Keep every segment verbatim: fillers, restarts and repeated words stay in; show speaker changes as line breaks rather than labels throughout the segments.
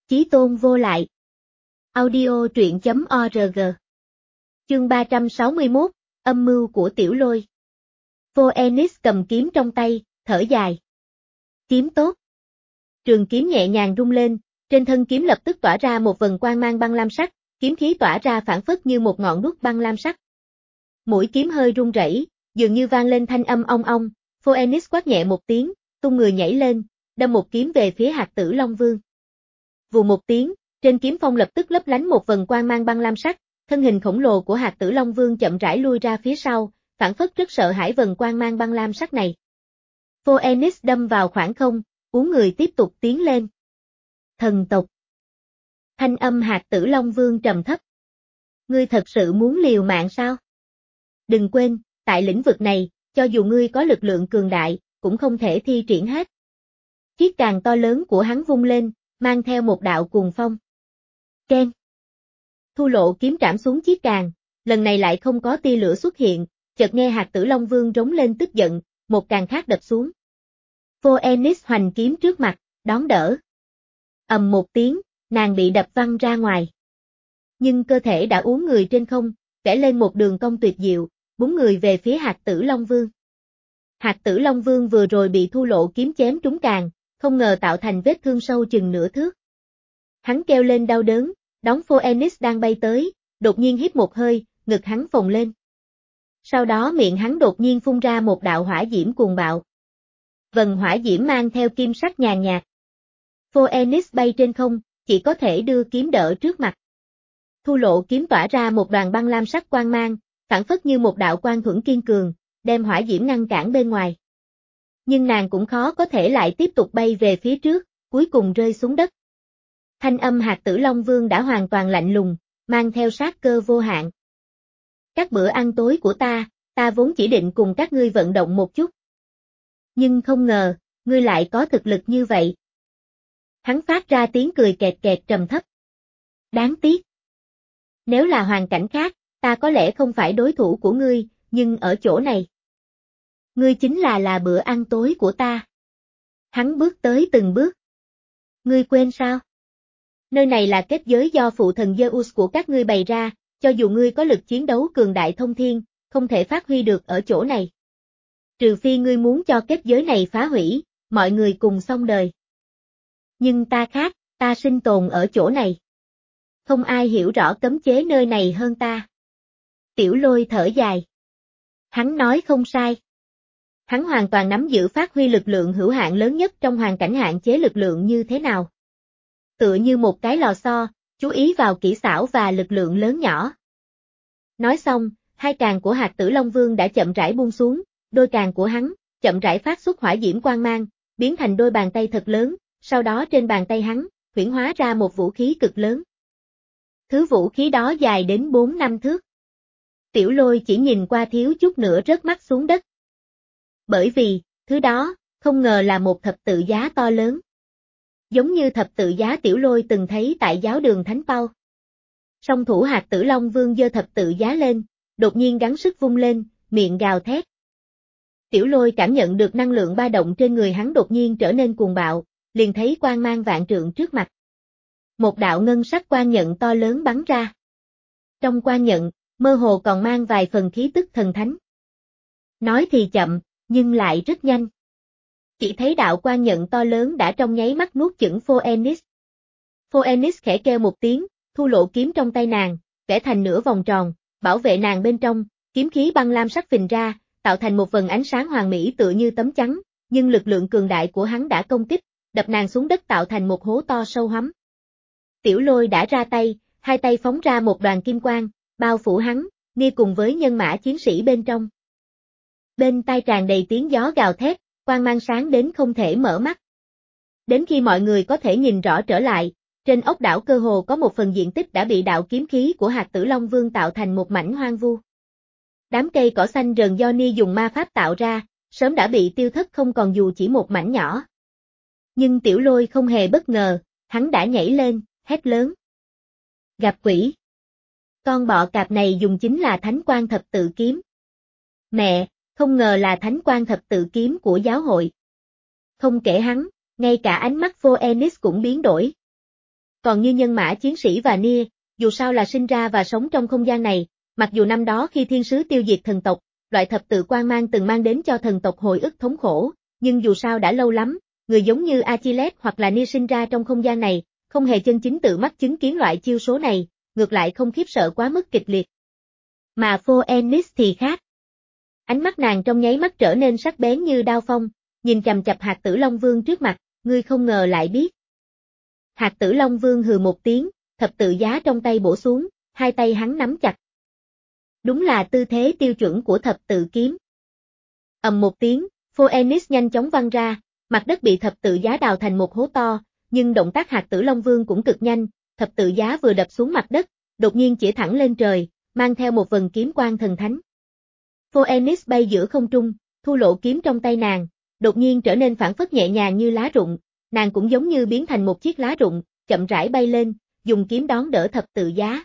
Chí tôn vô lại. Audio truyện chấm org. Chương ba trăm sáu mươi mốt, âm mưu của Tiểu Lôi. Phoenix cầm kiếm trong tay, thở dài. Kiếm tốt. Trường kiếm nhẹ nhàng rung lên, trên thân kiếm lập tức tỏa ra một vầng quang mang băng lam sắc, kiếm khí tỏa ra phảng phất như một ngọn đuốc băng lam sắc. Mũi kiếm hơi rung rẩy, dường như vang lên thanh âm ong ong, Phoenix quát nhẹ một tiếng, tung người nhảy lên, đâm một kiếm về phía Hạt Tử Long Vương. Vù một tiếng, trên kiếm phong lập tức lấp lánh một vầng quang mang băng lam sắc, thân hình khổng lồ của Hạt Tử Long Vương chậm rãi lui ra phía sau, phảng phất rất sợ hãi vầng quang mang băng lam sắc này. Phoenix đâm vào khoảng không, uốn người tiếp tục tiến lên. Thần tộc. Thanh âm Hạt Tử Long Vương trầm thấp. Ngươi thật sự muốn liều mạng sao? Đừng quên, tại lĩnh vực này, cho dù ngươi có lực lượng cường đại, cũng không thể thi triển hết. Chiếc càng to lớn của hắn vung lên, mang theo một đạo cuồng phong. Keng. Thu Lộ kiếm trảm xuống chiếc càng, lần này lại không có tia lửa xuất hiện, chợt nghe Hạt Tử Long Vương rống lên tức giận, một càng khác đập xuống. Phoenix hoành kiếm trước mặt, đón đỡ. Ầm một tiếng, nàng bị đập văng ra ngoài. Nhưng cơ thể đã uốn người trên không, vẽ lên một đường cong tuyệt diệu, búng người về phía Hạt Tử Long Vương. Hạt Tử Long Vương vừa rồi bị Thu Lộ kiếm chém trúng càng, không ngờ tạo thành vết thương sâu chừng nửa thước. Hắn kêu lên đau đớn, đón Phoenix đang bay tới, đột nhiên hít một hơi, ngực hắn phồng lên. Sau đó miệng hắn đột nhiên phun ra một đạo hỏa diễm cuồng bạo. Vầng hỏa diễm mang theo kim sắc nhàn nhạt. Phoenix bay trên không, chỉ có thể đưa kiếm đỡ trước mặt. Thu Lộ kiếm tỏa ra một đoàn băng lam sắc quang mang, phảng phất như một đạo quang thuẫn kiên cường, đem hỏa diễm ngăn cản bên ngoài. Nhưng nàng cũng khó có thể lại tiếp tục bay về phía trước, cuối cùng rơi xuống đất. Thanh âm Hạt Tử Long Vương đã hoàn toàn lạnh lùng, mang theo sát cơ vô hạn. Các bữa ăn tối của ta, ta vốn chỉ định cùng các ngươi vận động một chút. Nhưng không ngờ, ngươi lại có thực lực như vậy. Hắn phát ra tiếng cười kẹt kẹt trầm thấp. Đáng tiếc. Nếu là hoàn cảnh khác, ta có lẽ không phải đối thủ của ngươi, nhưng ở chỗ này. Ngươi chính là là bữa ăn tối của ta. Hắn bước tới từng bước. Ngươi quên sao? Nơi này là kết giới do phụ thần Zeus của các ngươi bày ra, cho dù ngươi có lực chiến đấu cường đại thông thiên, không thể phát huy được ở chỗ này. Trừ phi ngươi muốn cho kết giới này phá hủy, mọi người cùng xong đời. Nhưng ta khác, ta sinh tồn ở chỗ này. Không ai hiểu rõ cấm chế nơi này hơn ta. Tiểu Lôi thở dài. Hắn nói không sai. Hắn hoàn toàn nắm giữ phát huy lực lượng hữu hạn lớn nhất trong hoàn cảnh hạn chế lực lượng như thế nào. Tựa như một cái lò xo, chú ý vào kỹ xảo và lực lượng lớn nhỏ. Nói xong, hai càng của Hạt Tử Long Vương đã chậm rãi buông xuống, đôi càng của hắn, chậm rãi phát xuất hỏa diễm quang mang, biến thành đôi bàn tay thật lớn, sau đó trên bàn tay hắn, huyễn hóa ra một vũ khí cực lớn. Thứ vũ khí đó dài đến bốn năm thước. Tiểu Lôi chỉ nhìn qua thiếu chút nữa rớt mắt xuống đất. Bởi vì, thứ đó, không ngờ là một thập tự giá to lớn. Giống như thập tự giá Tiểu Lôi từng thấy tại giáo đường Thánh Pao. Song thủ Hạt Tử Long Vương giơ thập tự giá lên, đột nhiên gắng sức vung lên, miệng gào thét. Tiểu Lôi cảm nhận được năng lượng ba động trên người hắn đột nhiên trở nên cuồng bạo, liền thấy quang mang vạn trượng trước mặt. Một đạo ngân sắc quang nhận to lớn bắn ra. Trong quang nhận, mơ hồ còn mang vài phần khí tức thần thánh. Nói thì chậm, nhưng lại rất nhanh. Chỉ thấy đạo quang nhận to lớn đã trong nháy mắt nuốt chửng Phoenix. Phoenix khẽ kêu một tiếng, Thu Lộ kiếm trong tay nàng, vẽ thành nửa vòng tròn, bảo vệ nàng bên trong, kiếm khí băng lam sắc phình ra, tạo thành một vầng ánh sáng hoàn mỹ tựa như tấm chắn, nhưng lực lượng cường đại của hắn đã công kích, đập nàng xuống đất tạo thành một hố to sâu hoắm. Tiểu Lôi đã ra tay, hai tay phóng ra một đoàn kim quang, bao phủ hắn, ni cùng với nhân mã chiến sĩ bên trong. Bên tai tràn đầy tiếng gió gào thét, quang mang sáng đến không thể mở mắt. Đến khi mọi người có thể nhìn rõ trở lại, trên ốc đảo cơ hồ có một phần diện tích đã bị đạo kiếm khí của Hạt Tử Long Vương tạo thành một mảnh hoang vu. Đám cây cỏ xanh rờn do Ni dùng ma pháp tạo ra, sớm đã bị tiêu thất không còn dù chỉ một mảnh nhỏ. Nhưng Tiểu Lôi không hề bất ngờ, hắn đã nhảy lên, hét lớn. Gặp quỷ! Con bọ cạp này dùng chính là Thánh Quang Thập Tự Kiếm. Mẹ, không ngờ là Thánh Quang Thập Tự Kiếm của giáo hội. Không kể hắn, ngay cả ánh mắt Phoenix cũng biến đổi. Còn như nhân mã chiến sĩ và Nia, dù sao là sinh ra và sống trong không gian này, mặc dù năm đó khi thiên sứ tiêu diệt thần tộc, loại thập tự quang mang từng mang đến cho thần tộc hồi ức thống khổ, nhưng dù sao đã lâu lắm, người giống như Achilles hoặc là Nia sinh ra trong không gian này, không hề chân chính tự mắt chứng kiến loại chiêu số này, ngược lại không khiếp sợ quá mức kịch liệt. Mà Phoenix thì khác. Ánh mắt nàng trong nháy mắt trở nên sắc bén như đao phong, nhìn chằm chằm Hạt Tử Long Vương trước mặt, ngươi không ngờ lại biết. Hạt Tử Long Vương hừ một tiếng, thập tự giá trong tay bổ xuống, hai tay hắn nắm chặt. Đúng là tư thế tiêu chuẩn của thập tự kiếm. Ầm một tiếng, Phoenix nhanh chóng văng ra, mặt đất bị thập tự giá đào thành một hố to, nhưng động tác Hạt Tử Long Vương cũng cực nhanh, thập tự giá vừa đập xuống mặt đất, đột nhiên chĩa thẳng lên trời, mang theo một vần kiếm quang thần thánh. Phoenix bay giữa không trung, thu lộ kiếm trong tay nàng, đột nhiên trở nên phảng phất nhẹ nhàng như lá rụng, nàng cũng giống như biến thành một chiếc lá rụng, chậm rãi bay lên, dùng kiếm đón đỡ thập tự giá.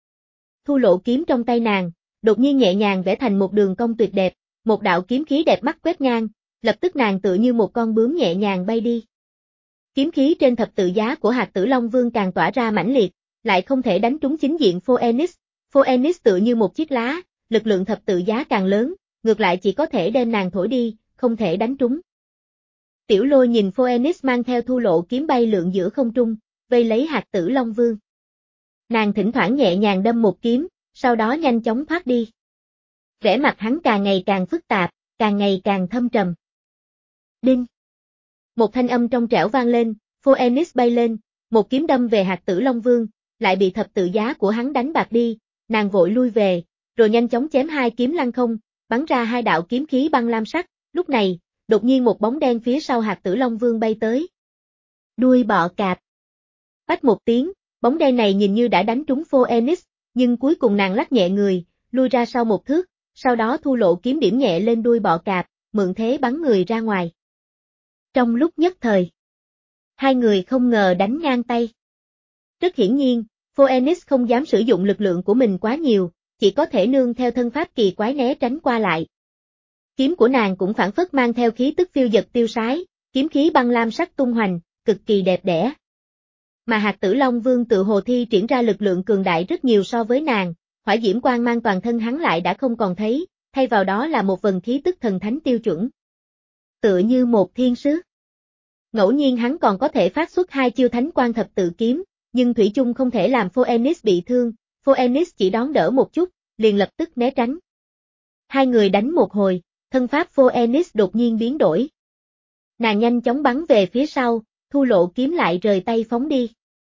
Thu lộ kiếm trong tay nàng, đột nhiên nhẹ nhàng vẽ thành một đường cong tuyệt đẹp, một đạo kiếm khí đẹp mắt quét ngang, lập tức nàng tựa như một con bướm nhẹ nhàng bay đi. Kiếm khí trên thập tự giá của Hạt Tử Long Vương càng tỏa ra mãnh liệt, lại không thể đánh trúng chính diện Phoenix. Phoenix tựa như một chiếc lá, lực lượng thập tự giá càng lớn, ngược lại chỉ có thể đem nàng thổi đi, không thể đánh trúng. Tiểu Lôi nhìn Phoenix mang theo thu lộ kiếm bay lượn giữa không trung, vây lấy Hạt Tử Long Vương. Nàng thỉnh thoảng nhẹ nhàng đâm một kiếm, sau đó nhanh chóng thoát đi. Vẻ mặt hắn càng ngày càng phức tạp, càng ngày càng thâm trầm. Đinh! Một thanh âm trong trẻo vang lên, Phoenix bay lên, một kiếm đâm về Hạt Tử Long Vương, lại bị thập tự giá của hắn đánh bạc đi, nàng vội lui về, rồi nhanh chóng chém hai kiếm lăng không, bắn ra hai đạo kiếm khí băng lam sắc, lúc này, đột nhiên một bóng đen phía sau Hạt Tử Long Vương bay tới. Đuôi bọ cạp. Bách một tiếng, bóng đen này nhìn như đã đánh trúng Phoenix, nhưng cuối cùng nàng lắc nhẹ người, lui ra sau một thước, sau đó thu lộ kiếm điểm nhẹ lên đuôi bọ cạp, mượn thế bắn người ra ngoài. Trong lúc nhất thời, hai người không ngờ đánh ngang tay. Rất hiển nhiên, Phoenix không dám sử dụng lực lượng của mình quá nhiều, chỉ có thể nương theo thân pháp kỳ quái né tránh qua lại. Kiếm của nàng cũng phảng phất mang theo khí tức phiêu dật tiêu sái, kiếm khí băng lam sắc tung hoành, cực kỳ đẹp đẽ. Mà Hạt Tử Long Vương tự hồ thi triển ra lực lượng cường đại rất nhiều so với nàng, hỏa diễm quang mang toàn thân hắn lại đã không còn thấy, thay vào đó là một vần khí tức thần thánh tiêu chuẩn. Tựa như một thiên sứ. Ngẫu nhiên hắn còn có thể phát xuất hai chiêu thánh quang thập tự kiếm, nhưng thủy chung không thể làm Phoenix bị thương, Phoenix chỉ đón đỡ một chút, liền lập tức né tránh. Hai người đánh một hồi, thân pháp Phoenix đột nhiên biến đổi. Nàng nhanh chóng bắn về phía sau, thu lộ kiếm lại rời tay phóng đi.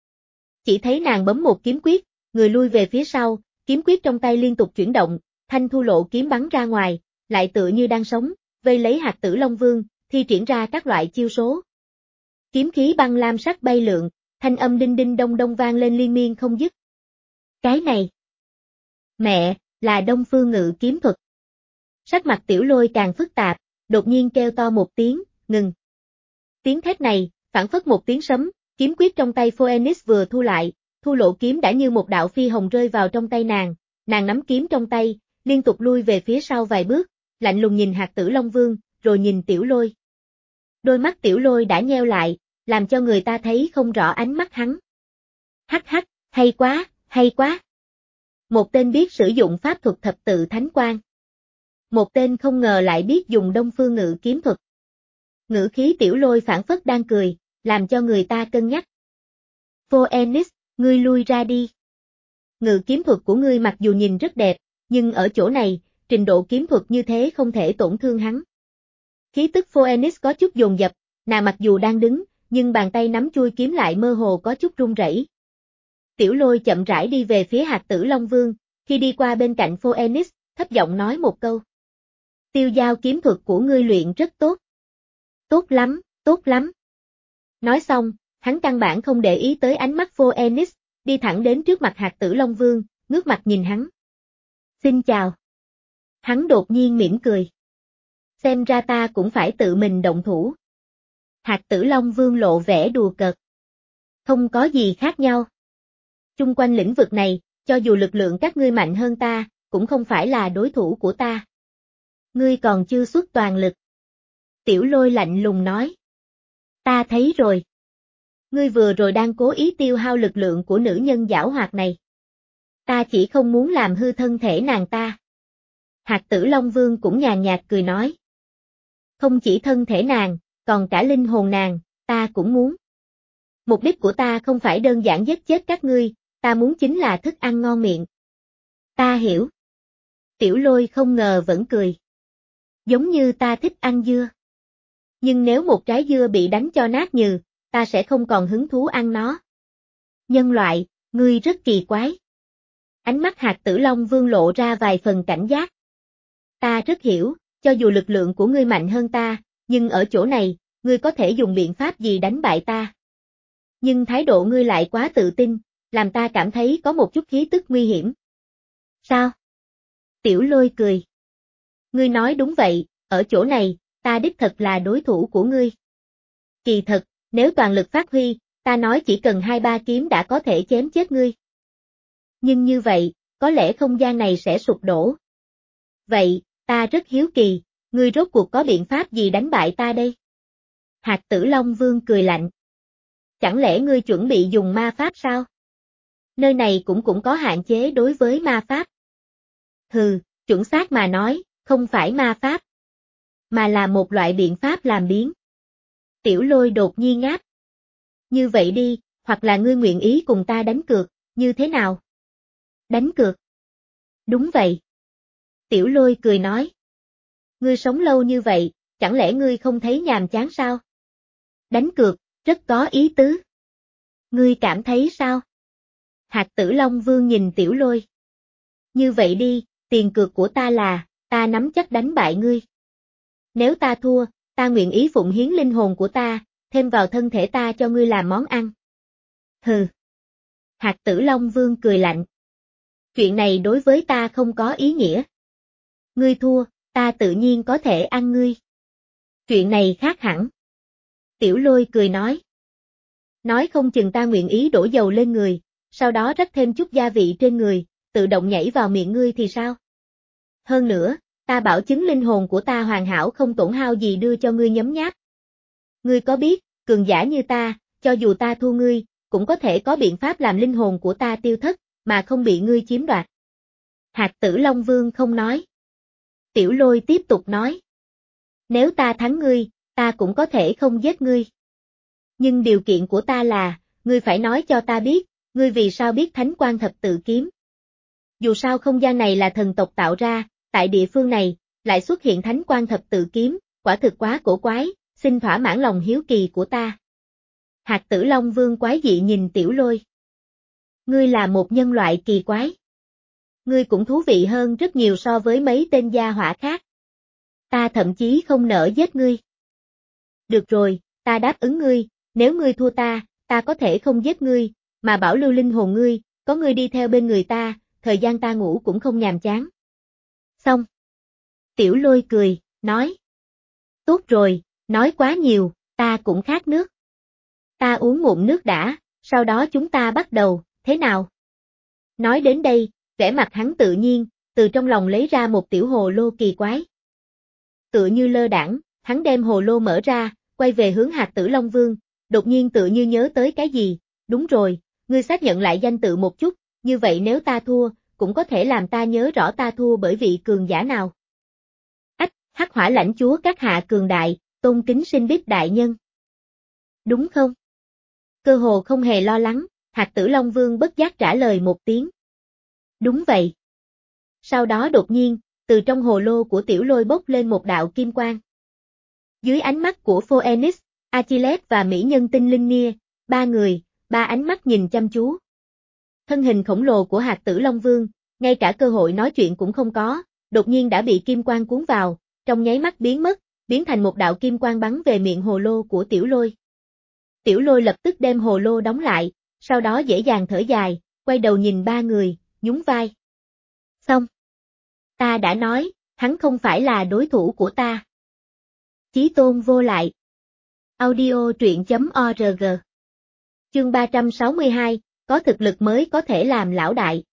Chỉ thấy nàng bấm một kiếm quyết, người lui về phía sau, kiếm quyết trong tay liên tục chuyển động, thanh thu lộ kiếm bắn ra ngoài, lại tựa như đang sống, vây lấy Hạt Tử Long Vương, thi triển ra các loại chiêu số. Kiếm khí băng lam sắc bay lượn, thanh âm đinh đinh đông đông vang lên liên miên không dứt. Cái này, mẹ, là Đông Phương Ngự kiếm thuật. Sắc mặt Tiểu Lôi càng phức tạp, đột nhiên kêu to một tiếng, ngừng. Tiếng thét này, phảng phất một tiếng sấm, kiếm quyết trong tay Phoenix vừa thu lại, thu lộ kiếm đã như một đạo phi hồng rơi vào trong tay nàng, nàng nắm kiếm trong tay, liên tục lui về phía sau vài bước, lạnh lùng nhìn Hạt Tử Long Vương, rồi nhìn Tiểu Lôi. Đôi mắt Tiểu Lôi đã nheo lại, làm cho người ta thấy không rõ ánh mắt hắn. Hắc hắc, hay quá, hay quá. Một tên biết sử dụng pháp thuật thập tự thánh quang. Một tên không ngờ lại biết dùng Đông Phương Ngự kiếm thuật. Ngữ khí Tiểu Lôi phảng phất đang cười, làm cho người ta cân nhắc. Phoenix, ngươi lui ra đi. Ngự kiếm thuật của ngươi mặc dù nhìn rất đẹp, nhưng ở chỗ này, trình độ kiếm thuật như thế không thể tổn thương hắn. Khí tức Phoenix có chút dồn dập, nàng mặc dù đang đứng, nhưng bàn tay nắm chui kiếm lại mơ hồ có chút run rẩy. Tiểu Lôi chậm rãi đi về phía Hạt Tử Long Vương, khi đi qua bên cạnh Phoenix, thấp giọng nói một câu. Tiêu giao kiếm thuật của ngươi luyện rất tốt. Tốt lắm, tốt lắm. Nói xong, hắn căn bản không để ý tới ánh mắt Phoenix, đi thẳng đến trước mặt Hạt Tử Long Vương, ngước mặt nhìn hắn. Xin chào. Hắn đột nhiên mỉm cười. Xem ra ta cũng phải tự mình động thủ. Hạt Tử Long Vương lộ vẻ đùa cợt. Không có gì khác nhau. Chung quanh lĩnh vực này, cho dù lực lượng các ngươi mạnh hơn ta, cũng không phải là đối thủ của ta. Ngươi còn chưa xuất toàn lực. Tiểu Lôi lạnh lùng nói. Ta thấy rồi. Ngươi vừa rồi đang cố ý tiêu hao lực lượng của nữ nhân giảo hoạt này. Ta chỉ không muốn làm hư thân thể nàng ta. Hạt Tử Long Vương cũng nhàn nhạt cười nói. Không chỉ thân thể nàng, còn cả linh hồn nàng, ta cũng muốn. Mục đích của ta không phải đơn giản giết chết các ngươi, ta muốn chính là thức ăn ngon miệng. Ta hiểu. Tiểu Lôi không ngờ vẫn cười. Giống như ta thích ăn dưa. Nhưng nếu một trái dưa bị đánh cho nát nhừ, ta sẽ không còn hứng thú ăn nó. Nhân loại, ngươi rất kỳ quái. Ánh mắt Hạt Tử Long Vương lộ ra vài phần cảnh giác. Ta rất hiểu, cho dù lực lượng của ngươi mạnh hơn ta, nhưng ở chỗ này, ngươi có thể dùng biện pháp gì đánh bại ta. Nhưng thái độ ngươi lại quá tự tin, làm ta cảm thấy có một chút khí tức nguy hiểm. Sao? Tiểu Lôi cười. Ngươi nói đúng vậy, ở chỗ này, ta đích thật là đối thủ của ngươi. Kỳ thật, nếu toàn lực phát huy, ta nói chỉ cần hai ba kiếm đã có thể chém chết ngươi. Nhưng như vậy, có lẽ không gian này sẽ sụp đổ. Vậy, ta rất hiếu kỳ, ngươi rốt cuộc có biện pháp gì đánh bại ta đây? Hạt Tử Long Vương cười lạnh. Chẳng lẽ ngươi chuẩn bị dùng ma pháp sao? Nơi này cũng cũng có hạn chế đối với ma pháp. Hừ, chuẩn xác mà nói, không phải ma pháp, mà là một loại biện pháp làm biến. Tiểu Lôi đột nhiên ngáp. Như vậy đi, hoặc là ngươi nguyện ý cùng ta đánh cược, như thế nào? Đánh cược? Đúng vậy. Tiểu Lôi cười nói. Ngươi sống lâu như vậy, chẳng lẽ ngươi không thấy nhàm chán sao? Đánh cược, rất có ý tứ. Ngươi cảm thấy sao? Hạt Tử Long Vương nhìn Tiểu Lôi. Như vậy đi, tiền cược của ta là, ta nắm chắc đánh bại ngươi. Nếu ta thua, ta nguyện ý phụng hiến linh hồn của ta, thêm vào thân thể ta cho ngươi làm món ăn. Hừ. Hạt Tử Long Vương cười lạnh. Chuyện này đối với ta không có ý nghĩa. Ngươi thua, ta tự nhiên có thể ăn ngươi. Chuyện này khác hẳn. Tiểu Lôi cười nói. Nói không chừng ta nguyện ý đổ dầu lên người, sau đó rắc thêm chút gia vị trên người, tự động nhảy vào miệng ngươi thì sao? Hơn nữa, ta bảo chứng linh hồn của ta hoàn hảo không tổn hao gì đưa cho ngươi nhấm nháp. Ngươi có biết, cường giả như ta, cho dù ta thua ngươi, cũng có thể có biện pháp làm linh hồn của ta tiêu thất, mà không bị ngươi chiếm đoạt. Hạt Tử Long Vương không nói. Tiểu Lôi tiếp tục nói. Nếu ta thắng ngươi, ta cũng có thể không giết ngươi. Nhưng điều kiện của ta là, ngươi phải nói cho ta biết, ngươi vì sao biết Thánh Quang Thập Tự Kiếm. Dù sao không gian này là thần tộc tạo ra, tại địa phương này, lại xuất hiện Thánh Quang Thập Tự Kiếm, quả thực quá cổ quái, xin thỏa mãn lòng hiếu kỳ của ta. Hạt Tử Long Vương quái dị nhìn Tiểu Lôi. Ngươi là một nhân loại kỳ quái. Ngươi cũng thú vị hơn rất nhiều so với mấy tên gia hỏa khác. Ta thậm chí không nỡ giết ngươi. Được rồi, ta đáp ứng ngươi, nếu ngươi thua ta, ta có thể không giết ngươi, mà bảo lưu linh hồn ngươi, có ngươi đi theo bên người ta, thời gian ta ngủ cũng không nhàm chán. Xong. Tiểu Lôi cười, nói. Tốt rồi, nói quá nhiều, ta cũng khát nước. Ta uống ngụm nước đã, sau đó chúng ta bắt đầu, thế nào? Nói đến đây, vẻ mặt hắn tự nhiên, từ trong lòng lấy ra một tiểu hồ lô kỳ quái. Tựa như lơ đãng, hắn đem hồ lô mở ra, quay về hướng Hạt Tử Long Vương, đột nhiên tự như nhớ tới cái gì, đúng rồi, ngươi xác nhận lại danh tự một chút, như vậy nếu ta thua, cũng có thể làm ta nhớ rõ ta thua bởi vị cường giả nào. Ách, Hắc Hỏa Lãnh Chúa các hạ cường đại, tôn kính xin biết đại nhân. Đúng không? Cơ hồ không hề lo lắng, Hạt Tử Long Vương bất giác trả lời một tiếng. Đúng vậy. Sau đó đột nhiên, từ trong hồ lô của Tiểu Lôi bốc lên một đạo kim quang. Dưới ánh mắt của Phoenix, Achilles và mỹ nhân tinh linh Nia, ba người, ba ánh mắt nhìn chăm chú. Thân hình khổng lồ của Hạt Tử Long Vương, ngay cả cơ hội nói chuyện cũng không có, đột nhiên đã bị kim quang cuốn vào, trong nháy mắt biến mất, biến thành một đạo kim quang bắn về miệng hồ lô của Tiểu Lôi. Tiểu Lôi lập tức đem hồ lô đóng lại, sau đó dễ dàng thở dài, quay đầu nhìn ba người, nhún vai. Xong. Ta đã nói, hắn không phải là đối thủ của ta. Chí tôn vô lại. Audio truyện chấm org. Chương ba trăm sáu mươi hai, có thực lực mới có thể làm lão đại.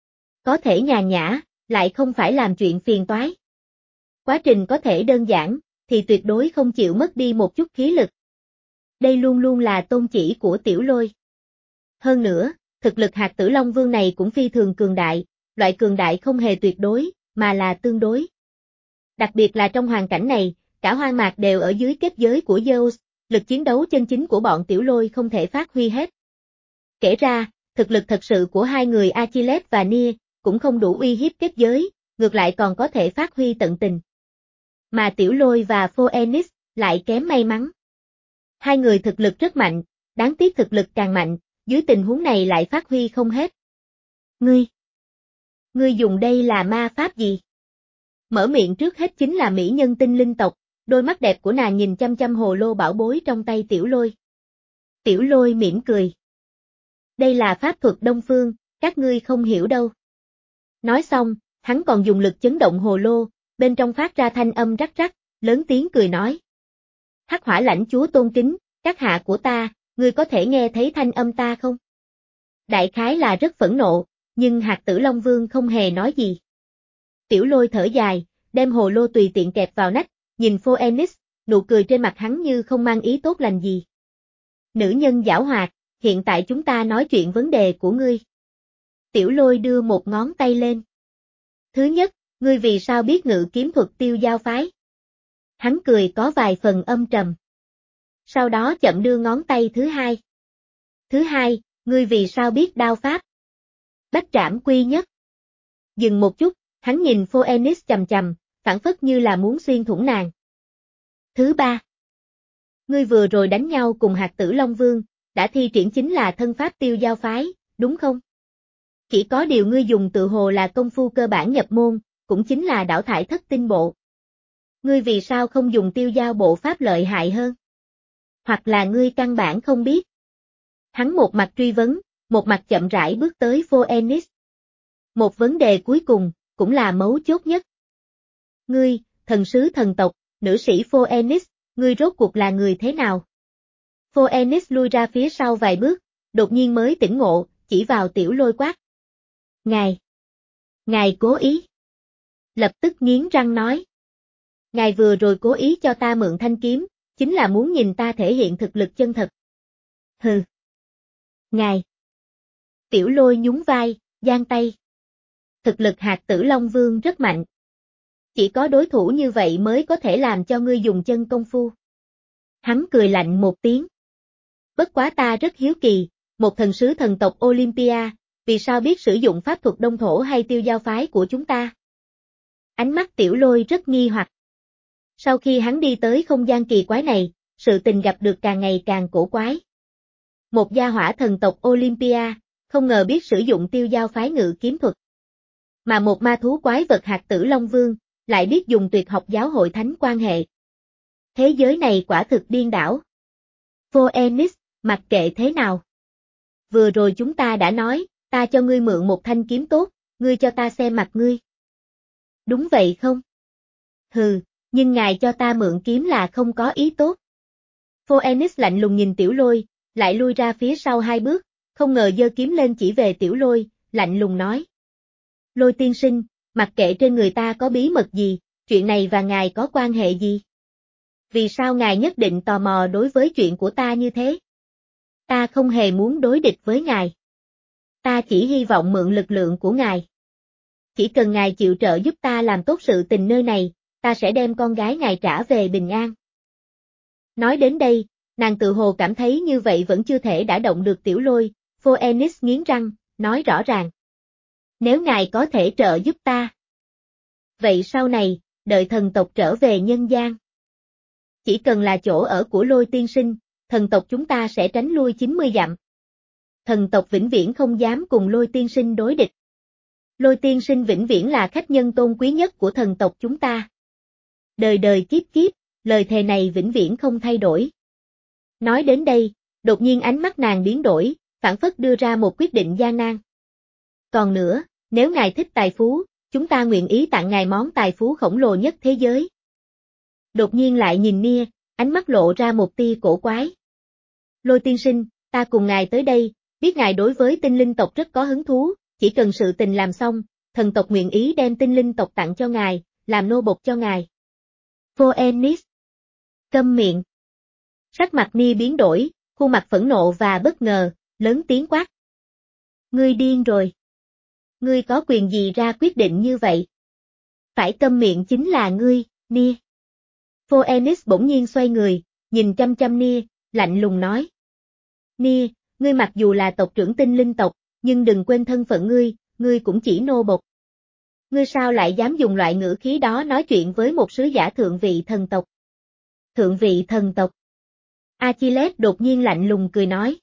Có thể nhàn nhã, lại không phải làm chuyện phiền toái. Quá trình có thể đơn giản, thì tuyệt đối không chịu mất đi một chút khí lực. Đây luôn luôn là tôn chỉ của Tiểu Lôi. Hơn nữa, thực lực hạt tử Long Vương này cũng phi thường cường đại, loại cường đại không hề tuyệt đối, mà là tương đối. Đặc biệt là trong hoàn cảnh này, cả hoang mạc đều ở dưới kết giới của Zeus, lực chiến đấu chân chính của bọn Tiểu Lôi không thể phát huy hết. Kể ra, thực lực thật sự của hai người Achilles và Nia cũng không đủ uy hiếp kết giới, ngược lại còn có thể phát huy tận tình. Mà Tiểu Lôi và Phoenix lại kém may mắn. Hai người thực lực rất mạnh, đáng tiếc thực lực càng mạnh, dưới tình huống này lại phát huy không hết. Ngươi! Ngươi dùng đây là ma pháp gì? Mở miệng trước hết chính là mỹ nhân tinh linh tộc, đôi mắt đẹp của nàng nhìn chăm chăm hồ lô bảo bối trong tay Tiểu Lôi. Tiểu Lôi mỉm cười. Đây là pháp thuật Đông Phương, các ngươi không hiểu đâu. Nói xong, hắn còn dùng lực chấn động hồ lô, bên trong phát ra thanh âm rắc rắc, lớn tiếng cười nói. Hắc Hỏa Lãnh Chúa tôn kính, các hạ của ta, ngươi có thể nghe thấy thanh âm ta không? Đại khái là rất phẫn nộ, nhưng hạt tử Long Vương không hề nói gì. Tiểu Lôi thở dài, đem hồ lô tùy tiện kẹp vào nách, nhìn Phoenix, nụ cười trên mặt hắn như không mang ý tốt lành gì. Nữ nhân giảo hoạt, hiện tại chúng ta nói chuyện vấn đề của ngươi. Tiểu Lôi đưa một ngón tay lên. Thứ nhất, ngươi vì sao biết ngự kiếm thuật Tiêu Giao phái? Hắn cười có vài phần âm trầm. Sau đó chậm đưa ngón tay thứ hai. Thứ hai, ngươi vì sao biết đao pháp? Bách Trảm Quy Nhất. Dừng một chút, hắn nhìn Phoenix chằm chằm, phảng phất như là muốn xuyên thủng nàng. Thứ ba, ngươi vừa rồi đánh nhau cùng hạt tử Long Vương, đã thi triển chính là thân pháp Tiêu Giao phái, đúng không? Chỉ có điều ngươi dùng tự hồ là công phu cơ bản nhập môn, cũng chính là đảo thải thất tinh bộ. Ngươi vì sao không dùng Tiêu Giao bộ pháp lợi hại hơn? Hoặc là ngươi căn bản không biết? Hắn một mặt truy vấn, một mặt chậm rãi bước tới Phoenix. Một vấn đề cuối cùng, cũng là mấu chốt nhất. Ngươi, thần sứ thần tộc, nữ sĩ Phoenix, ngươi rốt cuộc là người thế nào? Phoenix lui ra phía sau vài bước, đột nhiên mới tỉnh ngộ, chỉ vào Tiểu Lôi quát. Ngài! Ngài cố ý! Lập tức nghiến răng nói. Ngài vừa rồi cố ý cho ta mượn thanh kiếm, chính là muốn nhìn ta thể hiện thực lực chân thật. Hừ! Ngài! Tiểu Lôi nhún vai, giang tay. Thực lực hạt tử Long Vương rất mạnh. Chỉ có đối thủ như vậy mới có thể làm cho ngươi dùng chân công phu. Hắn cười lạnh một tiếng. Bất quá ta rất hiếu kỳ, một thần sứ thần tộc Olympia, vì sao biết sử dụng pháp thuật đông thổ hay Tiêu Giao phái của chúng ta? Ánh mắt Tiểu Lôi rất nghi hoặc. Sau khi hắn đi tới không gian kỳ quái này, sự tình gặp được càng ngày càng cổ quái. Một gia hỏa thần tộc Olympia, không ngờ biết sử dụng Tiêu Giao phái ngự kiếm thuật. Mà một ma thú quái vật hạt tử Long Vương, lại biết dùng tuyệt học giáo hội thánh quan hệ. Thế giới này quả thực điên đảo. Phoenix, mặc kệ thế nào. Vừa rồi chúng ta đã nói, ta cho ngươi mượn một thanh kiếm tốt, ngươi cho ta xem mặt ngươi. Đúng vậy không? Hừ, nhưng ngài cho ta mượn kiếm là không có ý tốt. Phoenix lạnh lùng nhìn Tiểu Lôi, lại lui ra phía sau hai bước, không ngờ giơ kiếm lên chỉ về Tiểu Lôi, lạnh lùng nói. Lôi tiên sinh, mặc kệ trên người ta có bí mật gì, chuyện này và ngài có quan hệ gì? Vì sao ngài nhất định tò mò đối với chuyện của ta như thế? Ta không hề muốn đối địch với ngài. Ta chỉ hy vọng mượn lực lượng của ngài. Chỉ cần ngài chịu trợ giúp ta làm tốt sự tình nơi này, ta sẽ đem con gái ngài trả về bình an. Nói đến đây, nàng tự hồ cảm thấy như vậy vẫn chưa thể đả động được Tiểu Lôi, Phoenix nghiến răng, nói rõ ràng. Nếu ngài có thể trợ giúp ta. Vậy sau này, đợi thần tộc trở về nhân gian. Chỉ cần là chỗ ở của Lôi tiên sinh, thần tộc chúng ta sẽ tránh lui chín mươi dặm. Thần tộc vĩnh viễn không dám cùng Lôi tiên sinh đối địch. Lôi tiên sinh vĩnh viễn là khách nhân tôn quý nhất của thần tộc chúng ta. Đời đời kiếp kiếp, lời thề này vĩnh viễn không thay đổi. Nói đến đây, đột nhiên ánh mắt nàng biến đổi, phảng phất đưa ra một quyết định gian nan. Còn nữa, nếu ngài thích tài phú, chúng ta nguyện ý tặng ngài món tài phú khổng lồ nhất thế giới. Đột nhiên lại nhìn Nia, ánh mắt lộ ra một tia cổ quái. Lôi tiên sinh, ta cùng ngài tới đây, biết ngài đối với tinh linh tộc rất có hứng thú, chỉ cần sự tình làm xong, thần tộc nguyện ý đem tinh linh tộc tặng cho ngài, làm nô bộc cho ngài. Phoenix. Câm miệng. Sắc mặt Nia biến đổi, khuôn mặt phẫn nộ và bất ngờ, lớn tiếng quát. Ngươi điên rồi. Ngươi có quyền gì ra quyết định như vậy? Phải câm miệng chính là ngươi, Nia. Phoenix bỗng nhiên xoay người, nhìn chăm chăm Nia, lạnh lùng nói. Nia, ngươi mặc dù là tộc trưởng tinh linh tộc, nhưng đừng quên thân phận ngươi, ngươi cũng chỉ nô bộc. Ngươi sao lại dám dùng loại ngữ khí đó nói chuyện với một sứ giả thượng vị thần tộc? Thượng vị thần tộc. Achilles đột nhiên lạnh lùng cười nói.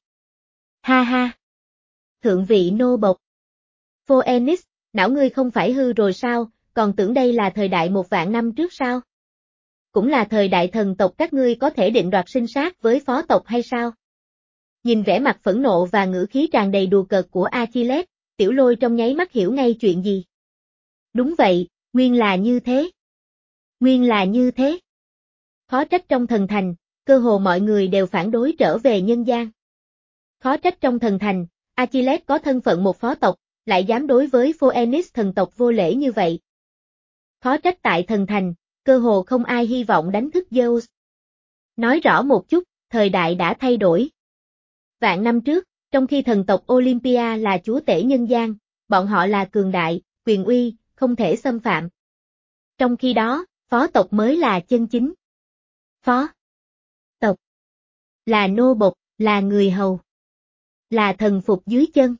Ha ha. Thượng vị nô bộc. Phoenix, não ngươi không phải hư rồi sao, còn tưởng đây là thời đại một vạn năm trước sao? Cũng là thời đại thần tộc các ngươi có thể định đoạt sinh sát với phó tộc hay sao? Nhìn vẻ mặt phẫn nộ và ngữ khí tràn đầy đùa cợt của Achilles, Tiểu Lôi trong nháy mắt hiểu ngay chuyện gì. Đúng vậy, nguyên là như thế. Nguyên là như thế. Khó trách trong thần thành, cơ hồ mọi người đều phản đối trở về nhân gian. Khó trách trong thần thành, Achilles có thân phận một phó tộc, lại dám đối với Phoenix thần tộc vô lễ như vậy. Khó trách tại thần thành, cơ hồ không ai hy vọng đánh thức Zeus. Nói rõ một chút, thời đại đã thay đổi. Vạn năm trước, trong khi thần tộc Olympia là chúa tể nhân gian, bọn họ là cường đại, quyền uy, không thể xâm phạm. Trong khi đó, phó tộc mới là chân chính. Phó tộc là nô bộc, là người hầu, là thần phục dưới chân.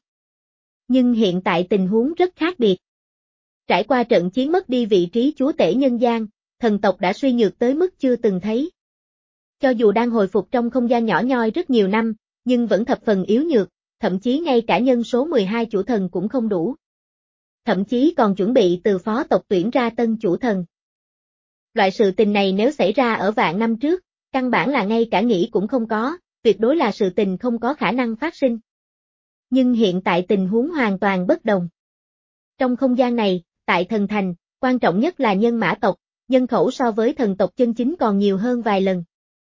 Nhưng hiện tại tình huống rất khác biệt. Trải qua trận chiến mất đi vị trí chúa tể nhân gian, thần tộc đã suy nhược tới mức chưa từng thấy. Cho dù đang hồi phục trong không gian nhỏ nhoi rất nhiều năm, nhưng vẫn thập phần yếu nhược, thậm chí ngay cả nhân số mười hai chủ thần cũng không đủ. Thậm chí còn chuẩn bị từ phó tộc tuyển ra tân chủ thần. Loại sự tình này nếu xảy ra ở vạn năm trước, căn bản là ngay cả nghĩ cũng không có, tuyệt đối là sự tình không có khả năng phát sinh. Nhưng hiện tại tình huống hoàn toàn bất đồng. Trong không gian này, tại thần thành, quan trọng nhất là nhân mã tộc, nhân khẩu so với thần tộc chân chính còn nhiều hơn vài lần.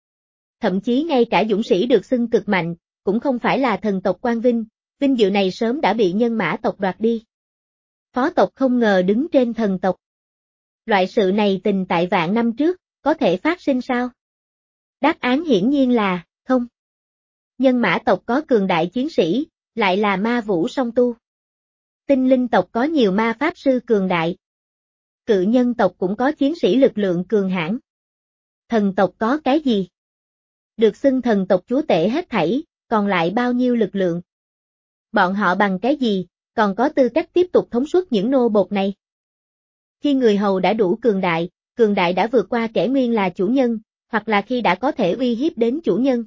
Thậm chí ngay cả dũng sĩ được xưng cực mạnh, cũng không phải là thần tộc Quang Vinh, vinh dự này sớm đã bị nhân mã tộc đoạt đi. Phó tộc không ngờ đứng trên thần tộc. Loại sự này tình tại vạn năm trước, có thể phát sinh sao? Đáp án hiển nhiên là, không. Nhân mã tộc có cường đại chiến sĩ, lại là ma vũ song tu. Tinh linh tộc có nhiều ma pháp sư cường đại. Cự nhân tộc cũng có chiến sĩ lực lượng cường hãn. Thần tộc có cái gì? Được xưng thần tộc chúa tể hết thảy, còn lại bao nhiêu lực lượng? Bọn họ bằng cái gì, còn có tư cách tiếp tục thống suất những nô bộc này? Khi người hầu đã đủ cường đại, cường đại đã vượt qua kẻ nguyên là chủ nhân, hoặc là khi đã có thể uy hiếp đến chủ nhân.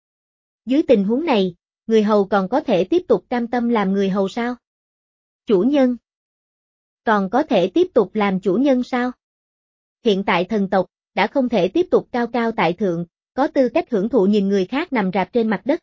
Dưới tình huống này, người hầu còn có thể tiếp tục cam tâm làm người hầu sao? Chủ nhân còn có thể tiếp tục làm chủ nhân sao? Hiện tại thần tộc đã không thể tiếp tục cao cao tại thượng, có tư cách hưởng thụ nhìn người khác nằm rạp trên mặt đất.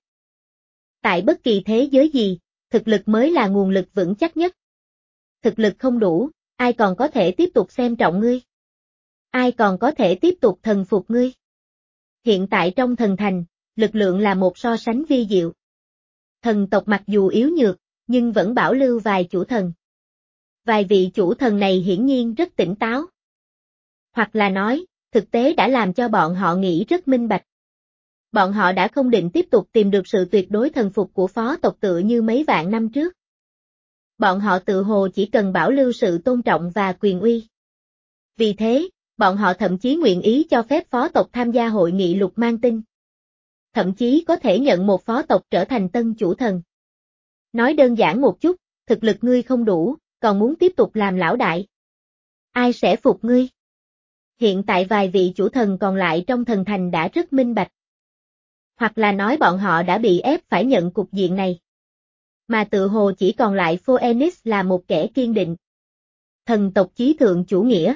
Tại bất kỳ thế giới gì, thực lực mới là nguồn lực vững chắc nhất. Thực lực không đủ, ai còn có thể tiếp tục xem trọng ngươi? Ai còn có thể tiếp tục thần phục ngươi? Hiện tại trong thần thành, lực lượng là một so sánh vi diệu. Thần tộc mặc dù yếu nhược, nhưng vẫn bảo lưu vài chủ thần. Vài vị chủ thần này hiển nhiên rất tỉnh táo. Hoặc là nói, thực tế đã làm cho bọn họ nghĩ rất minh bạch. Bọn họ đã không định tiếp tục tìm được sự tuyệt đối thần phục của phó tộc tựa như mấy vạn năm trước. Bọn họ tự hồ chỉ cần bảo lưu sự tôn trọng và quyền uy. Vì thế, bọn họ thậm chí nguyện ý cho phép phó tộc tham gia hội nghị lục mang tinh. Thậm chí có thể nhận một phó tộc trở thành tân chủ thần. Nói đơn giản một chút, thực lực ngươi không đủ, còn muốn tiếp tục làm lão đại. Ai sẽ phục ngươi? Hiện tại vài vị chủ thần còn lại trong thần thành đã rất minh bạch. Hoặc là nói bọn họ đã bị ép phải nhận cục diện này. Mà tự hồ chỉ còn lại Phoenix là một kẻ kiên định. Thần tộc chí thượng chủ nghĩa.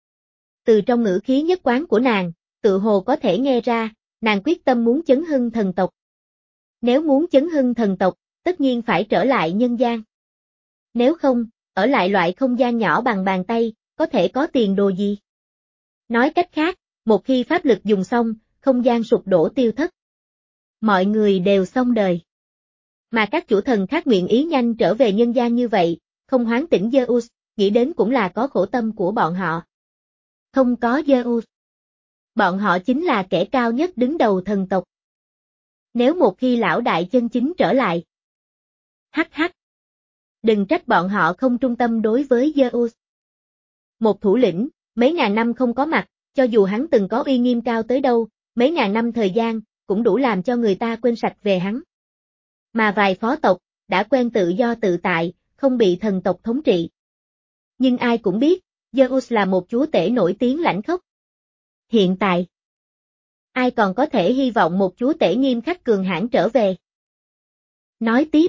Từ trong ngữ khí nhất quán của nàng, tự hồ có thể nghe ra, nàng quyết tâm muốn chấn hưng thần tộc. Nếu muốn chấn hưng thần tộc, tất nhiên phải trở lại nhân gian. Nếu không, ở lại loại không gian nhỏ bằng bàn tay, có thể có tiền đồ gì? Nói cách khác, một khi pháp lực dùng xong, không gian sụp đổ tiêu thất. Mọi người đều xong đời. Mà các chủ thần khác nguyện ý nhanh trở về nhân gian như vậy, không hoán tỉnh Zeus, nghĩ đến cũng là có khổ tâm của bọn họ. Không có Zeus. Bọn họ chính là kẻ cao nhất đứng đầu thần tộc, Nếu một khi lão đại chân chính trở lại. Hắc hắc. Đừng trách bọn họ không trung tâm đối với Zeus. Một thủ lĩnh, mấy ngàn năm không có mặt, cho dù hắn từng có uy nghiêm cao tới đâu, mấy ngàn năm thời gian, cũng đủ làm cho người ta quên sạch về hắn. Mà vài phó tộc, đã quen tự do tự tại, không bị thần tộc thống trị. Nhưng ai cũng biết, Zeus là một chúa tể nổi tiếng lãnh khốc. Hiện tại, ai còn có thể hy vọng một chúa tể nghiêm khắc cường hãn trở về? Nói tiếp,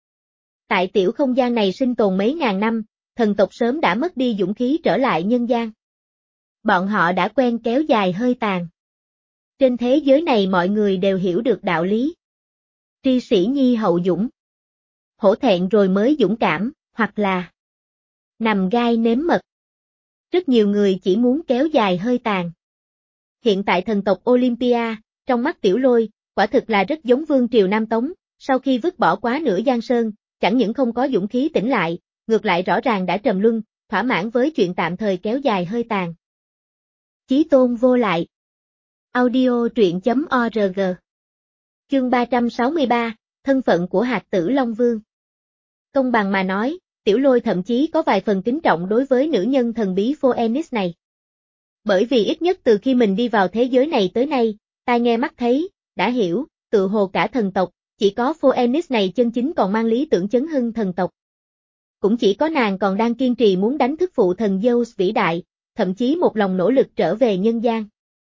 tại tiểu không gian này sinh tồn mấy ngàn năm, thần tộc sớm đã mất đi dũng khí trở lại nhân gian. Bọn họ đã quen kéo dài hơi tàn. Trên thế giới này mọi người đều hiểu được đạo lý. Tri sĩ nhi hậu dũng. Hổ thẹn rồi mới dũng cảm, hoặc là nằm gai nếm mật. Rất nhiều người chỉ muốn kéo dài hơi tàn. Hiện tại thần tộc Olympia, trong mắt Tiểu Lôi, quả thực là rất giống vương triều Nam Tống, sau khi vứt bỏ quá nửa giang sơn, chẳng những không có dũng khí tỉnh lại, ngược lại rõ ràng đã trầm luân, thỏa mãn với chuyện tạm thời kéo dài hơi tàn. Chí tôn vô lại. Audio truyện chấm org. Chương ba trăm sáu mươi ba, thân phận của hạt tử Long Vương. Công bằng mà nói, Tiểu Lôi thậm chí có vài phần kính trọng đối với nữ nhân thần bí Phoenix này. Bởi vì ít nhất từ khi mình đi vào thế giới này tới nay, tai nghe mắt thấy, đã hiểu, tự hồ cả thần tộc, chỉ có Phoenix này chân chính còn mang lý tưởng chấn hưng thần tộc. Cũng chỉ có nàng còn đang kiên trì muốn đánh thức phụ thần Zeus vĩ đại, thậm chí một lòng nỗ lực trở về nhân gian.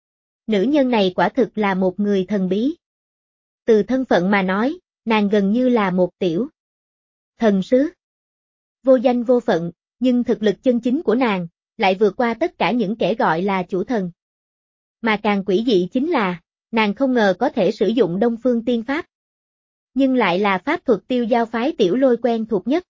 Nữ nhân này quả thực là một người thần bí. Từ thân phận mà nói, nàng gần như là một tiểu thần sứ. Vô danh vô phận, nhưng thực lực chân chính của nàng, lại vượt qua tất cả những kẻ gọi là chủ thần. Mà càng quỷ dị chính là, nàng không ngờ có thể sử dụng Đông Phương Tiên Pháp. Nhưng lại là pháp thuật tiêu giao phái Tiểu Lôi quen thuộc nhất.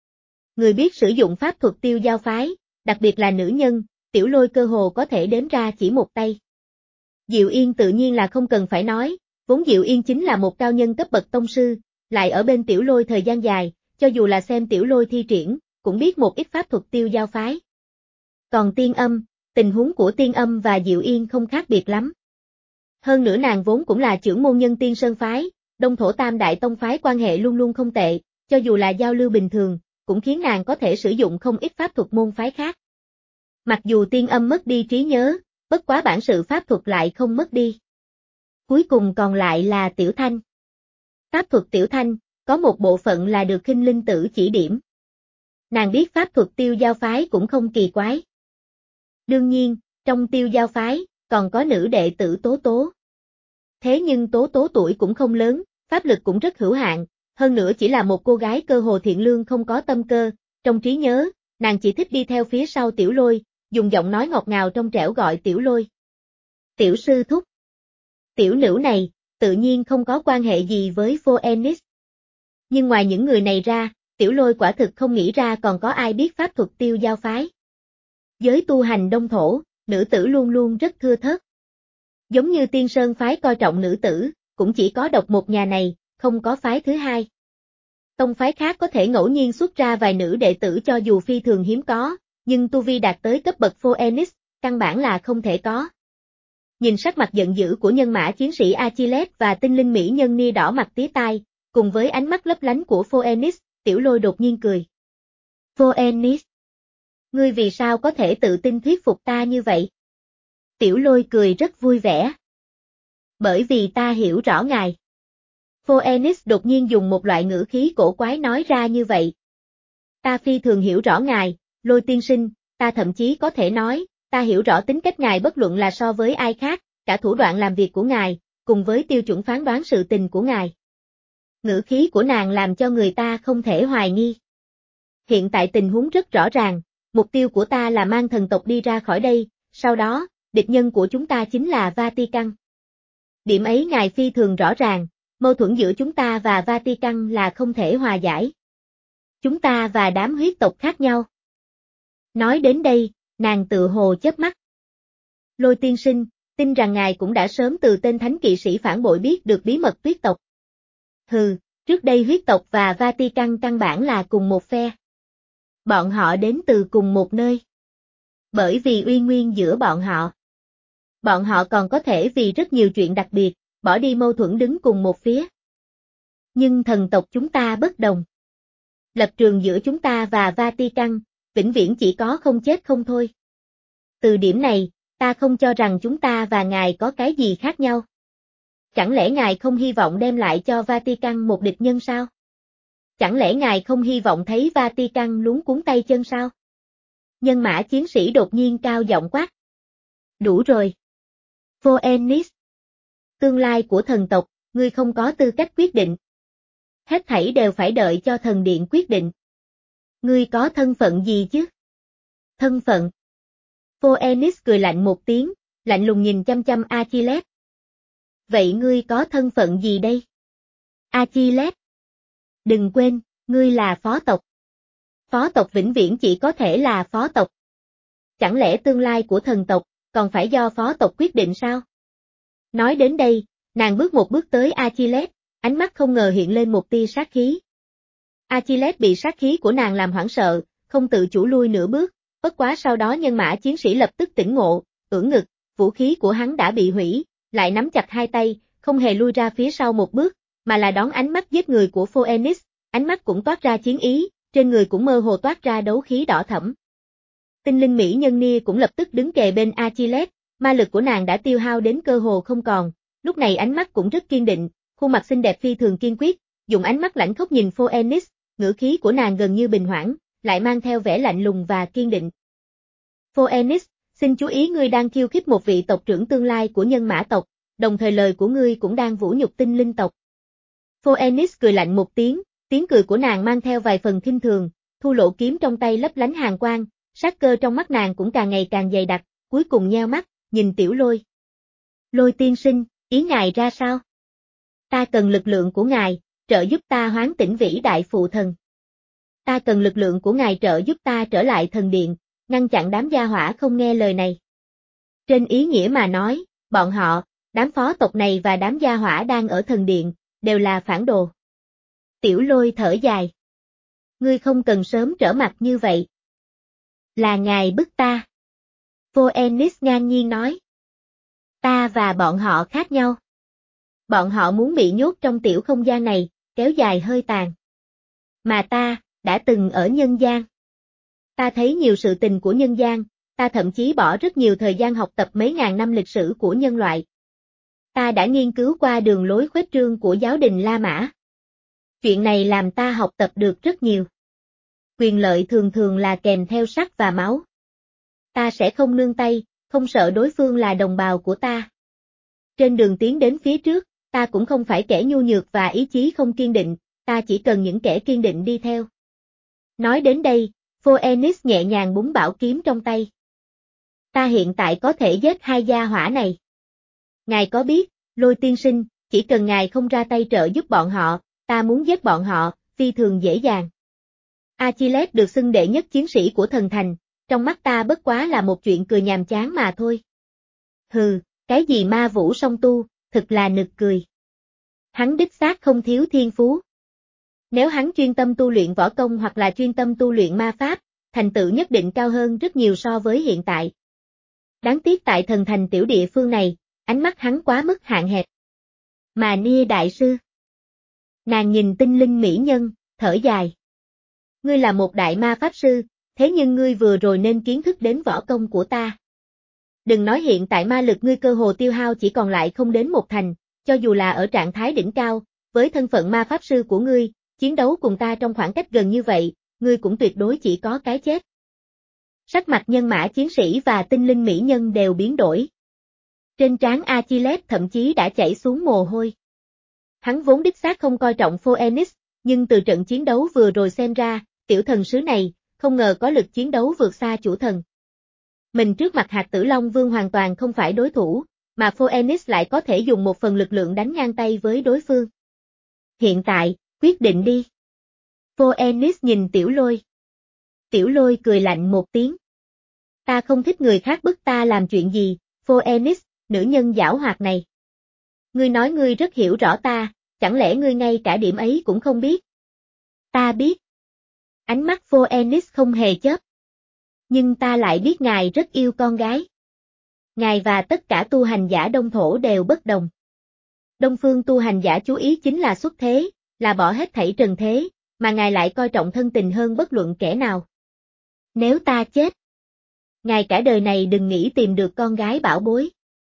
Người biết sử dụng pháp thuật tiêu giao phái, đặc biệt là nữ nhân, Tiểu Lôi cơ hồ có thể đếm ra chỉ một tay. Diệu Yên tự nhiên là không cần phải nói, vốn Diệu Yên chính là một cao nhân cấp bậc tông sư, lại ở bên Tiểu Lôi thời gian dài, cho dù là xem Tiểu Lôi thi triển, cũng biết một ít pháp thuật tiêu giao phái. Còn Tiên Âm, tình huống của Tiên Âm và Diệu Yên không khác biệt lắm. Hơn nữa nàng vốn cũng là trưởng môn nhân Tiên Sơn phái, Đông Thổ Tam Đại Tông phái quan hệ luôn luôn không tệ, cho dù là giao lưu bình thường, cũng khiến nàng có thể sử dụng không ít pháp thuật môn phái khác. Mặc dù Tiên Âm mất đi trí nhớ, bất quá bản sự pháp thuật lại không mất đi. Cuối cùng còn lại là Tiểu Thanh. Pháp thuật Tiểu Thanh, có một bộ phận là được Khinh Linh Tử chỉ điểm. Nàng biết pháp thuật tiêu giao phái cũng không kỳ quái. Đương nhiên, trong tiêu giao phái, còn có nữ đệ tử Tố Tố. Thế nhưng Tố Tố tuổi cũng không lớn, pháp lực cũng rất hữu hạn, hơn nữa chỉ là một cô gái cơ hồ thiện lương không có tâm cơ, trong trí nhớ, nàng chỉ thích đi theo phía sau Tiểu Lôi, dùng giọng nói ngọt ngào trong trẻo gọi Tiểu Lôi. Tiểu sư thúc. Tiểu nữ này, tự nhiên không có quan hệ gì với Phoenix. Nhưng ngoài những người này ra, Tiểu Lôi quả thực không nghĩ ra còn có ai biết pháp thuật tiêu giao phái. Giới tu hành Đông Thổ, nữ tử luôn luôn rất thưa thớt. Giống như Tiên Sơn phái coi trọng nữ tử, cũng chỉ có độc một nhà này, không có phái thứ hai. Tông phái khác có thể ngẫu nhiên xuất ra vài nữ đệ tử cho dù phi thường hiếm có, nhưng tu vi đạt tới cấp bậc Phoenix, căn bản là không thể có. Nhìn sắc mặt giận dữ của nhân mã chiến sĩ Achilles và tinh linh mỹ nhân nia đỏ mặt tía tai, cùng với ánh mắt lấp lánh của Phoenix, Tiểu Lôi đột nhiên cười. Phoenix, ngươi vì sao có thể tự tin thuyết phục ta như vậy? Tiểu Lôi cười rất vui vẻ. Bởi vì ta hiểu rõ ngài. Phoenix đột nhiên dùng một loại ngữ khí cổ quái nói ra như vậy. Ta phi thường hiểu rõ ngài, Lôi tiên sinh, ta thậm chí có thể nói, ta hiểu rõ tính cách ngài bất luận là so với ai khác, cả thủ đoạn làm việc của ngài, cùng với tiêu chuẩn phán đoán sự tình của ngài. Ngữ khí của nàng làm cho người ta không thể hoài nghi. Hiện tại tình huống rất rõ ràng, mục tiêu của ta là mang thần tộc đi ra khỏi đây, sau đó, địch nhân của chúng ta chính là Vatican. Điểm ấy ngài phi thường rõ ràng, mâu thuẫn giữa chúng ta và Vatican là không thể hòa giải. Chúng ta và đám huyết tộc khác nhau. Nói đến đây, nàng tự hồ chớp mắt. Lôi tiên sinh, tin rằng ngài cũng đã sớm từ tên thánh kỵ sĩ phản bội biết được bí mật huyết tộc. Hừ, trước đây huyết tộc và Vatican căn bản là cùng một phe. Bọn họ đến từ cùng một nơi. Bởi vì uy nguyên giữa bọn họ. Bọn họ còn có thể vì rất nhiều chuyện đặc biệt, bỏ đi mâu thuẫn đứng cùng một phía. Nhưng thần tộc chúng ta bất đồng. Lập trường giữa chúng ta và Vatican, vĩnh viễn chỉ có không chết không thôi. Từ điểm này, ta không cho rằng chúng ta và ngài có cái gì khác nhau. Chẳng lẽ ngài không hy vọng đem lại cho Vatican một địch nhân sao? Chẳng lẽ ngài không hy vọng thấy Vatican luống cuống tay chân sao? Nhân mã chiến sĩ đột nhiên cao giọng quát. Đủ rồi. Phoenix. Tương lai của thần tộc, ngươi không có tư cách quyết định. Hết thảy đều phải đợi cho thần điện quyết định. Ngươi có thân phận gì chứ? Thân phận. Phoenix cười lạnh một tiếng, lạnh lùng nhìn chăm chăm Achilles. Vậy ngươi có thân phận gì đây? Achilles. Đừng quên, ngươi là phó tộc. Phó tộc vĩnh viễn chỉ có thể là phó tộc. Chẳng lẽ tương lai của thần tộc, còn phải do phó tộc quyết định sao? Nói đến đây, nàng bước một bước tới Achilles, ánh mắt không ngờ hiện lên một tia sát khí. Achilles bị sát khí của nàng làm hoảng sợ, không tự chủ lui nửa bước, bất quá sau đó nhân mã chiến sĩ lập tức tỉnh ngộ, ưỡn ngực, vũ khí của hắn đã bị hủy, lại nắm chặt hai tay, không hề lui ra phía sau một bước, mà là đón ánh mắt giết người của Phoenix, ánh mắt cũng toát ra chiến ý, trên người cũng mơ hồ toát ra đấu khí đỏ thẫm. Tinh linh mỹ nhân Nia cũng lập tức đứng kề bên Achilles, ma lực của nàng đã tiêu hao đến cơ hồ không còn, lúc này ánh mắt cũng rất kiên định, khuôn mặt xinh đẹp phi thường kiên quyết, dùng ánh mắt lãnh khốc nhìn Phoenix, ngữ khí của nàng gần như bình hoãn, lại mang theo vẻ lạnh lùng và kiên định. Phoenix, xin chú ý ngươi đang khiêu khích một vị tộc trưởng tương lai của nhân mã tộc, đồng thời lời của ngươi cũng đang vũ nhục tinh linh tộc. Phoenix cười lạnh một tiếng, tiếng cười của nàng mang theo vài phần khinh thường, thu lộ kiếm trong tay lấp lánh hàn quang, sát cơ trong mắt nàng cũng càng ngày càng dày đặc, cuối cùng nheo mắt, nhìn Tiểu Lôi. Lôi tiên sinh, ý ngài ra sao? Ta cần lực lượng của ngài, trợ giúp ta hoán tỉnh vĩ đại phụ thần. Ta cần lực lượng của ngài trợ giúp ta trở lại thần điện, ngăn chặn đám gia hỏa không nghe lời này. Trên ý nghĩa mà nói, bọn họ, đám phó tộc này và đám gia hỏa đang ở thần điện, đều là phản đồ. Tiểu Lôi thở dài. Ngươi không cần sớm trở mặt như vậy. Là ngài bức ta. Phoenix ngang nhiên nói. Ta và bọn họ khác nhau. Bọn họ muốn bị nhốt trong tiểu không gian này, kéo dài hơi tàn. Mà ta, đã từng ở nhân gian. Ta thấy nhiều sự tình của nhân gian, ta thậm chí bỏ rất nhiều thời gian học tập mấy ngàn năm lịch sử của nhân loại. Ta đã nghiên cứu qua đường lối khuếch trương của giáo đình La Mã. Chuyện này làm ta học tập được rất nhiều. Quyền lợi thường thường là kèm theo sắt và máu. Ta sẽ không nương tay, không sợ đối phương là đồng bào của ta. Trên đường tiến đến phía trước, ta cũng không phải kẻ nhu nhược và ý chí không kiên định, ta chỉ cần những kẻ kiên định đi theo. Nói đến đây, Phoenix nhẹ nhàng búng bảo kiếm trong tay. Ta hiện tại có thể giết hai gia hỏa này. Ngài có biết, Lôi tiên sinh, chỉ cần ngài không ra tay trợ giúp bọn họ, ta muốn giết bọn họ, phi thường dễ dàng. Achilles được xưng đệ nhất chiến sĩ của thần thành, trong mắt ta bất quá là một chuyện cười nhàm chán mà thôi. Hừ, cái gì ma vũ song tu, thật là nực cười. Hắn đích xác không thiếu thiên phú. Nếu hắn chuyên tâm tu luyện võ công hoặc là chuyên tâm tu luyện ma pháp, thành tựu nhất định cao hơn rất nhiều so với hiện tại. Đáng tiếc tại thần thành tiểu địa phương này, ánh mắt hắn quá mức hạn hẹp. Mà Nia đại sư. Nàng nhìn tinh linh mỹ nhân, thở dài. Ngươi là một đại ma pháp sư, thế nhưng ngươi vừa rồi nên kiến thức đến võ công của ta. Đừng nói hiện tại ma lực ngươi cơ hồ tiêu hao chỉ còn lại không đến một thành, cho dù là ở trạng thái đỉnh cao, với thân phận ma pháp sư của ngươi, chiến đấu cùng ta trong khoảng cách gần như vậy, ngươi cũng tuyệt đối chỉ có cái chết. Sắc mặt nhân mã chiến sĩ và tinh linh mỹ nhân đều biến đổi. Trên trán Achilles thậm chí đã chảy xuống mồ hôi. Hắn vốn đích xác không coi trọng Phoenix, nhưng từ trận chiến đấu vừa rồi xem ra, tiểu thần sứ này, không ngờ có lực chiến đấu vượt xa chủ thần. Mình trước mặt hạt tử Long Vương hoàn toàn không phải đối thủ, mà Phoenix lại có thể dùng một phần lực lượng đánh ngang tay với đối phương. Hiện tại, quyết định đi. Phoenix nhìn Tiểu Lôi. Tiểu Lôi cười lạnh một tiếng. Ta không thích người khác bức ta làm chuyện gì, Phoenix, nữ nhân giảo hoạt này. Ngươi nói ngươi rất hiểu rõ ta, chẳng lẽ ngươi ngay cả điểm ấy cũng không biết? Ta biết. Ánh mắt Phoenix không hề chớp. Nhưng ta lại biết ngài rất yêu con gái. Ngài và tất cả tu hành giả Đông Thổ đều bất đồng. Đông phương tu hành giả chú ý chính là xuất thế, là bỏ hết thảy trần thế, mà ngài lại coi trọng thân tình hơn bất luận kẻ nào. Nếu ta chết, ngài cả đời này đừng nghĩ tìm được con gái bảo bối.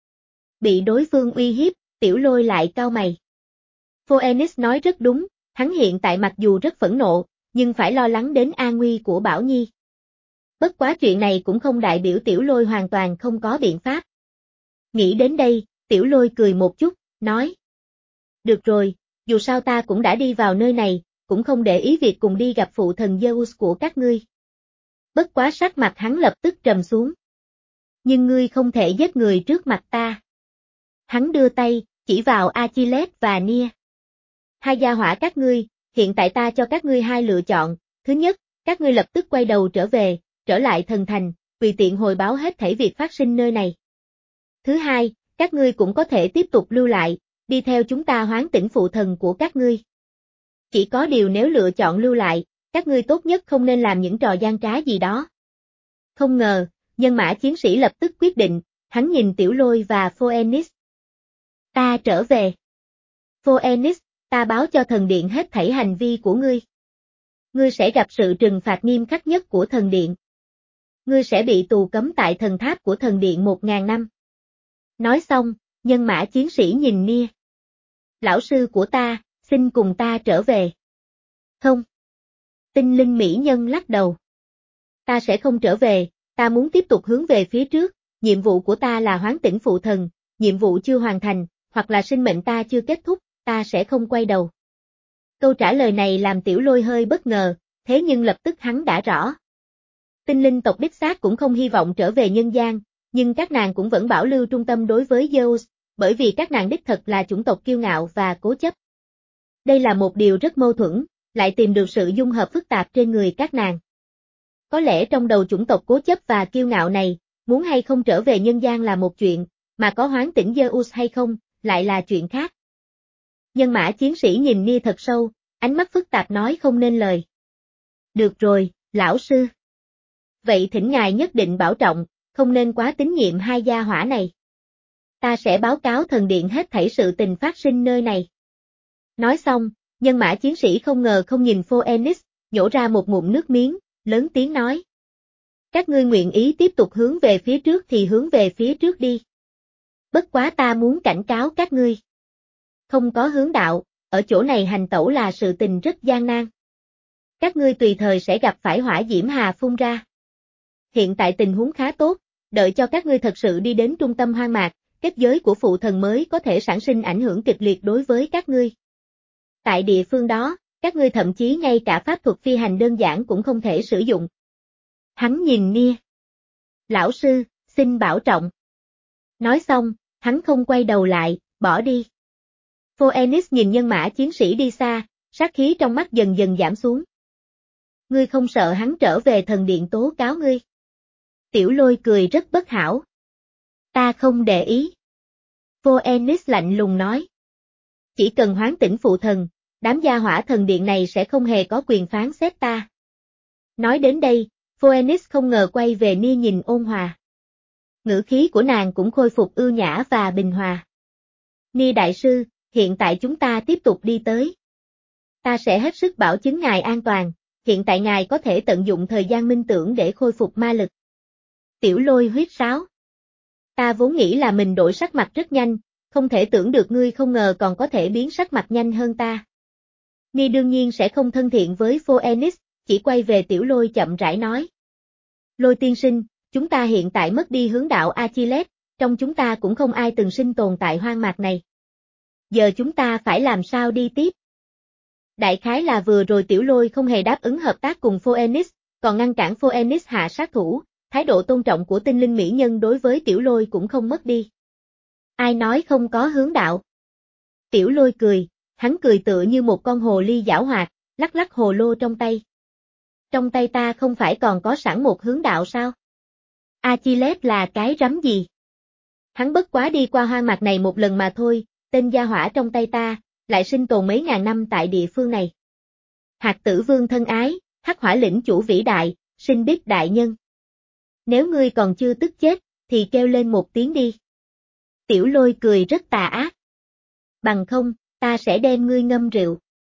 Bị đối phương uy hiếp, Tiểu Lôi lại cau mày. Phoenix nói rất đúng, hắn hiện tại mặc dù rất phẫn nộ, nhưng phải lo lắng đến an nguy của Bảo Nhi. Bất quá chuyện này cũng không đại biểu Tiểu Lôi hoàn toàn không có biện pháp. Nghĩ đến đây, Tiểu Lôi cười một chút, nói. Được rồi, dù sao ta cũng đã đi vào nơi này, cũng không để ý việc cùng đi gặp phụ thần Zeus của các ngươi. Bất quá sắc mặt hắn lập tức trầm xuống. Nhưng ngươi không thể giết người trước mặt ta. Hắn đưa tay, chỉ vào Achilles và Nia. Hai gia hỏa các ngươi, hiện tại ta cho các ngươi hai lựa chọn. Thứ nhất, các ngươi lập tức quay đầu trở về, trở lại thần thành, tùy tiện hồi báo hết thảy việc phát sinh nơi này. Thứ hai, các ngươi cũng có thể tiếp tục lưu lại, đi theo chúng ta hoán tỉnh phụ thần của các ngươi. Chỉ có điều nếu lựa chọn lưu lại, các ngươi tốt nhất không nên làm những trò gian trá gì đó. Không ngờ, nhân mã chiến sĩ lập tức quyết định, hắn nhìn Tiểu Lôi và Phoenix. Ta trở về. Phoenix, ta báo cho thần điện hết thảy hành vi của ngươi. Ngươi sẽ gặp sự trừng phạt nghiêm khắc nhất của thần điện. Ngươi sẽ bị tù cấm tại thần tháp của thần điện một ngàn năm. Nói xong, nhân mã chiến sĩ nhìn Nia. Lão sư của ta, xin cùng ta trở về. Không. Tinh linh mỹ nhân lắc đầu. Ta sẽ không trở về, ta muốn tiếp tục hướng về phía trước, nhiệm vụ của ta là hoán tỉnh phụ thần, nhiệm vụ chưa hoàn thành, hoặc là sinh mệnh ta chưa kết thúc, ta sẽ không quay đầu. Câu trả lời này làm Tiểu Lôi hơi bất ngờ, thế nhưng lập tức hắn đã rõ. Tinh linh tộc đích xác cũng không hy vọng trở về nhân gian, nhưng các nàng cũng vẫn bảo lưu trung tâm đối với Zeus, bởi vì các nàng đích thật là chủng tộc kiêu ngạo và cố chấp. Đây là một điều rất mâu thuẫn, lại tìm được sự dung hợp phức tạp trên người các nàng. Có lẽ trong đầu chủng tộc cố chấp và kiêu ngạo này, muốn hay không trở về nhân gian là một chuyện, mà có hoán tỉnh Zeus hay không, lại là chuyện khác. Nhân mã chiến sĩ nhìn Nia thật sâu, ánh mắt phức tạp nói không nên lời. Được rồi, lão sư. Vậy thỉnh ngài nhất định bảo trọng, không nên quá tín nhiệm hai gia hỏa này. Ta sẽ báo cáo thần điện hết thảy sự tình phát sinh nơi này. Nói xong, nhân mã chiến sĩ không ngờ không nhìn Phoenix, nhổ ra một ngụm nước miếng, lớn tiếng nói. Các ngươi nguyện ý tiếp tục hướng về phía trước thì hướng về phía trước đi. Bất quá ta muốn cảnh cáo các ngươi. Không có hướng đạo, ở chỗ này hành tẩu là sự tình rất gian nan. Các ngươi tùy thời sẽ gặp phải hỏa diễm hà phun ra. Hiện tại tình huống khá tốt, đợi cho các ngươi thật sự đi đến trung tâm hoang mạc, kết giới của phụ thần mới có thể sản sinh ảnh hưởng kịch liệt đối với các ngươi. Tại địa phương đó, các ngươi thậm chí ngay cả pháp thuật phi hành đơn giản cũng không thể sử dụng. Hắn nhìn Nia. Lão sư, xin bảo trọng. Nói xong, hắn không quay đầu lại, bỏ đi. Phoenix nhìn nhân mã chiến sĩ đi xa, sát khí trong mắt dần dần giảm xuống. Ngươi không sợ hắn trở về thần điện tố cáo ngươi? Tiểu Lôi cười rất bất hảo. Ta không để ý. Phoenix lạnh lùng nói. Chỉ cần hoán tỉnh phụ thần, đám gia hỏa thần điện này sẽ không hề có quyền phán xét ta. Nói đến đây, Phoenix không ngờ quay về Nia nhìn ôn hòa. Ngữ khí của nàng cũng khôi phục ưu nhã và bình hòa. Nia đại sư, hiện tại chúng ta tiếp tục đi tới. Ta sẽ hết sức bảo chứng ngài an toàn, hiện tại ngài có thể tận dụng thời gian minh tưởng để khôi phục ma lực. Tiểu Lôi huýt sáo. Ta vốn nghĩ là mình đổi sắc mặt rất nhanh, không thể tưởng được ngươi không ngờ còn có thể biến sắc mặt nhanh hơn ta. Nia đương nhiên sẽ không thân thiện với Phoenix, chỉ quay về Tiểu Lôi chậm rãi nói. Lôi tiên sinh, chúng ta hiện tại mất đi hướng đạo Achilles, trong chúng ta cũng không ai từng sinh tồn tại hoang mạc này. Giờ chúng ta phải làm sao đi tiếp? Đại khái là vừa rồi Tiểu Lôi không hề đáp ứng hợp tác cùng Phoenix, còn ngăn cản Phoenix hạ sát thủ, thái độ tôn trọng của tinh linh mỹ nhân đối với Tiểu Lôi cũng không mất đi. Ai nói không có hướng đạo? Tiểu Lôi cười, hắn cười tựa như một con hồ ly giảo hoạt, lắc lắc hồ lô trong tay. Trong tay ta không phải còn có sẵn một hướng đạo sao? Achilles là cái rắm gì? Hắn bất quá đi qua hoang mạc này một lần mà thôi, tên gia hỏa trong tay ta, lại sinh tồn mấy ngàn năm tại địa phương này. Hạt tử vương thân ái, hắc hỏa lĩnh chủ vĩ đại, sinh biết đại nhân. Nếu ngươi còn chưa tức chết, thì kêu lên một tiếng đi. Tiểu Lôi cười rất tà ác. Bằng không, ta sẽ đem ngươi ngâm rượu.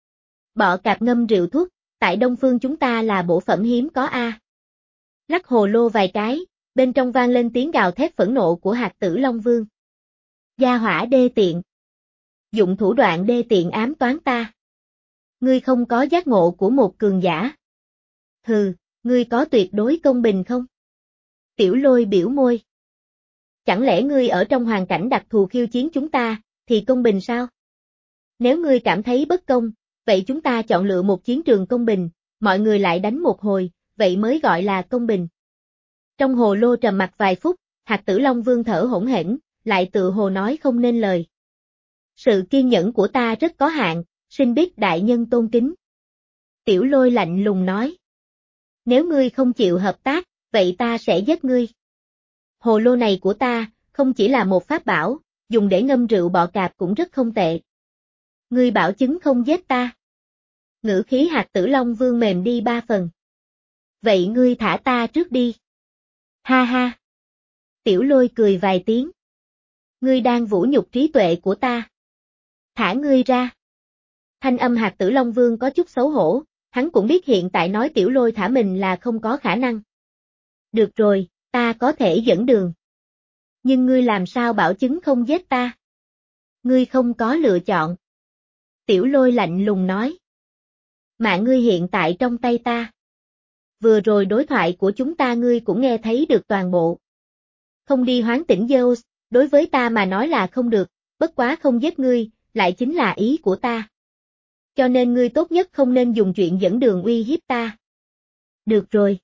Bọ cạp ngâm rượu thuốc, tại Đông Phương chúng ta là bổ phẩm hiếm có a. Lắc hồ lô vài cái, bên trong vang lên tiếng gào thét phẫn nộ của Hạt Tử Long Vương. Gia hỏa đê tiện. Dụng thủ đoạn đê tiện ám toán ta. Ngươi không có giác ngộ của một cường giả. Hừ, ngươi có tuyệt đối công bình không? Tiểu Lôi biểu môi. Chẳng lẽ ngươi ở trong hoàn cảnh đặc thù khiêu chiến chúng ta, thì công bình sao? Nếu ngươi cảm thấy bất công, vậy chúng ta chọn lựa một chiến trường công bình, mọi người lại đánh một hồi, vậy mới gọi là công bình. Trong hồ lô trầm mặc vài phút, Hạt Tử Long Vương thở hổn hển, lại tự hồ nói không nên lời. Sự kiên nhẫn của ta rất có hạn, xin biết đại nhân tôn kính. Tiểu Lôi lạnh lùng nói. Nếu ngươi không chịu hợp tác, vậy ta sẽ giết ngươi. Hồ lô này của ta, không chỉ là một pháp bảo, dùng để ngâm rượu bọ cạp cũng rất không tệ. Ngươi bảo chứng không giết ta. Ngữ khí Hạt Tử Long Vương mềm đi ba phần. Vậy ngươi thả ta trước đi. Ha ha. Tiểu Lôi cười vài tiếng. Ngươi đang vũ nhục trí tuệ của ta. Thả ngươi ra. Thanh âm Hạt Tử Long Vương có chút xấu hổ, hắn cũng biết hiện tại nói Tiểu Lôi thả mình là không có khả năng. Được rồi, ta có thể dẫn đường. Nhưng ngươi làm sao bảo chứng không giết ta? Ngươi không có lựa chọn. Tiểu Lôi lạnh lùng nói. Mạng ngươi hiện tại trong tay ta. Vừa rồi đối thoại của chúng ta ngươi cũng nghe thấy được toàn bộ. Không đi hoán tỉnh Zeus, đối với ta mà nói là không được, bất quá không giết ngươi, lại chính là ý của ta. Cho nên ngươi tốt nhất không nên dùng chuyện dẫn đường uy hiếp ta. Được rồi.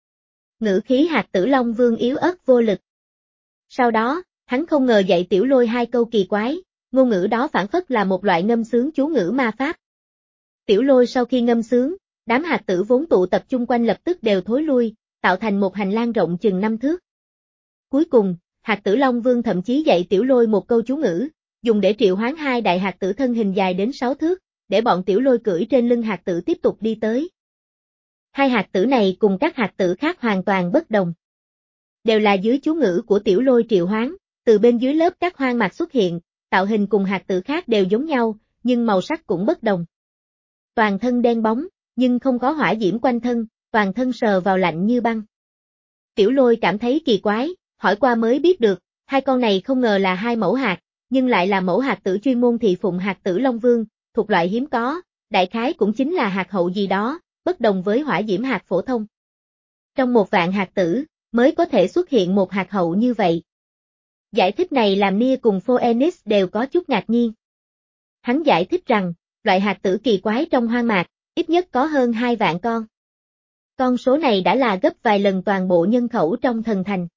Ngữ khí Hạt Tử Long Vương yếu ớt vô lực. Sau đó, hắn không ngờ dạy Tiểu Lôi hai câu kỳ quái, ngôn ngữ đó phản phất là một loại ngâm sướng chú ngữ ma pháp. Tiểu Lôi sau khi ngâm sướng, đám hạt tử vốn tụ tập chung quanh lập tức đều thối lui, tạo thành một hành lang rộng chừng năm thước. Cuối cùng, Hạt Tử Long Vương thậm chí dạy Tiểu Lôi một câu chú ngữ, dùng để triệu hoán hai đại hạt tử thân hình dài đến sáu thước, để bọn Tiểu Lôi cưỡi trên lưng hạt tử tiếp tục đi tới. Hai hạt tử này cùng các hạt tử khác hoàn toàn bất đồng. Đều là dưới chú ngữ của Tiểu Lôi triệu hoán, từ bên dưới lớp các hoang mạc xuất hiện, tạo hình cùng hạt tử khác đều giống nhau, nhưng màu sắc cũng bất đồng. Toàn thân đen bóng, nhưng không có hỏa diễm quanh thân, toàn thân sờ vào lạnh như băng. Tiểu Lôi cảm thấy kỳ quái, hỏi qua mới biết được, hai con này không ngờ là hai mẫu hạt, nhưng lại là mẫu hạt tử chuyên môn thị phụng Hạt Tử Long Vương, thuộc loại hiếm có, đại khái cũng chính là hạt hậu gì đó, bất đồng với hỏa diễm hạt phổ thông. Trong một vạn hạt tử, mới có thể xuất hiện một hạt hậu như vậy. Giải thích này làm Nia cùng Phoenix đều có chút ngạc nhiên. Hắn giải thích rằng, loại hạt tử kỳ quái trong hoang mạc, ít nhất có hơn hai vạn con. Con số này đã là gấp vài lần toàn bộ nhân khẩu trong thần thành.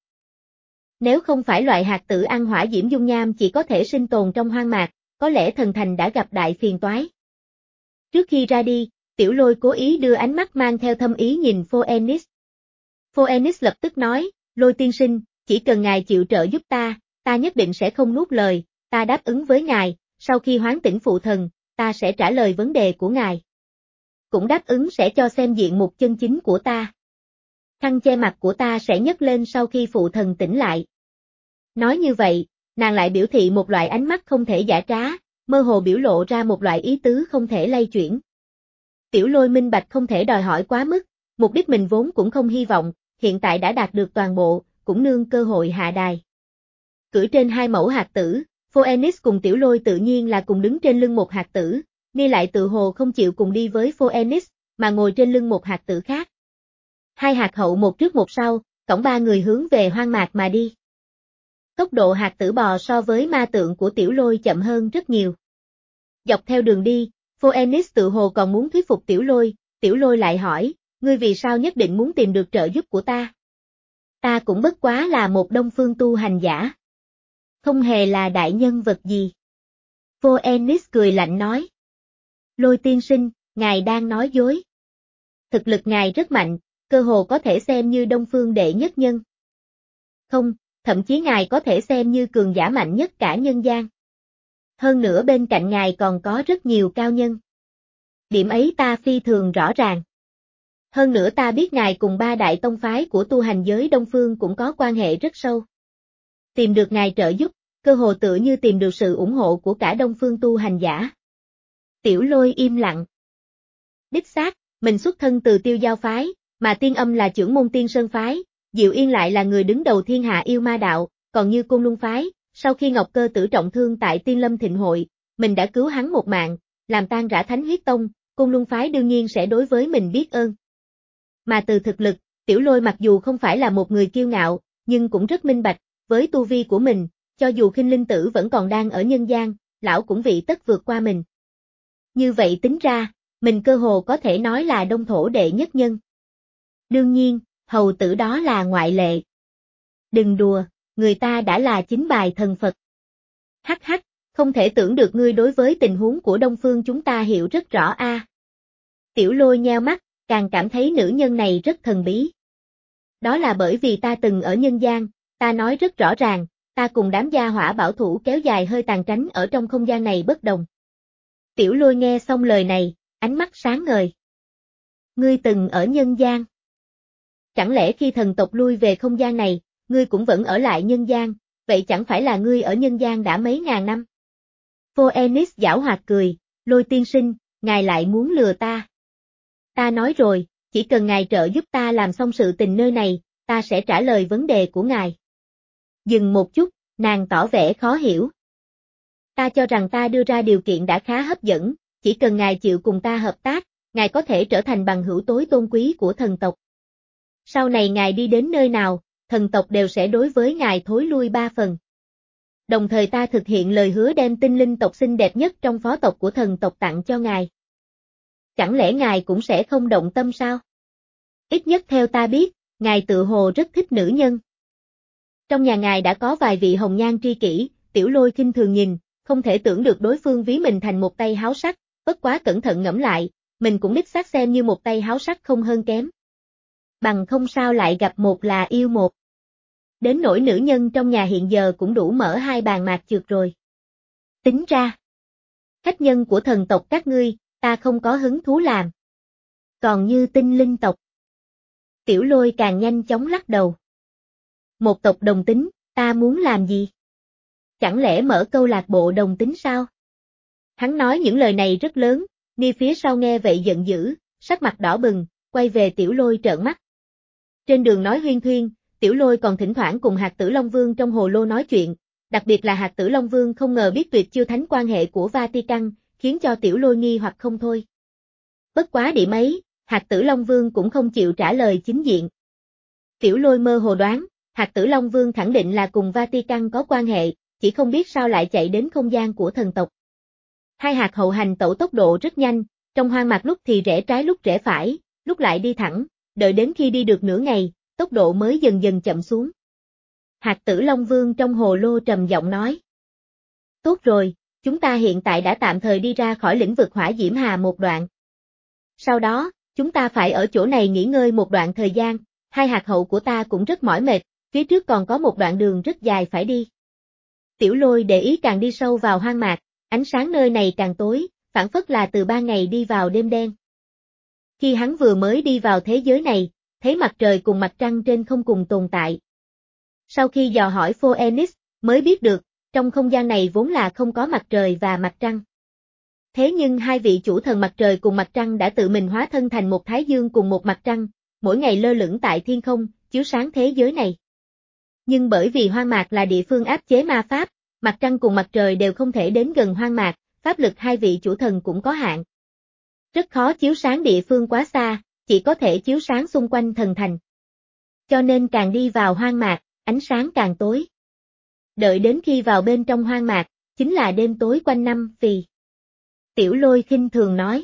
Nếu không phải loại hạt tử ăn hỏa diễm dung nham chỉ có thể sinh tồn trong hoang mạc, có lẽ thần thành đã gặp đại phiền toái. Trước khi ra đi, Tiểu Lôi cố ý đưa ánh mắt mang theo thâm ý nhìn Phoenix. Phoenix lập tức nói, Lôi tiên sinh, chỉ cần ngài chịu trợ giúp ta, ta nhất định sẽ không nuốt lời, ta đáp ứng với ngài, sau khi hoán tỉnh phụ thần, ta sẽ trả lời vấn đề của ngài. Cũng đáp ứng sẽ cho xem diện mục chân chính của ta. Khăn che mặt của ta sẽ nhấc lên sau khi phụ thần tỉnh lại. Nói như vậy, nàng lại biểu thị một loại ánh mắt không thể giả trá, mơ hồ biểu lộ ra một loại ý tứ không thể lay chuyển. Tiểu Lôi minh bạch không thể đòi hỏi quá mức, mục đích mình vốn cũng không hy vọng, hiện tại đã đạt được toàn bộ, cũng nương cơ hội hạ đài. Cưỡi trên hai mẫu hạt tử, Phoenix cùng Tiểu Lôi tự nhiên là cùng đứng trên lưng một hạt tử, Nia lại tự hồ không chịu cùng đi với Phoenix, mà ngồi trên lưng một hạt tử khác. Hai hạt hậu một trước một sau, cõng ba người hướng về hoang mạc mà đi. Tốc độ hạt tử bò so với ma tượng của Tiểu Lôi chậm hơn rất nhiều. Dọc theo đường đi, Phoenix tự hồ còn muốn thuyết phục Tiểu Lôi, Tiểu Lôi lại hỏi, ngươi vì sao nhất định muốn tìm được trợ giúp của ta? Ta cũng bất quá là một đông phương tu hành giả. Không hề là đại nhân vật gì. Phoenix cười lạnh nói. Lôi tiên sinh, ngài đang nói dối. Thực lực ngài rất mạnh, cơ hồ có thể xem như đông phương đệ nhất nhân. Không, thậm chí ngài có thể xem như cường giả mạnh nhất cả nhân gian. Hơn nữa bên cạnh ngài còn có rất nhiều cao nhân. Điểm ấy ta phi thường rõ ràng. Hơn nữa ta biết ngài cùng ba đại tông phái của tu hành giới Đông Phương cũng có quan hệ rất sâu. Tìm được ngài trợ giúp, cơ hồ tựa như tìm được sự ủng hộ của cả đông phương tu hành giả. Tiểu Lôi im lặng. Đích xác, mình xuất thân từ Tiêu Giao phái, mà Tiên Âm là trưởng môn Tiên Sơn phái, Diệu Yên lại là người đứng đầu thiên hạ yêu ma đạo, còn như Côn Luân phái, sau khi Ngọc Cơ Tử trọng thương tại Tiên Lâm Thịnh hội, mình đã cứu hắn một mạng, làm tan rã Thánh Huyết Tông, Côn Luân phái đương nhiên sẽ đối với mình biết ơn. Mà từ thực lực, Tiểu Lôi mặc dù không phải là một người kiêu ngạo, nhưng cũng rất minh bạch, với tu vi của mình, cho dù Khinh Linh Tử vẫn còn đang ở nhân gian, lão cũng vị tất vượt qua mình. Như vậy tính ra, mình cơ hồ có thể nói là đông thổ đệ nhất nhân. Đương nhiên, hầu tử đó là ngoại lệ. Đừng đùa, người ta đã là chính bài thần Phật. Hắc hắc, không thể tưởng được ngươi đối với tình huống của Đông Phương chúng ta hiểu rất rõ a. À. Tiểu Lôi nheo mắt, càng cảm thấy nữ nhân này rất thần bí. Đó là bởi vì ta từng ở nhân gian, ta nói rất rõ ràng, ta cùng đám gia hỏa bảo thủ kéo dài hơi tàn tránh ở trong không gian này bất đồng. Tiểu Lôi nghe xong lời này, ánh mắt sáng ngời. Ngươi từng ở nhân gian. Chẳng lẽ khi thần tộc lui về không gian này, ngươi cũng vẫn ở lại nhân gian, vậy chẳng phải là ngươi ở nhân gian đã mấy ngàn năm? Phoenix giảo hoạt cười, Lôi tiên sinh, ngài lại muốn lừa ta. Ta nói rồi, chỉ cần ngài trợ giúp ta làm xong sự tình nơi này, ta sẽ trả lời vấn đề của ngài. Dừng một chút, nàng tỏ vẻ khó hiểu. Ta cho rằng ta đưa ra điều kiện đã khá hấp dẫn, chỉ cần ngài chịu cùng ta hợp tác, ngài có thể trở thành bằng hữu tối tôn quý của thần tộc. Sau này ngài đi đến nơi nào, thần tộc đều sẽ đối với ngài thối lui ba phần. Đồng thời ta thực hiện lời hứa đem tinh linh tộc xinh đẹp nhất trong phó tộc của thần tộc tặng cho ngài. Chẳng lẽ ngài cũng sẽ không động tâm sao? Ít nhất theo ta biết, ngài tự hồ rất thích nữ nhân. Trong nhà ngài đã có vài vị hồng nhan tri kỷ, Tiểu Lôi khinh thường nhìn, không thể tưởng được đối phương ví mình thành một tay háo sắc, bất quá cẩn thận ngẫm lại, mình cũng đích xác xem như một tay háo sắc không hơn kém. Bằng không sao lại gặp một là yêu một. Đến nỗi nữ nhân trong nhà hiện giờ cũng đủ mở hai bàn mạc trượt rồi. Tính ra, khách nhân của thần tộc các ngươi, ta không có hứng thú làm. Còn như tinh linh tộc. Tiểu Lôi càng nhanh chóng lắc đầu. Một tộc đồng tính, ta muốn làm gì? Chẳng lẽ mở câu lạc bộ đồng tính sao? Hắn nói những lời này rất lớn, Ni phía sau nghe vậy giận dữ, sắc mặt đỏ bừng, quay về Tiểu Lôi trợn mắt. Trên đường nói huyên thuyên, Tiểu Lôi còn thỉnh thoảng cùng Hạt Tử Long Vương trong hồ lô nói chuyện, đặc biệt là Hạt Tử Long Vương không ngờ biết tuyệt chiêu thánh quan hệ của Vatican, khiến cho Tiểu Lôi nghi hoặc không thôi. Bất quá điểm ấy, Hạt Tử Long Vương cũng không chịu trả lời chính diện. Tiểu Lôi mơ hồ đoán, Hạt Tử Long Vương khẳng định là cùng Vatican có quan hệ, chỉ không biết sao lại chạy đến không gian của thần tộc. Hai hạt hậu hành tẩu tốc độ rất nhanh, trong hoang mạc lúc thì rẽ trái lúc rẽ phải, lúc lại đi thẳng, đợi đến khi đi được nửa ngày, tốc độ mới dần dần chậm xuống. Hạt Tử Long Vương trong hồ lô trầm giọng nói. Tốt rồi, chúng ta hiện tại đã tạm thời đi ra khỏi lĩnh vực hỏa diễm hà một đoạn. Sau đó, chúng ta phải ở chỗ này nghỉ ngơi một đoạn thời gian, hai hạt hậu của ta cũng rất mỏi mệt, phía trước còn có một đoạn đường rất dài phải đi. Tiểu Lôi để ý càng đi sâu vào hoang mạc, ánh sáng nơi này càng tối, phản phất là từ ban ngày đi vào đêm đen. Khi hắn vừa mới đi vào thế giới này, thấy mặt trời cùng mặt trăng trên không cùng tồn tại. Sau khi dò hỏi Phoenix, mới biết được, trong không gian này vốn là không có mặt trời và mặt trăng. Thế nhưng hai vị chủ thần mặt trời cùng mặt trăng đã tự mình hóa thân thành một thái dương cùng một mặt trăng, mỗi ngày lơ lửng tại thiên không, chiếu sáng thế giới này. Nhưng bởi vì hoang mạc là địa phương áp chế ma pháp, mặt trăng cùng mặt trời đều không thể đến gần hoang mạc, pháp lực hai vị chủ thần cũng có hạn. Rất khó chiếu sáng địa phương quá xa, chỉ có thể chiếu sáng xung quanh thần thành. Cho nên càng đi vào hoang mạc, ánh sáng càng tối. Đợi đến khi vào bên trong hoang mạc, chính là đêm tối quanh năm vì. Tiểu Lôi khinh thường nói.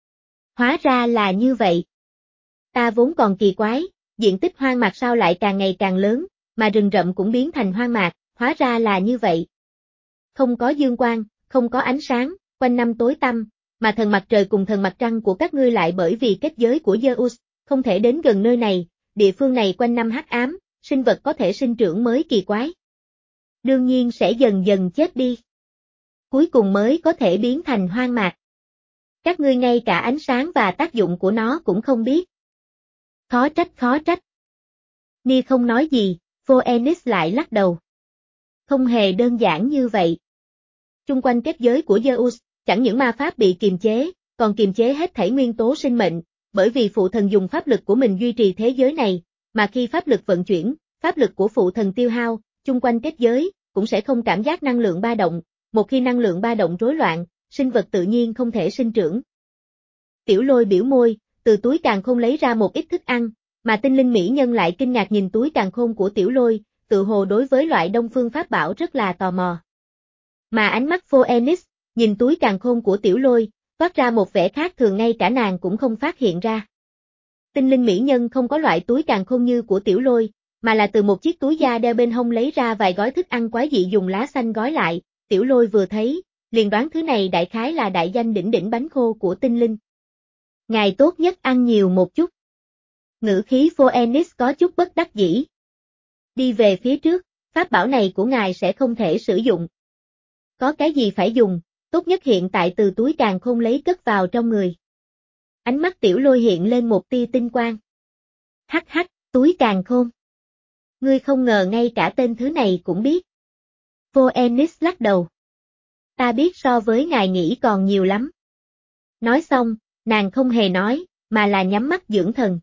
Hóa ra là như vậy. Ta vốn còn kỳ quái, diện tích hoang mạc sao lại càng ngày càng lớn, mà rừng rậm cũng biến thành hoang mạc, hóa ra là như vậy. Không có dương quang, không có ánh sáng, quanh năm tối tăm, mà thần mặt trời cùng thần mặt trăng của các ngươi lại bởi vì kết giới của Zeus, không thể đến gần nơi này, địa phương này quanh năm hắc ám, sinh vật có thể sinh trưởng mới kỳ quái. Đương nhiên sẽ dần dần chết đi. Cuối cùng mới có thể biến thành hoang mạc. Các ngươi ngay cả ánh sáng và tác dụng của nó cũng không biết. Khó trách khó trách. Ni không nói gì, Phoenix lại lắc đầu. Không hề đơn giản như vậy. Chung quanh kết giới của Zeus, chẳng những ma pháp bị kiềm chế, còn kiềm chế hết thảy nguyên tố sinh mệnh, bởi vì phụ thần dùng pháp lực của mình duy trì thế giới này, mà khi pháp lực vận chuyển, pháp lực của phụ thần tiêu hao, chung quanh kết giới, cũng sẽ không cảm giác năng lượng ba động, một khi năng lượng ba động rối loạn, sinh vật tự nhiên không thể sinh trưởng. Tiểu Lôi biểu môi, từ túi càn khôn lấy ra một ít thức ăn, mà tinh linh mỹ nhân lại kinh ngạc nhìn túi càn khôn của Tiểu Lôi, tự hồ đối với loại đông phương pháp bảo rất là tò mò. Mà ánh mắt Phoenix, nhìn túi càn khôn của Tiểu Lôi, toát ra một vẻ khác thường ngay cả nàng cũng không phát hiện ra. Tinh linh mỹ nhân không có loại túi càn khôn như của Tiểu Lôi, mà là từ một chiếc túi da đeo bên hông lấy ra vài gói thức ăn quái dị dùng lá xanh gói lại, Tiểu Lôi vừa thấy, liền đoán thứ này đại khái là đại danh đỉnh đỉnh bánh khô của tinh linh. Ngài tốt nhất ăn nhiều một chút. Ngữ khí Phoenix có chút bất đắc dĩ. Đi về phía trước, pháp bảo này của ngài sẽ không thể sử dụng. Có cái gì phải dùng, tốt nhất hiện tại từ túi càn khôn lấy cất vào trong người. Ánh mắt Tiểu Lôi hiện lên một tia tinh quang. Hắc hắc, túi càn khôn. Ngươi không ngờ ngay cả tên thứ này cũng biết. Phoenix lắc đầu. Ta biết so với ngài nghĩ còn nhiều lắm. Nói xong, nàng không hề nói, mà là nhắm mắt dưỡng thần.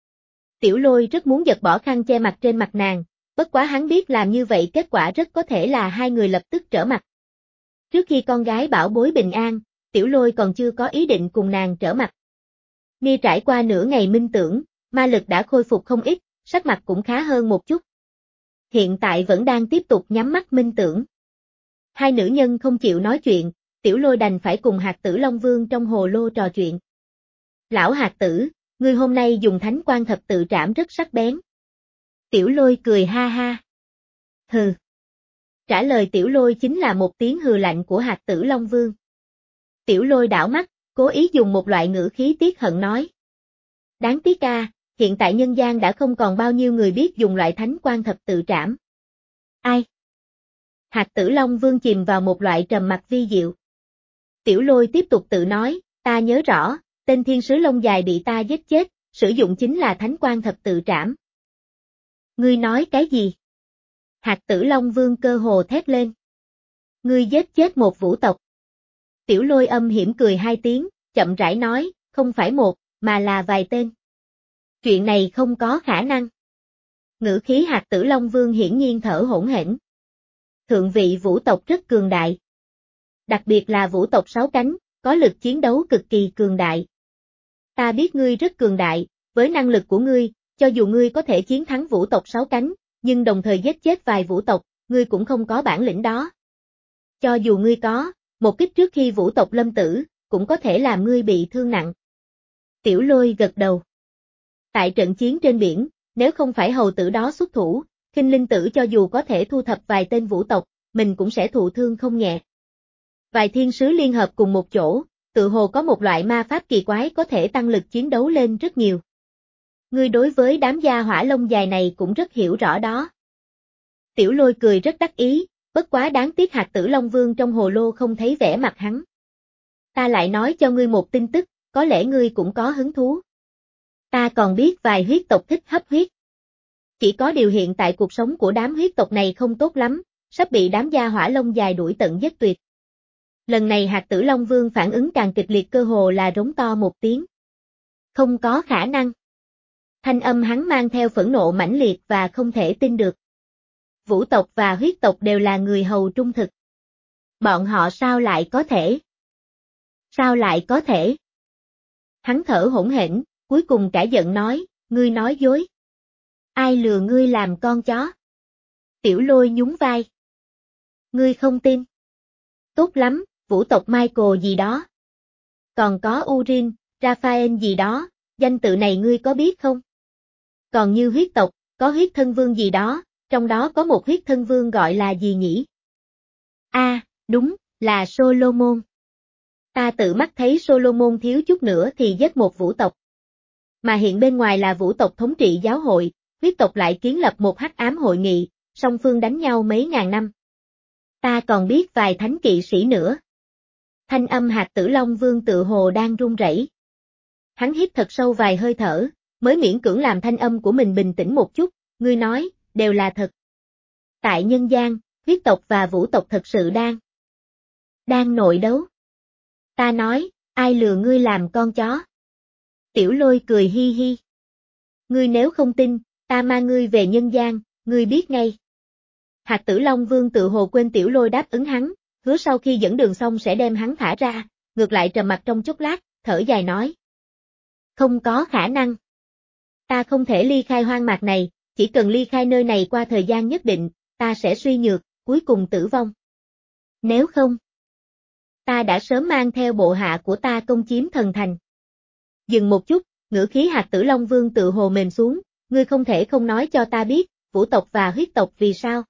Tiểu Lôi rất muốn giật bỏ khăn che mặt trên mặt nàng, bất quá hắn biết làm như vậy kết quả rất có thể là hai người lập tức trở mặt. Trước khi con gái bảo bối bình an, Tiểu Lôi còn chưa có ý định cùng nàng trở mặt. Nghe trải qua nửa ngày minh tưởng, ma lực đã khôi phục không ít, sắc mặt cũng khá hơn một chút. Hiện tại vẫn đang tiếp tục nhắm mắt minh tưởng. Hai nữ nhân không chịu nói chuyện, Tiểu Lôi đành phải cùng Hạt Tử Long Vương trong hồ lô trò chuyện. Lão Hạt Tử, ngươi hôm nay dùng thánh quan thập tự trảm rất sắc bén. Tiểu Lôi cười ha ha. Hừ. Trả lời Tiểu Lôi chính là một tiếng hừ lạnh của Hạt Tử Long Vương. Tiểu Lôi đảo mắt, cố ý dùng một loại ngữ khí tiếc hận nói. Đáng tiếc a, hiện tại nhân gian đã không còn bao nhiêu người biết dùng loại thánh quan thập tự trảm. Ai? Hạt Tử Long Vương chìm vào một loại trầm mặc vi diệu. Tiểu Lôi tiếp tục tự nói, ta nhớ rõ, tên thiên sứ lông dài bị ta giết chết, sử dụng chính là thánh quan thập tự trảm. Ngươi nói cái gì? Hạt Tử Long Vương cơ hồ thét lên. Ngươi giết chết một vũ tộc. Tiểu Lôi âm hiểm cười hai tiếng, chậm rãi nói, không phải một, mà là vài tên. Chuyện này không có khả năng. Ngữ khí Hạt Tử Long Vương hiển nhiên thở hổn hển. Thượng vị vũ tộc rất cường đại. Đặc biệt là vũ tộc sáu cánh, có lực chiến đấu cực kỳ cường đại. Ta biết ngươi rất cường đại, với năng lực của ngươi, cho dù ngươi có thể chiến thắng vũ tộc sáu cánh, nhưng đồng thời giết chết vài vũ tộc, ngươi cũng không có bản lĩnh đó. Cho dù ngươi có, một kích trước khi vũ tộc lâm tử, cũng có thể làm ngươi bị thương nặng. Tiểu Lôi gật đầu. Tại trận chiến trên biển, nếu không phải hầu tử đó xuất thủ, Khinh Linh Tử cho dù có thể thu thập vài tên vũ tộc, mình cũng sẽ thụ thương không nhẹ. Vài thiên sứ liên hợp cùng một chỗ, tự hồ có một loại ma pháp kỳ quái có thể tăng lực chiến đấu lên rất nhiều. Ngươi đối với đám gia hỏa lông dài này cũng rất hiểu rõ đó. Tiểu Lôi cười rất đắc ý, bất quá đáng tiếc Hạt Tử Long Vương trong hồ lô không thấy vẻ mặt hắn. Ta lại nói cho ngươi một tin tức, có lẽ ngươi cũng có hứng thú. Ta còn biết vài huyết tộc thích hấp huyết. Chỉ có điều hiện tại cuộc sống của đám huyết tộc này không tốt lắm, sắp bị đám gia hỏa lông dài đuổi tận giết tuyệt. Lần này Hạt Tử Long Vương phản ứng càng kịch liệt cơ hồ là rống to một tiếng. Không có khả năng. Thanh âm hắn mang theo phẫn nộ mãnh liệt và không thể tin được. Vũ tộc và huyết tộc đều là người hầu trung thực. Bọn họ sao lại có thể? Sao lại có thể? Hắn thở hổn hển, cuối cùng cả giận nói, ngươi nói dối. Ai lừa ngươi làm con chó? Tiểu Lôi nhún vai. Ngươi không tin. Tốt lắm, vũ tộc Michael gì đó. Còn có Urin, Raphael gì đó, danh tự này ngươi có biết không? Còn như huyết tộc, có huyết thân vương gì đó, trong đó có một huyết thân vương gọi là gì nhỉ? A, à, đúng, là Solomon. Ta tự mắt thấy Solomon thiếu chút nữa thì giết một vũ tộc. Mà hiện bên ngoài là vũ tộc thống trị giáo hội, huyết tộc lại kiến lập một hắc ám hội nghị, song phương đánh nhau mấy ngàn năm. Ta còn biết vài thánh kỵ sĩ nữa. Thanh âm Hạt Tử Long Vương tự hồ đang run rẩy. Hắn hít thật sâu vài hơi thở, mới miễn cưỡng làm thanh âm của mình bình tĩnh một chút, ngươi nói, đều là thật. Tại nhân gian, huyết huyết tộc và vũ tộc thật sự đang đang nội đấu. Ta nói, ai lừa ngươi làm con chó? Tiểu Lôi cười hi hi. Ngươi nếu không tin, ta mang ngươi về nhân gian, ngươi biết ngay. Hạt Tử Long Vương tự hồ quên Tiểu Lôi đáp ứng hắn, hứa sau khi dẫn đường xong sẽ đem hắn thả ra, ngược lại trầm mặt trong chốc lát, thở dài nói. Không có khả năng. Ta không thể ly khai hoang mạc này, chỉ cần ly khai nơi này qua thời gian nhất định, ta sẽ suy nhược, cuối cùng tử vong. Nếu không, ta đã sớm mang theo bộ hạ của ta công chiếm thần thành. Dừng một chút, ngữ khí Hạt Tử Long Vương tự hồ mềm xuống, ngươi không thể không nói cho ta biết, vũ tộc và huyết tộc vì sao?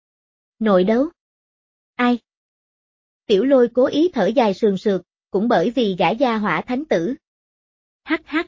Nội đấu? Ai? Tiểu Lôi cố ý thở dài sườn sượt, cũng bởi vì gã gia hỏa thánh tử. Hắc hắc.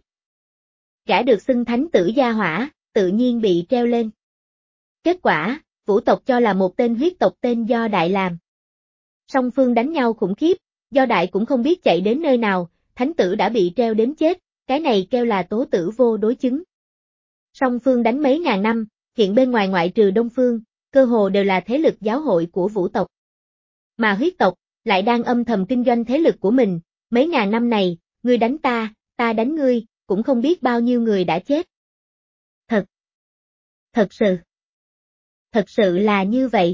Gã được xưng thánh tử gia hỏa, tự nhiên bị treo lên. Kết quả, vũ tộc cho là một tên huyết tộc tên Do Đại làm. Song phương đánh nhau khủng khiếp, Do Đại cũng không biết chạy đến nơi nào, thánh tử đã bị treo đến chết, cái này kêu là tố tử vô đối chứng. Song phương đánh mấy ngàn năm, hiện bên ngoài ngoại trừ Đông Phương, cơ hồ đều là thế lực giáo hội của vũ tộc. Mà huyết tộc, lại đang âm thầm kinh doanh thế lực của mình, mấy ngàn năm này, ngươi đánh ta, ta đánh ngươi, cũng không biết bao nhiêu người đã chết. Thật. Thật sự. Thật sự là như vậy.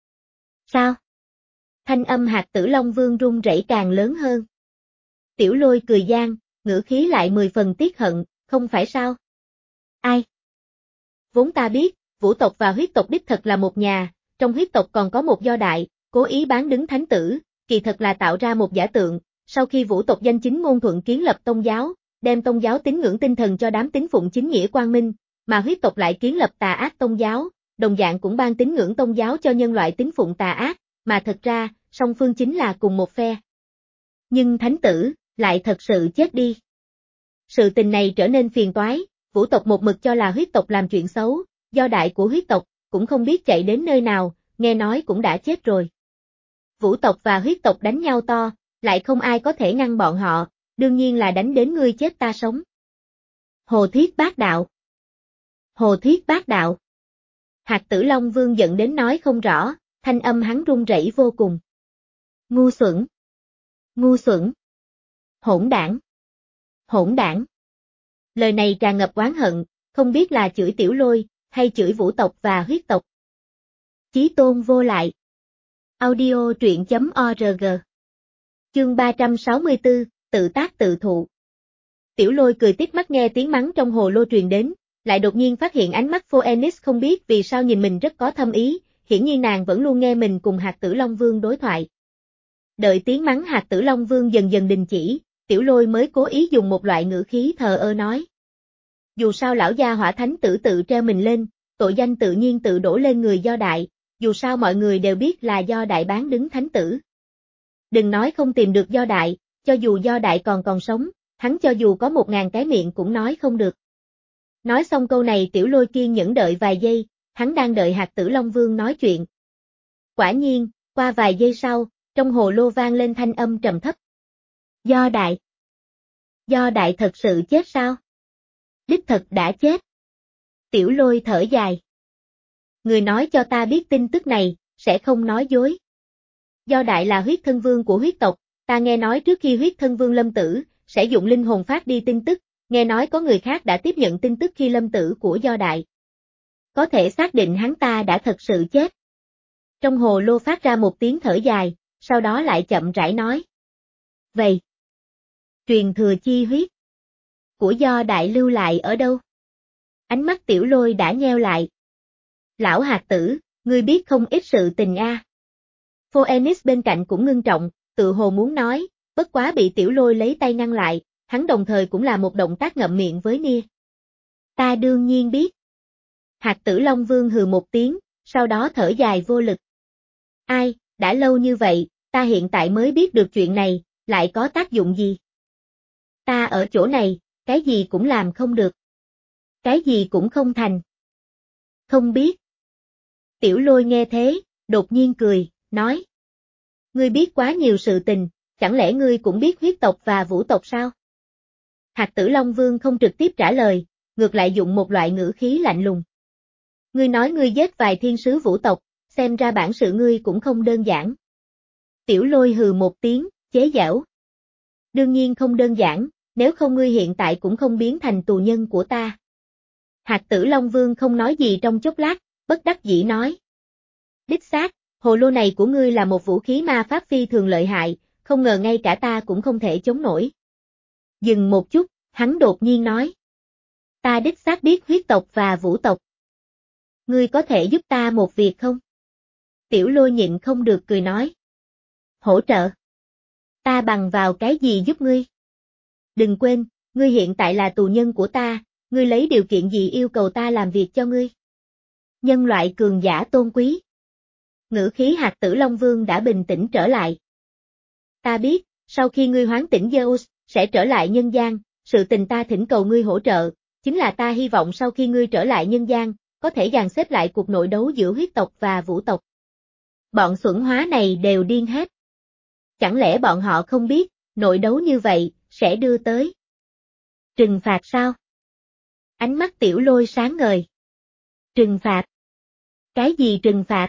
Sao? Thanh âm Hạt Tử Long Vương run rẩy càng lớn hơn. Tiểu Lôi cười gian, ngữ khí lại mười phần tiếc hận, không phải sao? Ai? Vốn ta biết, vũ tộc và huyết tộc đích thật là một nhà, trong huyết tộc còn có một Do Đại, cố ý bán đứng thánh tử, kỳ thật là tạo ra một giả tượng, sau khi vũ tộc danh chính ngôn thuận kiến lập tôn giáo, đem tôn giáo tín ngưỡng tinh thần cho đám tín phụng chính nghĩa quang minh, mà huyết tộc lại kiến lập tà ác tôn giáo, đồng dạng cũng ban tín ngưỡng tôn giáo cho nhân loại tín phụng tà ác, mà thật ra, song phương chính là cùng một phe. Nhưng thánh tử, lại thật sự chết đi. Sự tình này trở nên phiền toái, vũ tộc một mực cho là huyết tộc làm chuyện xấu, Do Đại của huyết tộc, cũng không biết chạy đến nơi nào, nghe nói cũng đã chết rồi. Vũ tộc và huyết tộc đánh nhau to, lại không ai có thể ngăn bọn họ, đương nhiên là đánh đến ngươi chết ta sống. Hồ Thiết Bác Đạo. Hồ Thiết Bác Đạo. Hạt Tử Long Vương giận đến nói không rõ, thanh âm hắn run rẩy vô cùng. Ngu xuẩn. Ngu xuẩn. Hỗn đảng. Hỗn đảng. Lời này tràn ngập oán hận, không biết là chửi Tiểu Lôi, hay chửi vũ tộc và huyết tộc. Chí tôn vô lại. Audio truyện chấm org. Chương ba trăm sáu mươi tư, tự tác tự thụ. Tiểu Lôi cười tít mắt nghe tiếng mắng trong hồ lô truyền đến, lại đột nhiên phát hiện ánh mắt Phoenix không biết vì sao nhìn mình rất có thâm ý, hiển nhiên nàng vẫn luôn nghe mình cùng Hạt Tử Long Vương đối thoại. Đợi tiếng mắng Hạt Tử Long Vương dần dần đình chỉ, Tiểu Lôi mới cố ý dùng một loại ngữ khí thờ ơ nói. Dù sao lão gia hỏa thánh tử tự treo mình lên, tội danh tự nhiên tự đổ lên người Do Đại, dù sao mọi người đều biết là Do Đại bán đứng thánh tử. Đừng nói không tìm được Do Đại, cho dù Do Đại còn còn sống, hắn cho dù có một ngàn cái miệng cũng nói không được. Nói xong câu này Tiểu Lôi kiên nhẫn đợi vài giây, hắn đang đợi Hạt Tử Long Vương nói chuyện. Quả nhiên, qua vài giây sau, trong hồ lô vang lên thanh âm trầm thấp. Do Đại. Do Đại thật sự chết sao? Đích thật đã chết. Tiểu Lôi thở dài. Người nói cho ta biết tin tức này, sẽ không nói dối. Do Đại là huyết thân vương của huyết tộc, ta nghe nói trước khi huyết thân vương lâm tử, sẽ dụng linh hồn phát đi tin tức, nghe nói có người khác đã tiếp nhận tin tức khi lâm tử của Do Đại. Có thể xác định hắn ta đã thật sự chết. Trong hồ lô phát ra một tiếng thở dài, sau đó lại chậm rãi nói. Vậy, truyền thừa chi huyết của Do Đại lưu lại ở đâu? Ánh mắt Tiểu Lôi đã nheo lại. Lão Hạt Tử, ngươi biết không ít sự tình a. À. Phoenix bên cạnh cũng ngưng trọng, tự hồ muốn nói, bất quá bị Tiểu Lôi lấy tay ngăn lại, hắn đồng thời cũng là một động tác ngậm miệng với Nia. Ta đương nhiên biết. Hạt Tử Long Vương hừ một tiếng, sau đó thở dài vô lực. Ai, đã lâu như vậy, ta hiện tại mới biết được chuyện này, lại có tác dụng gì? Ta ở chỗ này, cái gì cũng làm không được. Cái gì cũng không thành. Không biết. Tiểu Lôi nghe thế, đột nhiên cười, nói. Ngươi biết quá nhiều sự tình, chẳng lẽ ngươi cũng biết huyết tộc và vũ tộc sao? Hạt Tử Long Vương không trực tiếp trả lời, ngược lại dụng một loại ngữ khí lạnh lùng. Ngươi nói ngươi giết vài thiên sứ vũ tộc, xem ra bản sự ngươi cũng không đơn giản. Tiểu Lôi hừ một tiếng, chế giễu. Đương nhiên không đơn giản, nếu không ngươi hiện tại cũng không biến thành tù nhân của ta. Hạt Tử Long Vương không nói gì trong chốc lát, bất đắc dĩ nói. Đích xác, hồ lô này của ngươi là một vũ khí ma pháp phi thường lợi hại, không ngờ ngay cả ta cũng không thể chống nổi. Dừng một chút, hắn đột nhiên nói. Ta đích xác biết huyết tộc và vũ tộc. Ngươi có thể giúp ta một việc không? Tiểu Lôi nhịn không được cười nói. Hỗ trợ. Ta bằng vào cái gì giúp ngươi? Đừng quên, ngươi hiện tại là tù nhân của ta, ngươi lấy điều kiện gì yêu cầu ta làm việc cho ngươi? Nhân loại cường giả tôn quý. Ngữ khí Hạt Tử Long Vương đã bình tĩnh trở lại. Ta biết, sau khi ngươi hoán tỉnh Zeus, sẽ trở lại nhân gian, sự tình ta thỉnh cầu ngươi hỗ trợ, chính là ta hy vọng sau khi ngươi trở lại nhân gian, có thể dàn xếp lại cuộc nội đấu giữa huyết tộc và vũ tộc. Bọn xuẩn hóa này đều điên hết. Chẳng lẽ bọn họ không biết, nội đấu như vậy, sẽ đưa tới trừng phạt sao? Ánh mắt Tiểu Lôi sáng ngời. Trừng phạt? Cái gì trừng phạt?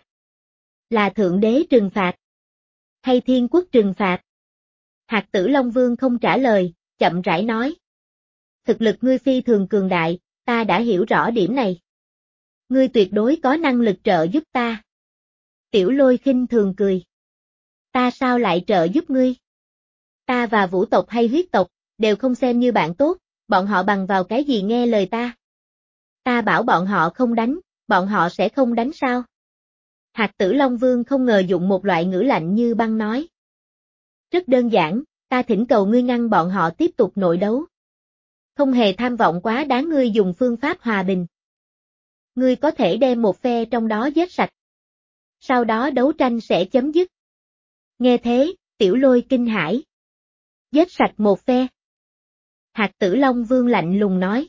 Là Thượng Đế trừng phạt? Hay Thiên Quốc trừng phạt? Hạt Tử Long Vương không trả lời, chậm rãi nói. Thực lực ngươi phi thường cường đại, ta đã hiểu rõ điểm này. Ngươi tuyệt đối có năng lực trợ giúp ta. Tiểu Lôi khinh thường cười. Ta sao lại trợ giúp ngươi? Ta và vũ tộc hay huyết tộc, đều không xem như bạn tốt, bọn họ bằng vào cái gì nghe lời ta? Ta bảo bọn họ không đánh, bọn họ sẽ không đánh sao? Hạt Tử Long Vương không ngờ dụng một loại ngữ lạnh như băng nói. Rất đơn giản, ta thỉnh cầu ngươi ngăn bọn họ tiếp tục nội đấu. Không hề tham vọng quá đáng ngươi dùng phương pháp hòa bình. Ngươi có thể đem một phe trong đó giết sạch. Sau đó đấu tranh sẽ chấm dứt. Nghe thế, Tiểu Lôi kinh hãi. Giết sạch một phe. Hạt Tử Long Vương lạnh lùng nói.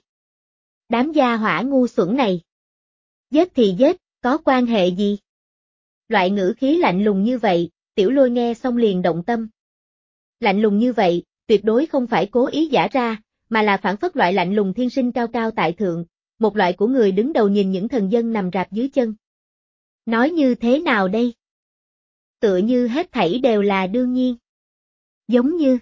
Đám gia hỏa ngu xuẩn này. Giết thì giết, có quan hệ gì? Loại ngữ khí lạnh lùng như vậy, Tiểu Lôi nghe xong liền động tâm. Lạnh lùng như vậy, tuyệt đối không phải cố ý giả ra, mà là phản phất loại lạnh lùng thiên sinh cao cao tại thượng, một loại của người đứng đầu nhìn những thần dân nằm rạp dưới chân. Nói như thế nào đây? Tựa như hết thảy đều là đương nhiên. Giống như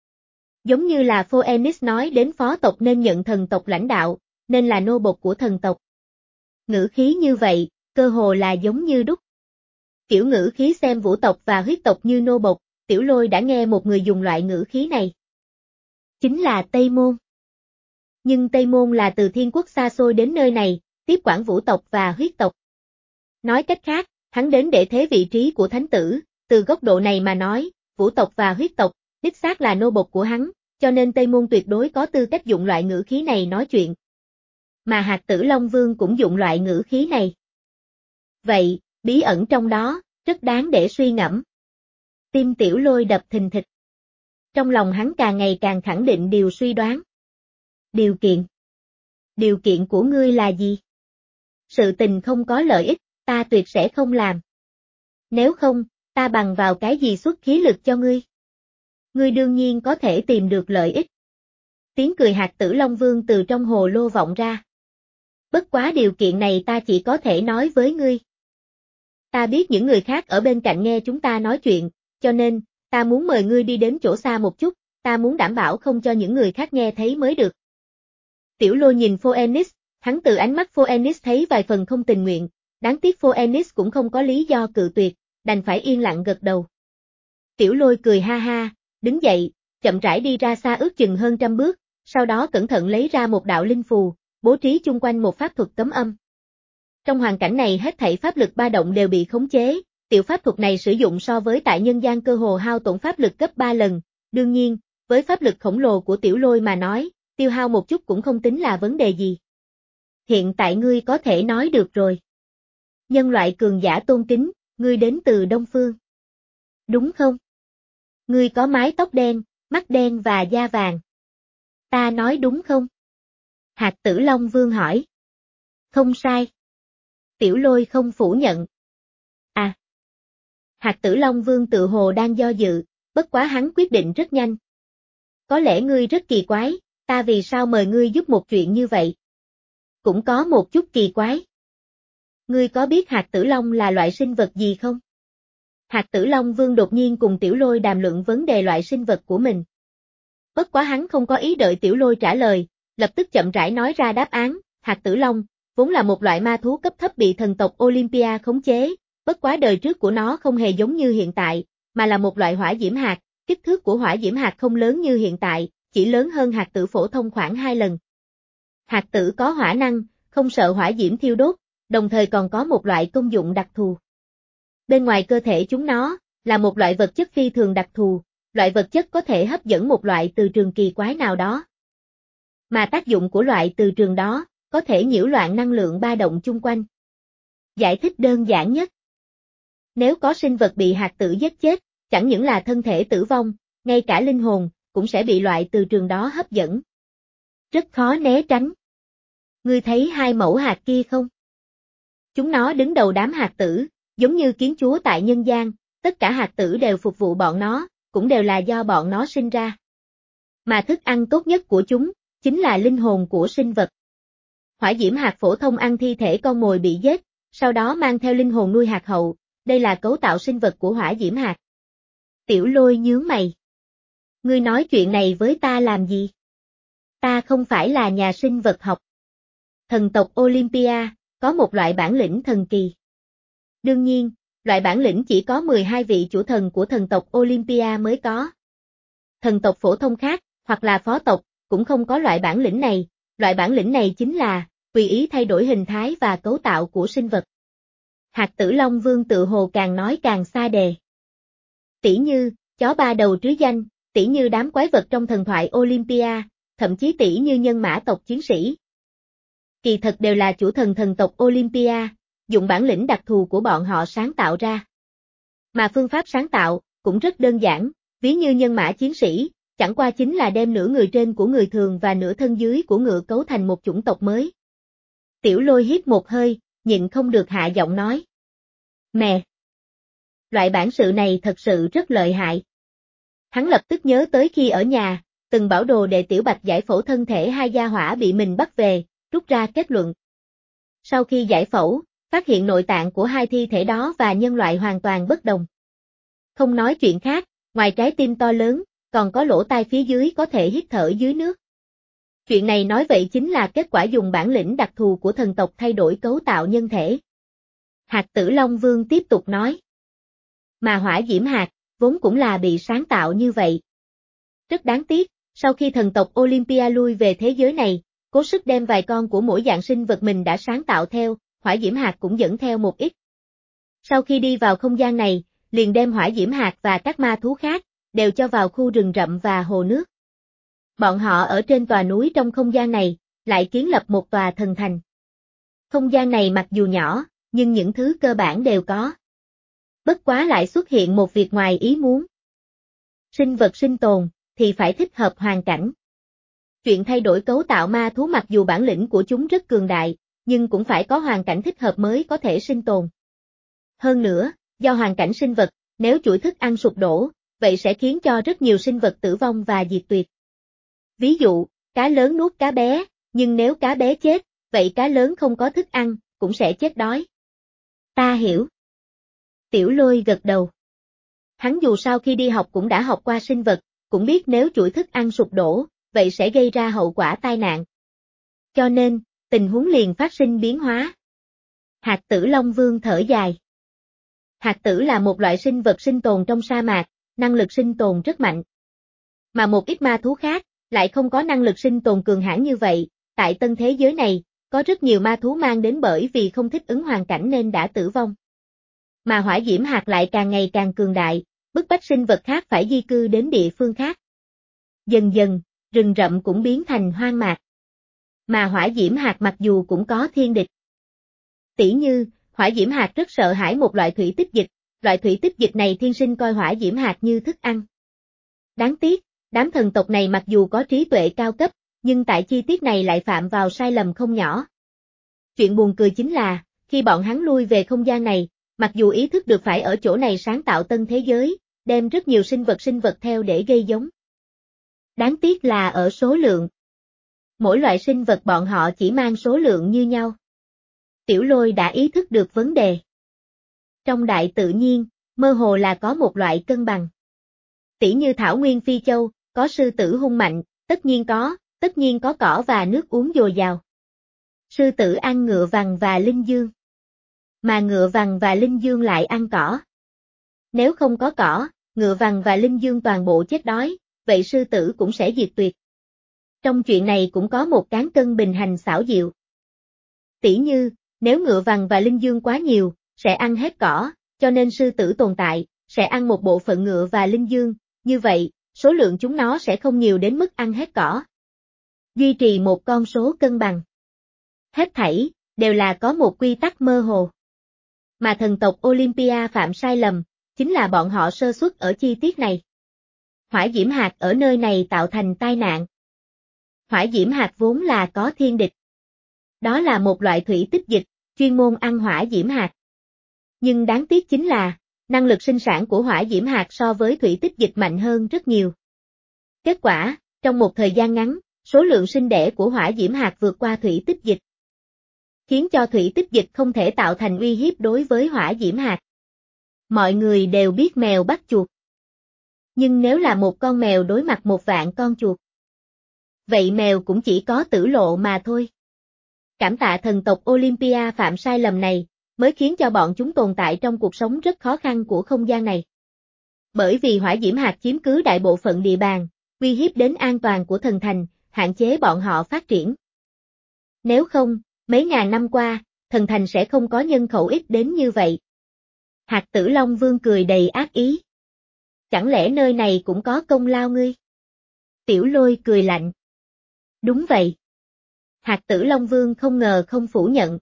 Giống như là Phoenix nói đến phó tộc nên nhận thần tộc lãnh đạo, nên là nô bộc của thần tộc. Ngữ khí như vậy, cơ hồ là giống như đúc. Kiểu ngữ khí xem vũ tộc và huyết tộc như nô bộc, Tiểu Lôi đã nghe một người dùng loại ngữ khí này. Chính là Tây Môn. Nhưng Tây Môn là từ thiên quốc xa xôi đến nơi này, tiếp quản vũ tộc và huyết tộc. Nói cách khác, hắn đến để thế vị trí của thánh tử, từ góc độ này mà nói, vũ tộc và huyết tộc, đích xác là nô bộc của hắn, cho nên Tây Môn tuyệt đối có tư cách dụng loại ngữ khí này nói chuyện. Mà Hạt Tử Long Vương cũng dụng loại ngữ khí này. Vậy, bí ẩn trong đó, rất đáng để suy ngẫm. Tim Tiểu Lôi đập thình thịch. Trong lòng hắn càng ngày càng khẳng định điều suy đoán. Điều kiện. Điều kiện của ngươi là gì? Sự tình không có lợi ích, ta tuyệt sẽ không làm. Nếu không, ta bằng vào cái gì xuất khí lực cho ngươi? Ngươi đương nhiên có thể tìm được lợi ích. Tiếng cười Hạt Tử Long Vương từ trong hồ lô vọng ra. Bất quá điều kiện này ta chỉ có thể nói với ngươi. Ta biết những người khác ở bên cạnh nghe chúng ta nói chuyện, cho nên, ta muốn mời ngươi đi đến chỗ xa một chút, ta muốn đảm bảo không cho những người khác nghe thấy mới được. Tiểu Lôi nhìn Phoenix, hắn từ ánh mắt Phoenix thấy vài phần không tình nguyện, đáng tiếc Phoenix cũng không có lý do cự tuyệt, đành phải yên lặng gật đầu. Tiểu Lôi cười ha ha, đứng dậy, chậm rãi đi ra xa ước chừng hơn trăm bước, sau đó cẩn thận lấy ra một đạo linh phù, bố trí chung quanh một pháp thuật cấm âm. Trong hoàn cảnh này hết thảy pháp lực ba động đều bị khống chế, tiểu pháp thuật này sử dụng so với tại nhân gian cơ hồ hao tổn pháp lực gấp ba lần, đương nhiên, với pháp lực khổng lồ của Tiểu Lôi mà nói, tiêu hao một chút cũng không tính là vấn đề gì. Hiện tại ngươi có thể nói được rồi. Nhân loại cường giả tôn kính, ngươi đến từ Đông Phương. Đúng không? Ngươi có mái tóc đen, mắt đen và da vàng. Ta nói đúng không? Hạt Tử Long Vương hỏi. Không sai. Tiểu Lôi không phủ nhận. À. Hạt Tử Long Vương tự hồ đang do dự, bất quá hắn quyết định rất nhanh. Có lẽ ngươi rất kỳ quái, ta vì sao mời ngươi giúp một chuyện như vậy? Cũng có một chút kỳ quái. Ngươi có biết hạt tử long là loại sinh vật gì không? Hạt tử long vương đột nhiên cùng Tiểu Lôi đàm luận vấn đề loại sinh vật của mình. Bất quá hắn không có ý đợi Tiểu Lôi trả lời, lập tức chậm rãi nói ra đáp án, hạt tử long, vốn là một loại ma thú cấp thấp bị thần tộc Olympia khống chế, bất quá đời trước của nó không hề giống như hiện tại, mà là một loại hỏa diễm hạt, kích thước của hỏa diễm hạt không lớn như hiện tại, chỉ lớn hơn hạt tử phổ thông khoảng hai lần. Hạt tử có hỏa năng, không sợ hỏa diễm thiêu đốt, đồng thời còn có một loại công dụng đặc thù. Bên ngoài cơ thể chúng nó, là một loại vật chất phi thường đặc thù, loại vật chất có thể hấp dẫn một loại từ trường kỳ quái nào đó. Mà tác dụng của loại từ trường đó, có thể nhiễu loạn năng lượng ba động chung quanh. Giải thích đơn giản nhất. Nếu có sinh vật bị hạt tử giết chết, chẳng những là thân thể tử vong, ngay cả linh hồn, cũng sẽ bị loại từ trường đó hấp dẫn. Rất khó né tránh. Ngươi thấy hai mẫu hạt kia không? Chúng nó đứng đầu đám hạt tử, giống như kiến chúa tại nhân gian, tất cả hạt tử đều phục vụ bọn nó, cũng đều là do bọn nó sinh ra. Mà thức ăn tốt nhất của chúng, chính là linh hồn của sinh vật. Hỏa diễm hạt phổ thông ăn thi thể con mồi bị giết, sau đó mang theo linh hồn nuôi hạt hậu, đây là cấu tạo sinh vật của hỏa diễm hạt. Tiểu Lôi nhướng mày. Ngươi nói chuyện này với ta làm gì? Ta không phải là nhà sinh vật học. Thần tộc Olympia, có một loại bản lĩnh thần kỳ. Đương nhiên, loại bản lĩnh chỉ có mười hai vị chủ thần của thần tộc Olympia mới có. Thần tộc phổ thông khác, hoặc là phó tộc, cũng không có loại bản lĩnh này, loại bản lĩnh này chính là, tùy ý thay đổi hình thái và cấu tạo của sinh vật. Hạt tử long vương tự hồ càng nói càng xa đề. Tỉ như, chó ba đầu trứ danh, tỉ như đám quái vật trong thần thoại Olympia, thậm chí tỉ như nhân mã tộc chiến sĩ. Kỳ thật đều là chủ thần thần tộc Olympia, dùng bản lĩnh đặc thù của bọn họ sáng tạo ra. Mà phương pháp sáng tạo, cũng rất đơn giản, ví như nhân mã chiến sĩ, chẳng qua chính là đem nửa người trên của người thường và nửa thân dưới của ngựa cấu thành một chủng tộc mới. Tiểu Lôi hít một hơi, nhịn không được hạ giọng nói. Mẹ! Loại bản sự này thật sự rất lợi hại. Hắn lập tức nhớ tới khi ở nhà, từng bảo đồ để Tiểu Bạch giải phẫu thân thể hai gia hỏa bị mình bắt về, rút ra kết luận. Sau khi giải phẫu, phát hiện nội tạng của hai thi thể đó và nhân loại hoàn toàn bất đồng. Không nói chuyện khác, ngoài trái tim to lớn, còn có lỗ tai phía dưới có thể hít thở dưới nước. Chuyện này nói vậy chính là kết quả dùng bản lĩnh đặc thù của thần tộc thay đổi cấu tạo nhân thể. Hạt tử Long Vương tiếp tục nói. Mà hỏa diễm hạt, vốn cũng là bị sáng tạo như vậy. Rất đáng tiếc, sau khi thần tộc Olympia lui về thế giới này, cố sức đem vài con của mỗi dạng sinh vật mình đã sáng tạo theo, hỏa diễm hạt cũng dẫn theo một ít. Sau khi đi vào không gian này, liền đem hỏa diễm hạt và các ma thú khác, đều cho vào khu rừng rậm và hồ nước. Bọn họ ở trên tòa núi trong không gian này, lại kiến lập một tòa thần thành. Không gian này mặc dù nhỏ, nhưng những thứ cơ bản đều có. Bất quá lại xuất hiện một việc ngoài ý muốn. Sinh vật sinh tồn, thì phải thích hợp hoàn cảnh. Chuyện thay đổi cấu tạo ma thú mặc dù bản lĩnh của chúng rất cường đại, nhưng cũng phải có hoàn cảnh thích hợp mới có thể sinh tồn. Hơn nữa, do hoàn cảnh sinh vật, nếu chuỗi thức ăn sụp đổ, vậy sẽ khiến cho rất nhiều sinh vật tử vong và diệt tuyệt. Ví dụ, cá lớn nuốt cá bé, nhưng nếu cá bé chết, vậy cá lớn không có thức ăn, cũng sẽ chết đói. Ta hiểu. Tiểu Lôi gật đầu. Hắn dù sao khi đi học cũng đã học qua sinh vật, cũng biết nếu chuỗi thức ăn sụp đổ, vậy sẽ gây ra hậu quả tai nạn. Cho nên, tình huống liền phát sinh biến hóa. Hạt tử Long Vương thở dài. Hạt tử là một loại sinh vật sinh tồn trong sa mạc, năng lực sinh tồn rất mạnh. Mà một ít ma thú khác, lại không có năng lực sinh tồn cường hãn như vậy, tại tân thế giới này, có rất nhiều ma thú mang đến bởi vì không thích ứng hoàn cảnh nên đã tử vong. Mà hỏa diễm hạt lại càng ngày càng cường đại, bức bách sinh vật khác phải di cư đến địa phương khác. Dần dần, rừng rậm cũng biến thành hoang mạc. Mà hỏa diễm hạt mặc dù cũng có thiên địch. Tỉ như, hỏa diễm hạt rất sợ hãi một loại thủy tích dịch, loại thủy tích dịch này thiên sinh coi hỏa diễm hạt như thức ăn. Đáng tiếc, đám thần tộc này mặc dù có trí tuệ cao cấp, nhưng tại chi tiết này lại phạm vào sai lầm không nhỏ. Chuyện buồn cười chính là, khi bọn hắn lui về không gian này, mặc dù ý thức được phải ở chỗ này sáng tạo tân thế giới, đem rất nhiều sinh vật sinh vật theo để gây giống. Đáng tiếc là ở số lượng. Mỗi loại sinh vật bọn họ chỉ mang số lượng như nhau. Tiểu Lôi đã ý thức được vấn đề. Trong đại tự nhiên, mơ hồ là có một loại cân bằng. Tỉ như thảo nguyên Phi Châu, có sư tử hung mạnh, tất nhiên có, tất nhiên có cỏ và nước uống dồi dào. Sư tử ăn ngựa vằn và linh dương. Mà ngựa vằn và linh dương lại ăn cỏ. Nếu không có cỏ, ngựa vằn và linh dương toàn bộ chết đói, vậy sư tử cũng sẽ diệt tuyệt. Trong chuyện này cũng có một cán cân bình hành xảo diệu. Tỉ như, nếu ngựa vằn và linh dương quá nhiều, sẽ ăn hết cỏ, cho nên sư tử tồn tại, sẽ ăn một bộ phận ngựa và linh dương, như vậy, số lượng chúng nó sẽ không nhiều đến mức ăn hết cỏ. Duy trì một con số cân bằng. Hết thảy, đều là có một quy tắc mơ hồ. Mà thần tộc Olympia phạm sai lầm, chính là bọn họ sơ suất ở chi tiết này. Hỏa diễm hạt ở nơi này tạo thành tai nạn. Hỏa diễm hạt vốn là có thiên địch. Đó là một loại thủy tích dịch, chuyên môn ăn hỏa diễm hạt. Nhưng đáng tiếc chính là, năng lực sinh sản của hỏa diễm hạt so với thủy tích dịch mạnh hơn rất nhiều. Kết quả, trong một thời gian ngắn, số lượng sinh đẻ của hỏa diễm hạt vượt qua thủy tích dịch. Khiến cho thủy tích dịch không thể tạo thành uy hiếp đối với hỏa diễm hạt. Mọi người đều biết mèo bắt chuột. Nhưng nếu là một con mèo đối mặt một vạn con chuột, vậy mèo cũng chỉ có tử lộ mà thôi. Cảm tạ thần tộc Olympia phạm sai lầm này, mới khiến cho bọn chúng tồn tại trong cuộc sống rất khó khăn của không gian này. Bởi vì hỏa diễm hạt chiếm cứ đại bộ phận địa bàn, uy hiếp đến an toàn của thần thành, hạn chế bọn họ phát triển. Nếu không, mấy ngàn năm qua, thần thành sẽ không có nhân khẩu ít đến như vậy. Hạt Tử Long Vương cười đầy ác ý. Chẳng lẽ nơi này cũng có công lao ngươi? Tiểu Lôi cười lạnh. Đúng vậy. Hạt Tử Long Vương không ngờ không phủ nhận.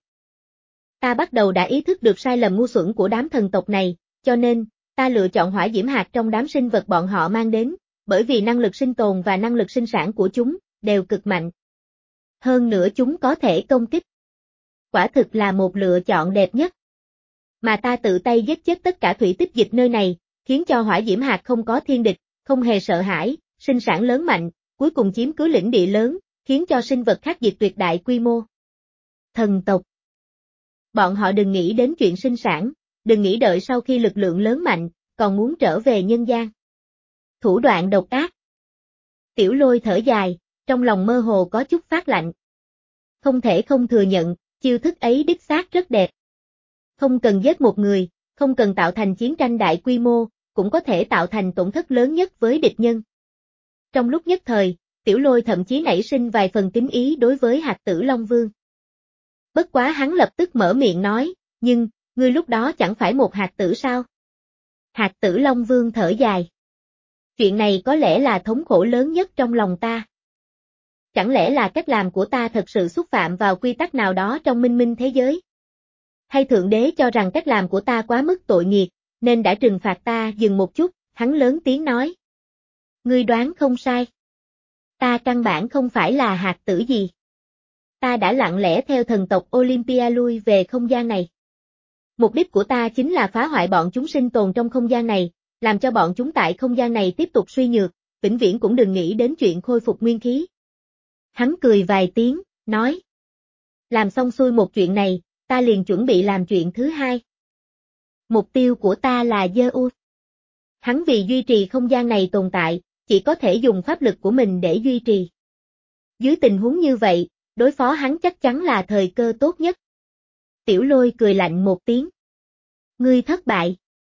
Ta bắt đầu đã ý thức được sai lầm ngu xuẩn của đám thần tộc này, cho nên, ta lựa chọn hỏa diễm hạt trong đám sinh vật bọn họ mang đến, bởi vì năng lực sinh tồn và năng lực sinh sản của chúng, đều cực mạnh. Hơn nữa chúng có thể công kích. Quả thực là một lựa chọn đẹp nhất. Mà ta tự tay giết chết tất cả thủy tích dịch nơi này, khiến cho hỏa diễm hạt không có thiên địch, không hề sợ hãi, sinh sản lớn mạnh, cuối cùng chiếm cứ lĩnh địa lớn, khiến cho sinh vật khác diệt tuyệt đại quy mô. Thần tộc. Bọn họ đừng nghĩ đến chuyện sinh sản, đừng nghĩ đợi sau khi lực lượng lớn mạnh, còn muốn trở về nhân gian. Thủ đoạn độc ác. Tiểu Lôi thở dài, trong lòng mơ hồ có chút phát lạnh. Không thể không thừa nhận, chiêu thức ấy đích xác rất đẹp. Không cần giết một người, không cần tạo thành chiến tranh đại quy mô, cũng có thể tạo thành tổn thất lớn nhất với địch nhân. Trong lúc nhất thời, Tiểu Lôi thậm chí nảy sinh vài phần kính ý đối với Hạt Tử Long Vương. Bất quá hắn lập tức mở miệng nói, nhưng, ngươi lúc đó chẳng phải một hạt tử sao? Hạt Tử Long Vương thở dài. Chuyện này có lẽ là thống khổ lớn nhất trong lòng ta. Chẳng lẽ là cách làm của ta thật sự xúc phạm vào quy tắc nào đó trong minh minh thế giới? Hay Thượng Đế cho rằng cách làm của ta quá mức tội nghiệt, nên đã trừng phạt ta? Dừng một chút, hắn lớn tiếng nói. Ngươi đoán không sai. Ta căn bản không phải là hạt tử gì. Ta đã lặng lẽ theo thần tộc Olympia lui về không gian này. Mục đích của ta chính là phá hoại bọn chúng sinh tồn trong không gian này, làm cho bọn chúng tại không gian này tiếp tục suy nhược, vĩnh viễn cũng đừng nghĩ đến chuyện khôi phục nguyên khí. Hắn cười vài tiếng, nói. Làm xong xuôi một chuyện này, ta liền chuẩn bị làm chuyện thứ hai. Mục tiêu của ta là Zeus. Hắn vì duy trì không gian này tồn tại, chỉ có thể dùng pháp lực của mình để duy trì. Dưới tình huống như vậy, đối phó hắn chắc chắn là thời cơ tốt nhất. Tiểu Lôi cười lạnh một tiếng. Ngươi thất bại.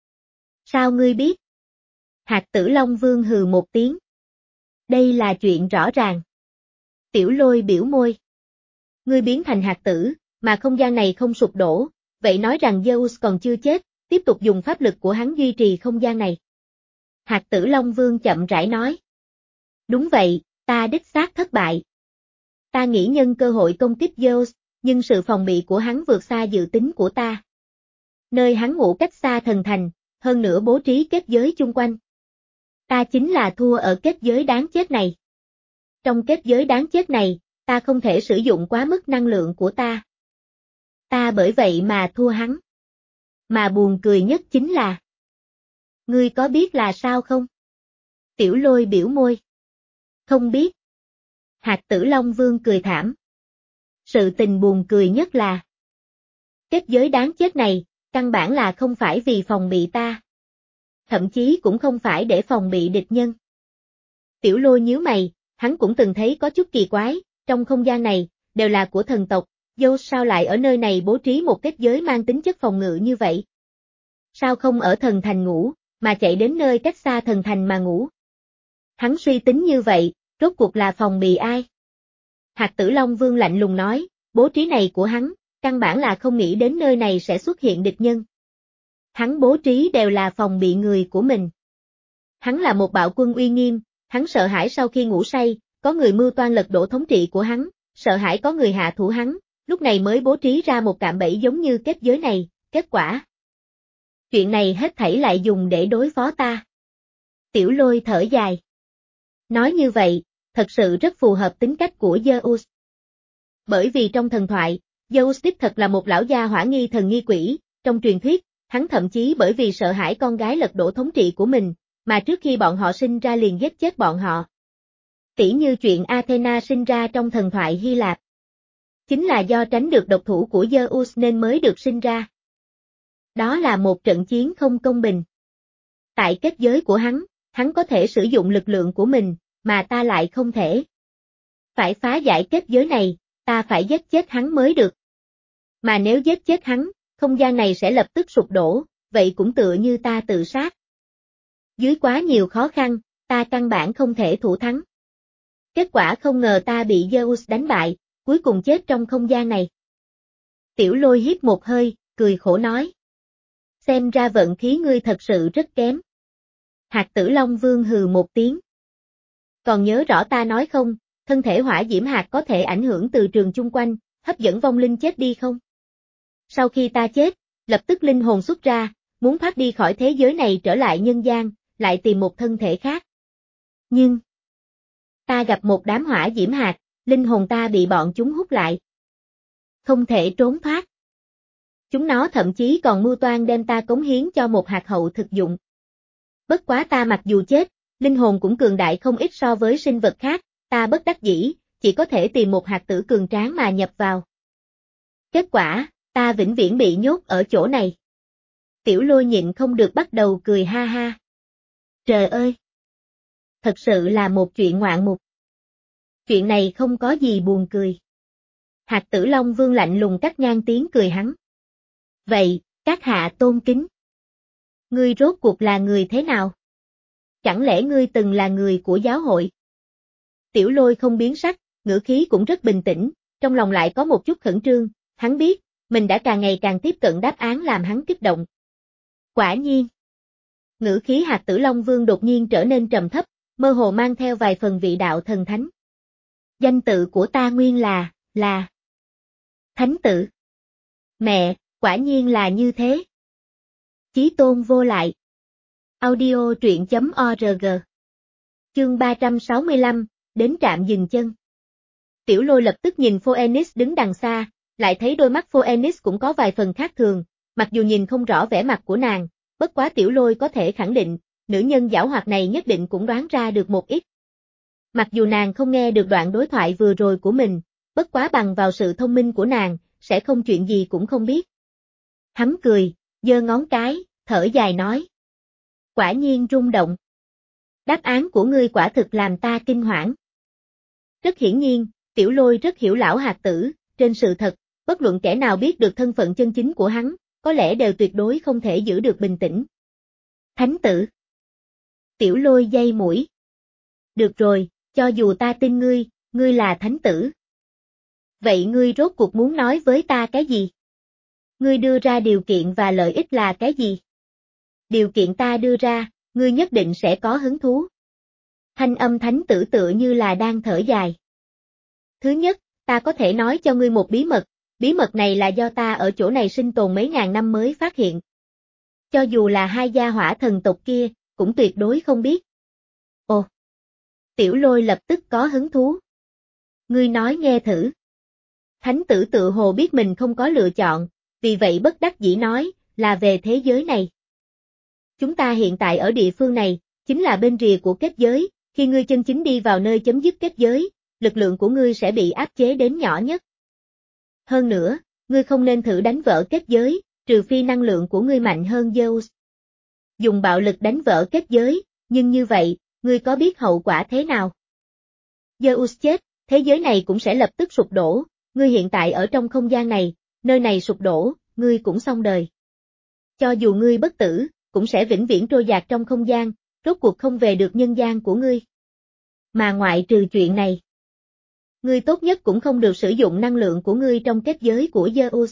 Sao ngươi biết? Hạt Tử Long Vương hừ một tiếng. Đây là chuyện rõ ràng. Tiểu Lôi biểu môi. Ngươi biến thành hạt tử, mà không gian này không sụp đổ, vậy nói rằng Zeus còn chưa chết, tiếp tục dùng pháp lực của hắn duy trì không gian này. Hạt Tử Long Vương chậm rãi nói. Đúng vậy, ta đích xác thất bại. Ta nghĩ nhân cơ hội công kích Zeus, nhưng sự phòng bị của hắn vượt xa dự tính của ta. Nơi hắn ngủ cách xa thần thành, hơn nữa bố trí kết giới chung quanh. Ta chính là thua ở kết giới đáng chết này. Trong kết giới đáng chết này, ta không thể sử dụng quá mức năng lượng của ta. Ta bởi vậy mà thua hắn. Mà buồn cười nhất chính là... Ngươi có biết là sao không? Tiểu Lôi biểu môi. Không biết. Hạt Tử Long Vương cười thảm. Sự tình buồn cười nhất là... Kết giới đáng chết này, căn bản là không phải vì phòng bị ta. Thậm chí cũng không phải để phòng bị địch nhân. Tiểu Lôi nhíu mày, hắn cũng từng thấy có chút kỳ quái, trong không gian này, đều là của thần tộc, dâu sao lại ở nơi này bố trí một kết giới mang tính chất phòng ngự như vậy? Sao không ở thần thành ngủ, mà chạy đến nơi cách xa thần thành mà ngủ? Hắn suy tính như vậy, rốt cuộc là phòng bị ai? Hạt Tử Long Vương lạnh lùng nói, bố trí này của hắn, căn bản là không nghĩ đến nơi này sẽ xuất hiện địch nhân. Hắn bố trí đều là phòng bị người của mình. Hắn là một bạo quân uy nghiêm, hắn sợ hãi sau khi ngủ say, có người mưu toan lật đổ thống trị của hắn, sợ hãi có người hạ thủ hắn, lúc này mới bố trí ra một cạm bẫy giống như kết giới này, kết quả. Chuyện này hết thảy lại dùng để đối phó ta. Tiểu Lôi thở dài. Nói như vậy, thật sự rất phù hợp tính cách của Zeus. Bởi vì trong thần thoại, Zeus đích thật là một lão gia hỏa nghi thần nghi quỷ, trong truyền thuyết, hắn thậm chí bởi vì sợ hãi con gái lật đổ thống trị của mình, mà trước khi bọn họ sinh ra liền giết chết bọn họ. Tỉ như chuyện Athena sinh ra trong thần thoại Hy Lạp. Chính là do tránh được độc thủ của Zeus nên mới được sinh ra. Đó là một trận chiến không công bình. Tại kết giới của hắn, hắn có thể sử dụng lực lượng của mình, mà ta lại không thể. Phải phá giải kết giới này, ta phải giết chết hắn mới được. Mà nếu giết chết hắn, không gian này sẽ lập tức sụp đổ, vậy cũng tựa như ta tự sát. Dưới quá nhiều khó khăn, ta căn bản không thể thủ thắng. Kết quả không ngờ ta bị Zeus đánh bại, cuối cùng chết trong không gian này. Tiểu Lôi hít một hơi, cười khổ nói. Xem ra vận khí ngươi thật sự rất kém. Hạt Tử Long Vương hừ một tiếng. Còn nhớ rõ ta nói không, thân thể hỏa diễm hạt có thể ảnh hưởng từ trường chung quanh, hấp dẫn vong linh chết đi không? Sau khi ta chết, lập tức linh hồn xuất ra, muốn thoát đi khỏi thế giới này trở lại nhân gian, lại tìm một thân thể khác. Nhưng, ta gặp một đám hỏa diễm hạt, linh hồn ta bị bọn chúng hút lại. Không thể trốn thoát. Chúng nó thậm chí còn mưu toan đem ta cống hiến cho một hạt hậu thực dụng. Bất quá ta mặc dù chết, linh hồn cũng cường đại không ít so với sinh vật khác, ta bất đắc dĩ, chỉ có thể tìm một hạt tử cường tráng mà nhập vào. Kết quả, ta vĩnh viễn bị nhốt ở chỗ này. Tiểu Lôi nhịn không được bắt đầu cười ha ha. Trời ơi! Thật sự là một chuyện ngoạn mục. Chuyện này không có gì buồn cười. Hạt Tử Long Vương lạnh lùng cắt ngang tiếng cười hắn. Vậy, các hạ tôn kính. Ngươi rốt cuộc là người thế nào? Chẳng lẽ ngươi từng là người của giáo hội? Tiểu Lôi không biến sắc, ngữ khí cũng rất bình tĩnh, trong lòng lại có một chút khẩn trương, hắn biết, mình đã càng ngày càng tiếp cận đáp án làm hắn kích động. Quả nhiên. Ngữ khí Hạt Tử Long Vương đột nhiên trở nên trầm thấp, mơ hồ mang theo vài phần vị đạo thần thánh. Danh tự của ta nguyên là, là Thánh Tử. Mẹ, quả nhiên là như thế. Chí tôn vô lại. Audio truyện chấm org. Chương ba trăm sáu mươi lăm, đến trạm dừng chân. Tiểu Lôi lập tức nhìn Phoenix đứng đằng xa, lại thấy đôi mắt Phoenix cũng có vài phần khác thường, mặc dù nhìn không rõ vẻ mặt của nàng, bất quá Tiểu Lôi có thể khẳng định, nữ nhân giảo hoạt này nhất định cũng đoán ra được một ít. Mặc dù nàng không nghe được đoạn đối thoại vừa rồi của mình, bất quá bằng vào sự thông minh của nàng, sẽ không chuyện gì cũng không biết. Hắn cười, giơ ngón cái, thở dài nói. Quả nhiên rung động. Đáp án của ngươi quả thực làm ta kinh hoảng. Rất hiển nhiên, Tiểu Lôi rất hiểu lão hạt tử, trên sự thật, bất luận kẻ nào biết được thân phận chân chính của hắn, có lẽ đều tuyệt đối không thể giữ được bình tĩnh. Thánh tử. Tiểu Lôi day mũi. Được rồi, cho dù ta tin ngươi, ngươi là thánh tử. Vậy ngươi rốt cuộc muốn nói với ta cái gì? Ngươi đưa ra điều kiện và lợi ích là cái gì? Điều kiện ta đưa ra, ngươi nhất định sẽ có hứng thú. Thanh âm thánh tử tựa như là đang thở dài. Thứ nhất, ta có thể nói cho ngươi một bí mật, bí mật này là do ta ở chỗ này sinh tồn mấy ngàn năm mới phát hiện. Cho dù là hai gia hỏa thần tộc kia, cũng tuyệt đối không biết. Ồ! Tiểu Lôi lập tức có hứng thú. Ngươi nói nghe thử. Thánh tử tự hồ biết mình không có lựa chọn, vì vậy bất đắc dĩ nói, là về thế giới này. Chúng ta hiện tại ở địa phương này, chính là bên rìa của kết giới, khi ngươi chân chính đi vào nơi chấm dứt kết giới, lực lượng của ngươi sẽ bị áp chế đến nhỏ nhất. Hơn nữa, ngươi không nên thử đánh vỡ kết giới, trừ phi năng lượng của ngươi mạnh hơn Zeus. Dùng bạo lực đánh vỡ kết giới, nhưng như vậy, ngươi có biết hậu quả thế nào? Zeus chết, thế giới này cũng sẽ lập tức sụp đổ, ngươi hiện tại ở trong không gian này, nơi này sụp đổ, ngươi cũng xong đời. Cho dù ngươi bất tử, cũng sẽ vĩnh viễn trôi dạt trong không gian, rốt cuộc không về được nhân gian của ngươi. Mà ngoại trừ chuyện này, ngươi tốt nhất cũng không được sử dụng năng lượng của ngươi trong kết giới của Zeus.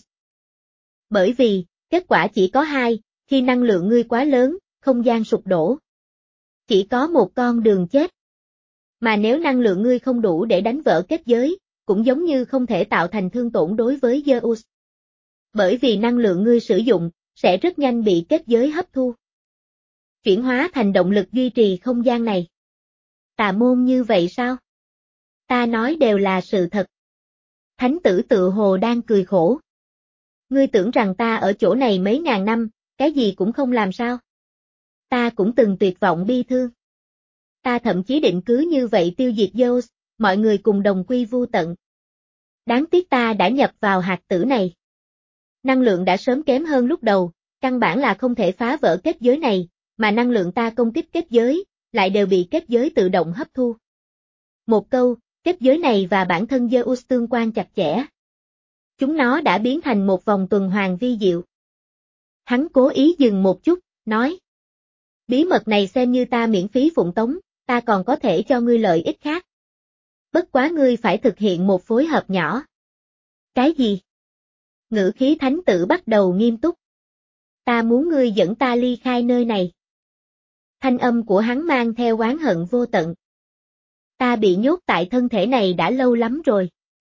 Bởi vì, kết quả chỉ có hai, khi năng lượng ngươi quá lớn, không gian sụp đổ. Chỉ có một con đường chết. Mà nếu năng lượng ngươi không đủ để đánh vỡ kết giới, cũng giống như không thể tạo thành thương tổn đối với Zeus. Bởi vì năng lượng ngươi sử dụng, sẽ rất nhanh bị kết giới hấp thu. Chuyển hóa thành động lực duy trì không gian này. Tà môn như vậy sao? Ta nói đều là sự thật. Thánh tử tự hồ đang cười khổ. Ngươi tưởng rằng ta ở chỗ này mấy ngàn năm, cái gì cũng không làm sao? Ta cũng từng tuyệt vọng bi thương. Ta thậm chí định cứ như vậy tiêu diệt Zeus, mọi người cùng đồng quy vu tận. Đáng tiếc ta đã nhập vào hạt tử này. Năng lượng đã sớm kém hơn lúc đầu, căn bản là không thể phá vỡ kết giới này, mà năng lượng ta công kích kết giới, lại đều bị kết giới tự động hấp thu. Một câu, kết giới này và bản thân Zeus tương quan chặt chẽ. Chúng nó đã biến thành một vòng tuần hoàn vi diệu. Hắn cố ý dừng một chút, nói. Bí mật này xem như ta miễn phí phụng tống, ta còn có thể cho ngươi lợi ích khác. Bất quá ngươi phải thực hiện một phối hợp nhỏ. Cái gì? Ngữ khí thánh tử bắt đầu nghiêm túc. Ta muốn ngươi dẫn ta ly khai nơi này. Thanh âm của hắn mang theo oán hận vô tận. Ta bị nhốt tại thân thể này đã lâu lắm rồi.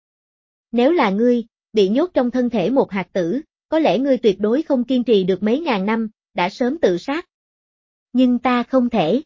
Nếu là ngươi, bị nhốt trong thân thể một hạt tử, có lẽ ngươi tuyệt đối không kiên trì được mấy ngàn năm, đã sớm tự sát. Nhưng ta không thể.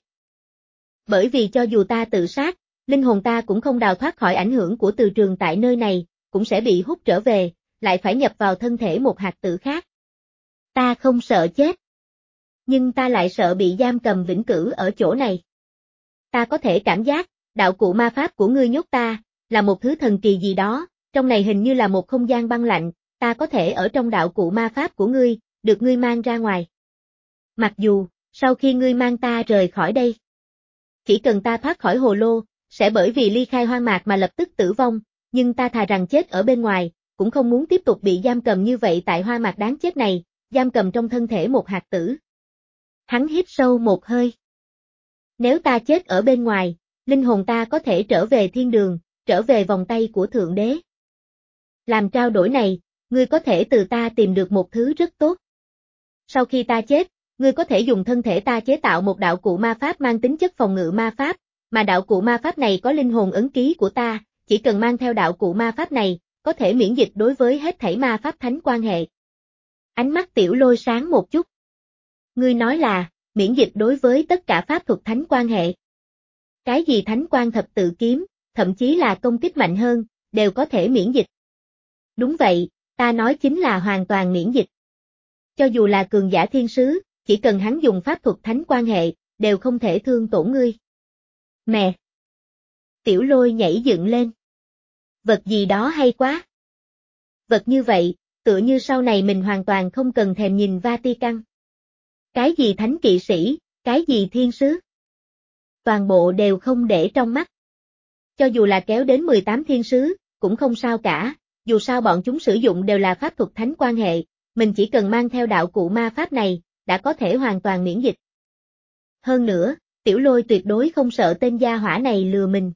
Bởi vì cho dù ta tự sát, linh hồn ta cũng không đào thoát khỏi ảnh hưởng của từ trường tại nơi này, cũng sẽ bị hút trở về, lại phải nhập vào thân thể một hạt tử khác. Ta không sợ chết. Nhưng ta lại sợ bị giam cầm vĩnh cửu ở chỗ này. Ta có thể cảm giác, đạo cụ ma pháp của ngươi nhốt ta, là một thứ thần kỳ gì đó, trong này hình như là một không gian băng lạnh, ta có thể ở trong đạo cụ ma pháp của ngươi, được ngươi mang ra ngoài. Mặc dù, sau khi ngươi mang ta rời khỏi đây, chỉ cần ta thoát khỏi hồ lô, sẽ bởi vì ly khai hoang mạc mà lập tức tử vong, nhưng ta thà rằng chết ở bên ngoài, cũng không muốn tiếp tục bị giam cầm như vậy tại hoang mạc đáng chết này, giam cầm trong thân thể một hạt tử. Hắn hít sâu một hơi. Nếu ta chết ở bên ngoài, linh hồn ta có thể trở về thiên đường, trở về vòng tay của Thượng Đế. Làm trao đổi này, ngươi có thể từ ta tìm được một thứ rất tốt. Sau khi ta chết, ngươi có thể dùng thân thể ta chế tạo một đạo cụ ma pháp mang tính chất phòng ngự ma pháp, mà đạo cụ ma pháp này có linh hồn ấn ký của ta, chỉ cần mang theo đạo cụ ma pháp này, có thể miễn dịch đối với hết thảy ma pháp thánh quan hệ. Ánh mắt Tiểu Lôi sáng một chút. Ngươi nói là, miễn dịch đối với tất cả pháp thuật thánh quan hệ. Cái gì thánh quan thập tự kiếm, thậm chí là công kích mạnh hơn, đều có thể miễn dịch. Đúng vậy, ta nói chính là hoàn toàn miễn dịch. Cho dù là cường giả thiên sứ, chỉ cần hắn dùng pháp thuật thánh quan hệ, đều không thể thương tổn ngươi. Mẹ! Tiểu Lôi nhảy dựng lên. Vật gì đó hay quá. Vật như vậy, tựa như sau này mình hoàn toàn không cần thèm nhìn Vatican. Cái gì thánh kỵ sĩ, cái gì thiên sứ. Toàn bộ đều không để trong mắt. Cho dù là kéo đến mười tám thiên sứ, cũng không sao cả, dù sao bọn chúng sử dụng đều là pháp thuật thánh quan hệ, mình chỉ cần mang theo đạo cụ ma pháp này, đã có thể hoàn toàn miễn dịch. Hơn nữa, Tiểu Lôi tuyệt đối không sợ tên gia hỏa này lừa mình.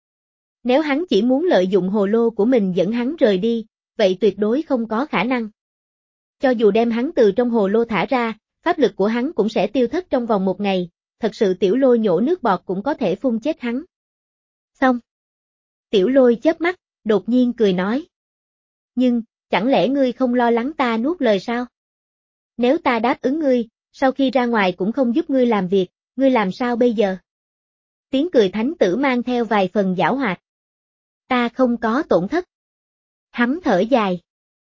Nếu hắn chỉ muốn lợi dụng hồ lô của mình dẫn hắn rời đi, vậy tuyệt đối không có khả năng. Cho dù đem hắn từ trong hồ lô thả ra, pháp lực của hắn cũng sẽ tiêu thất trong vòng một ngày, thật sự Tiểu Lôi nhổ nước bọt cũng có thể phun chết hắn. Xong. Tiểu Lôi chớp mắt, đột nhiên cười nói. Nhưng, chẳng lẽ ngươi không lo lắng ta nuốt lời sao? Nếu ta đáp ứng ngươi, sau khi ra ngoài cũng không giúp ngươi làm việc, ngươi làm sao bây giờ? Tiếng cười thánh tử mang theo vài phần giảo hoạt. Ta không có tổn thất. Hắn thở dài.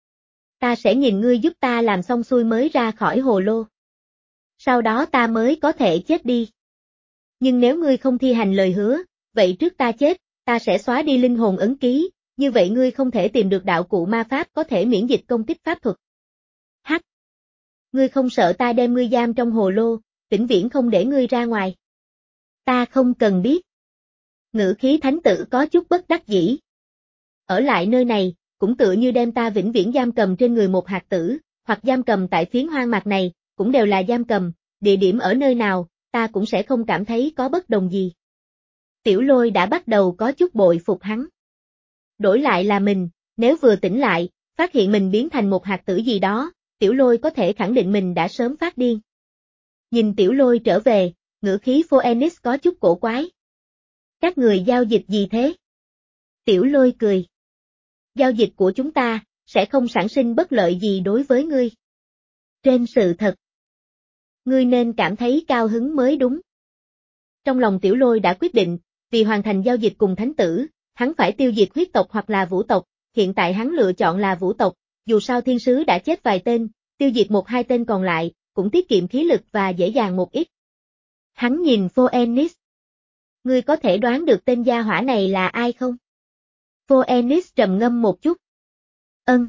Ta sẽ nhìn ngươi giúp ta làm xong xuôi mới ra khỏi hồ lô. Sau đó ta mới có thể chết đi. Nhưng nếu ngươi không thi hành lời hứa, vậy trước ta chết, ta sẽ xóa đi linh hồn ấn ký, Như vậy ngươi không thể tìm được đạo cụ ma pháp có thể miễn dịch công kích pháp thuật. Hắc! Ngươi không sợ ta đem ngươi giam trong hồ lô, vĩnh viễn không để ngươi ra ngoài. Ta không cần biết. Ngữ khí thánh tử có chút bất đắc dĩ. Ở lại nơi này, cũng tựa như đem ta vĩnh viễn giam cầm trên người một hạt tử, hoặc giam cầm tại phiến hoang mạc này, cũng đều là giam cầm, địa điểm ở nơi nào, ta cũng sẽ không cảm thấy có bất đồng gì. Tiểu Lôi đã bắt đầu có chút bội phục hắn. Đổi lại là mình, nếu vừa tỉnh lại, phát hiện mình biến thành một hạt tử gì đó, Tiểu Lôi có thể khẳng định mình đã sớm phát điên. Nhìn Tiểu Lôi trở về, ngữ khí Phoenix có chút cổ quái. Các người giao dịch gì thế? Tiểu Lôi cười. Giao dịch của chúng ta, sẽ không sản sinh bất lợi gì đối với ngươi. Trên sự thật, ngươi nên cảm thấy cao hứng mới đúng. Trong lòng Tiểu Lôi đã quyết định, vì hoàn thành giao dịch cùng thánh tử, hắn phải tiêu diệt huyết tộc hoặc là vũ tộc, hiện tại hắn lựa chọn là vũ tộc, dù sao thiên sứ đã chết vài tên, tiêu diệt một hai tên còn lại, cũng tiết kiệm khí lực và dễ dàng một ít. Hắn nhìn Phoenix. Ngươi có thể đoán được tên gia hỏa này là ai không? Phoenix trầm ngâm một chút. Ân.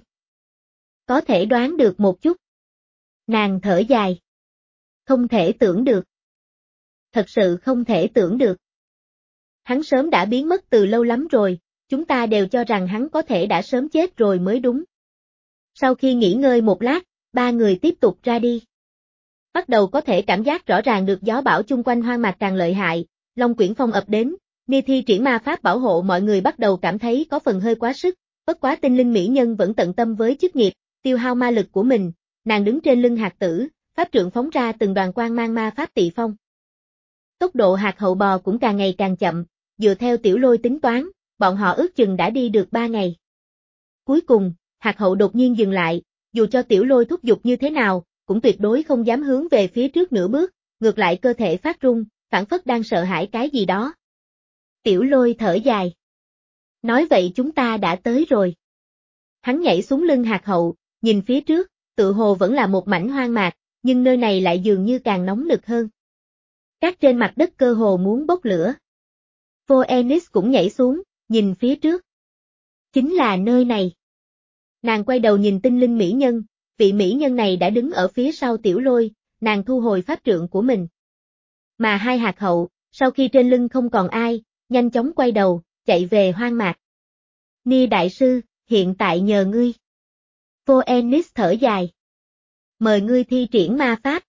Có thể đoán được một chút. Nàng thở dài. Không thể tưởng được. Thật sự không thể tưởng được. Hắn sớm đã biến mất từ lâu lắm rồi, chúng ta đều cho rằng hắn có thể đã sớm chết rồi mới đúng. Sau khi nghỉ ngơi một lát, ba người tiếp tục ra đi. Bắt đầu có thể cảm giác rõ ràng được gió bão chung quanh hoang mạc càng lợi hại, Long Quyển Phong ập đến, Ni thi triển ma pháp bảo hộ mọi người bắt đầu cảm thấy có phần hơi quá sức, bất quá tinh linh mỹ nhân vẫn tận tâm với chức nghiệp, tiêu hao ma lực của mình, nàng đứng trên lưng hạt tử, pháp trượng phóng ra từng đoàn quang mang ma pháp tị phong. Tốc độ hạt hậu bò cũng càng ngày càng chậm, dựa theo Tiểu Lôi tính toán, bọn họ ước chừng đã đi được ba ngày. Cuối cùng, hạt hậu đột nhiên dừng lại, dù cho Tiểu Lôi thúc giục như thế nào, cũng tuyệt đối không dám hướng về phía trước nửa bước, ngược lại cơ thể phát run, phản phất đang sợ hãi cái gì đó. Tiểu Lôi thở dài. Nói vậy chúng ta đã tới rồi. Hắn nhảy xuống lưng hạt hậu, nhìn phía trước, tự hồ vẫn là một mảnh hoang mạc, nhưng nơi này lại dường như càng nóng nực hơn. Cát trên mặt đất cơ hồ muốn bốc lửa. Phoenix cũng nhảy xuống, nhìn phía trước. Chính là nơi này. Nàng quay đầu nhìn tinh linh mỹ nhân, vị mỹ nhân này đã đứng ở phía sau Tiểu Lôi, nàng thu hồi pháp trượng của mình. Mà hai hạt hậu, sau khi trên lưng không còn ai, nhanh chóng quay đầu, chạy về hoang mạc. Ni đại sư, hiện tại nhờ ngươi. Phoenix thở dài. Mời ngươi thi triển ma pháp.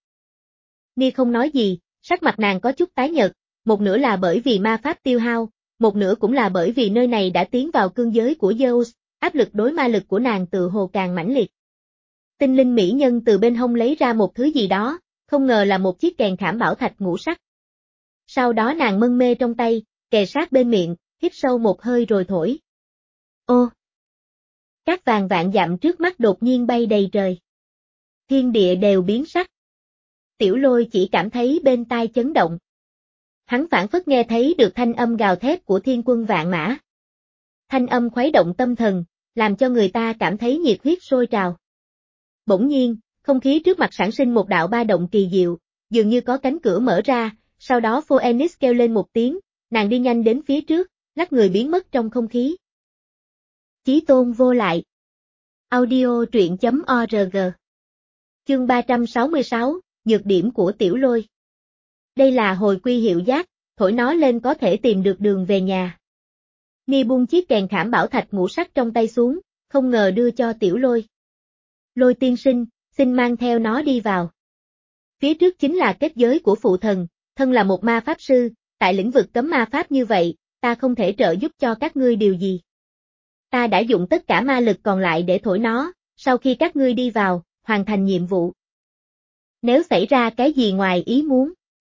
Ni không nói gì, sắc mặt nàng có chút tái nhợt, một nửa là bởi vì ma pháp tiêu hao, một nửa cũng là bởi vì nơi này đã tiến vào cương giới của Zeus, áp lực đối ma lực của nàng tự hồ càng mãnh liệt. Tinh linh mỹ nhân từ bên hông lấy ra một thứ gì đó, không ngờ là một chiếc kèn khảm bảo thạch ngũ sắc. Sau đó nàng mân mê trong tay, kề sát bên miệng, hít sâu một hơi rồi thổi. Ô! Các vàng vạn dặm trước mắt đột nhiên bay đầy trời. Thiên địa đều biến sắc. Tiểu Lôi chỉ cảm thấy bên tai chấn động. Hắn phảng phất nghe thấy được thanh âm gào thét của thiên quân vạn mã. Thanh âm khuấy động tâm thần, làm cho người ta cảm thấy nhiệt huyết sôi trào. Bỗng nhiên, không khí trước mặt sản sinh một đạo ba động kỳ diệu, dường như có cánh cửa mở ra, sau đó Phoenix kêu lên một tiếng, nàng đi nhanh đến phía trước, lách người biến mất trong không khí. Chí tôn vô lại. Audio truyện chấm org. Chương ba trăm sáu mươi sáu, nhược điểm của Tiểu Lôi. Đây là hồi quy hiệu giác, thổi nó lên có thể tìm được đường về nhà. Ni buông chiếc kèn khảm bảo thạch ngũ sắc trong tay xuống, không ngờ đưa cho Tiểu Lôi. Lôi tiên sinh, xin mang theo nó đi vào. Phía trước chính là kết giới của phụ thần, thân là một ma pháp sư, tại lĩnh vực cấm ma pháp như vậy, ta không thể trợ giúp cho các ngươi điều gì. Ta đã dùng tất cả ma lực còn lại để thổi nó, sau khi các ngươi đi vào, hoàn thành nhiệm vụ. Nếu xảy ra cái gì ngoài ý muốn.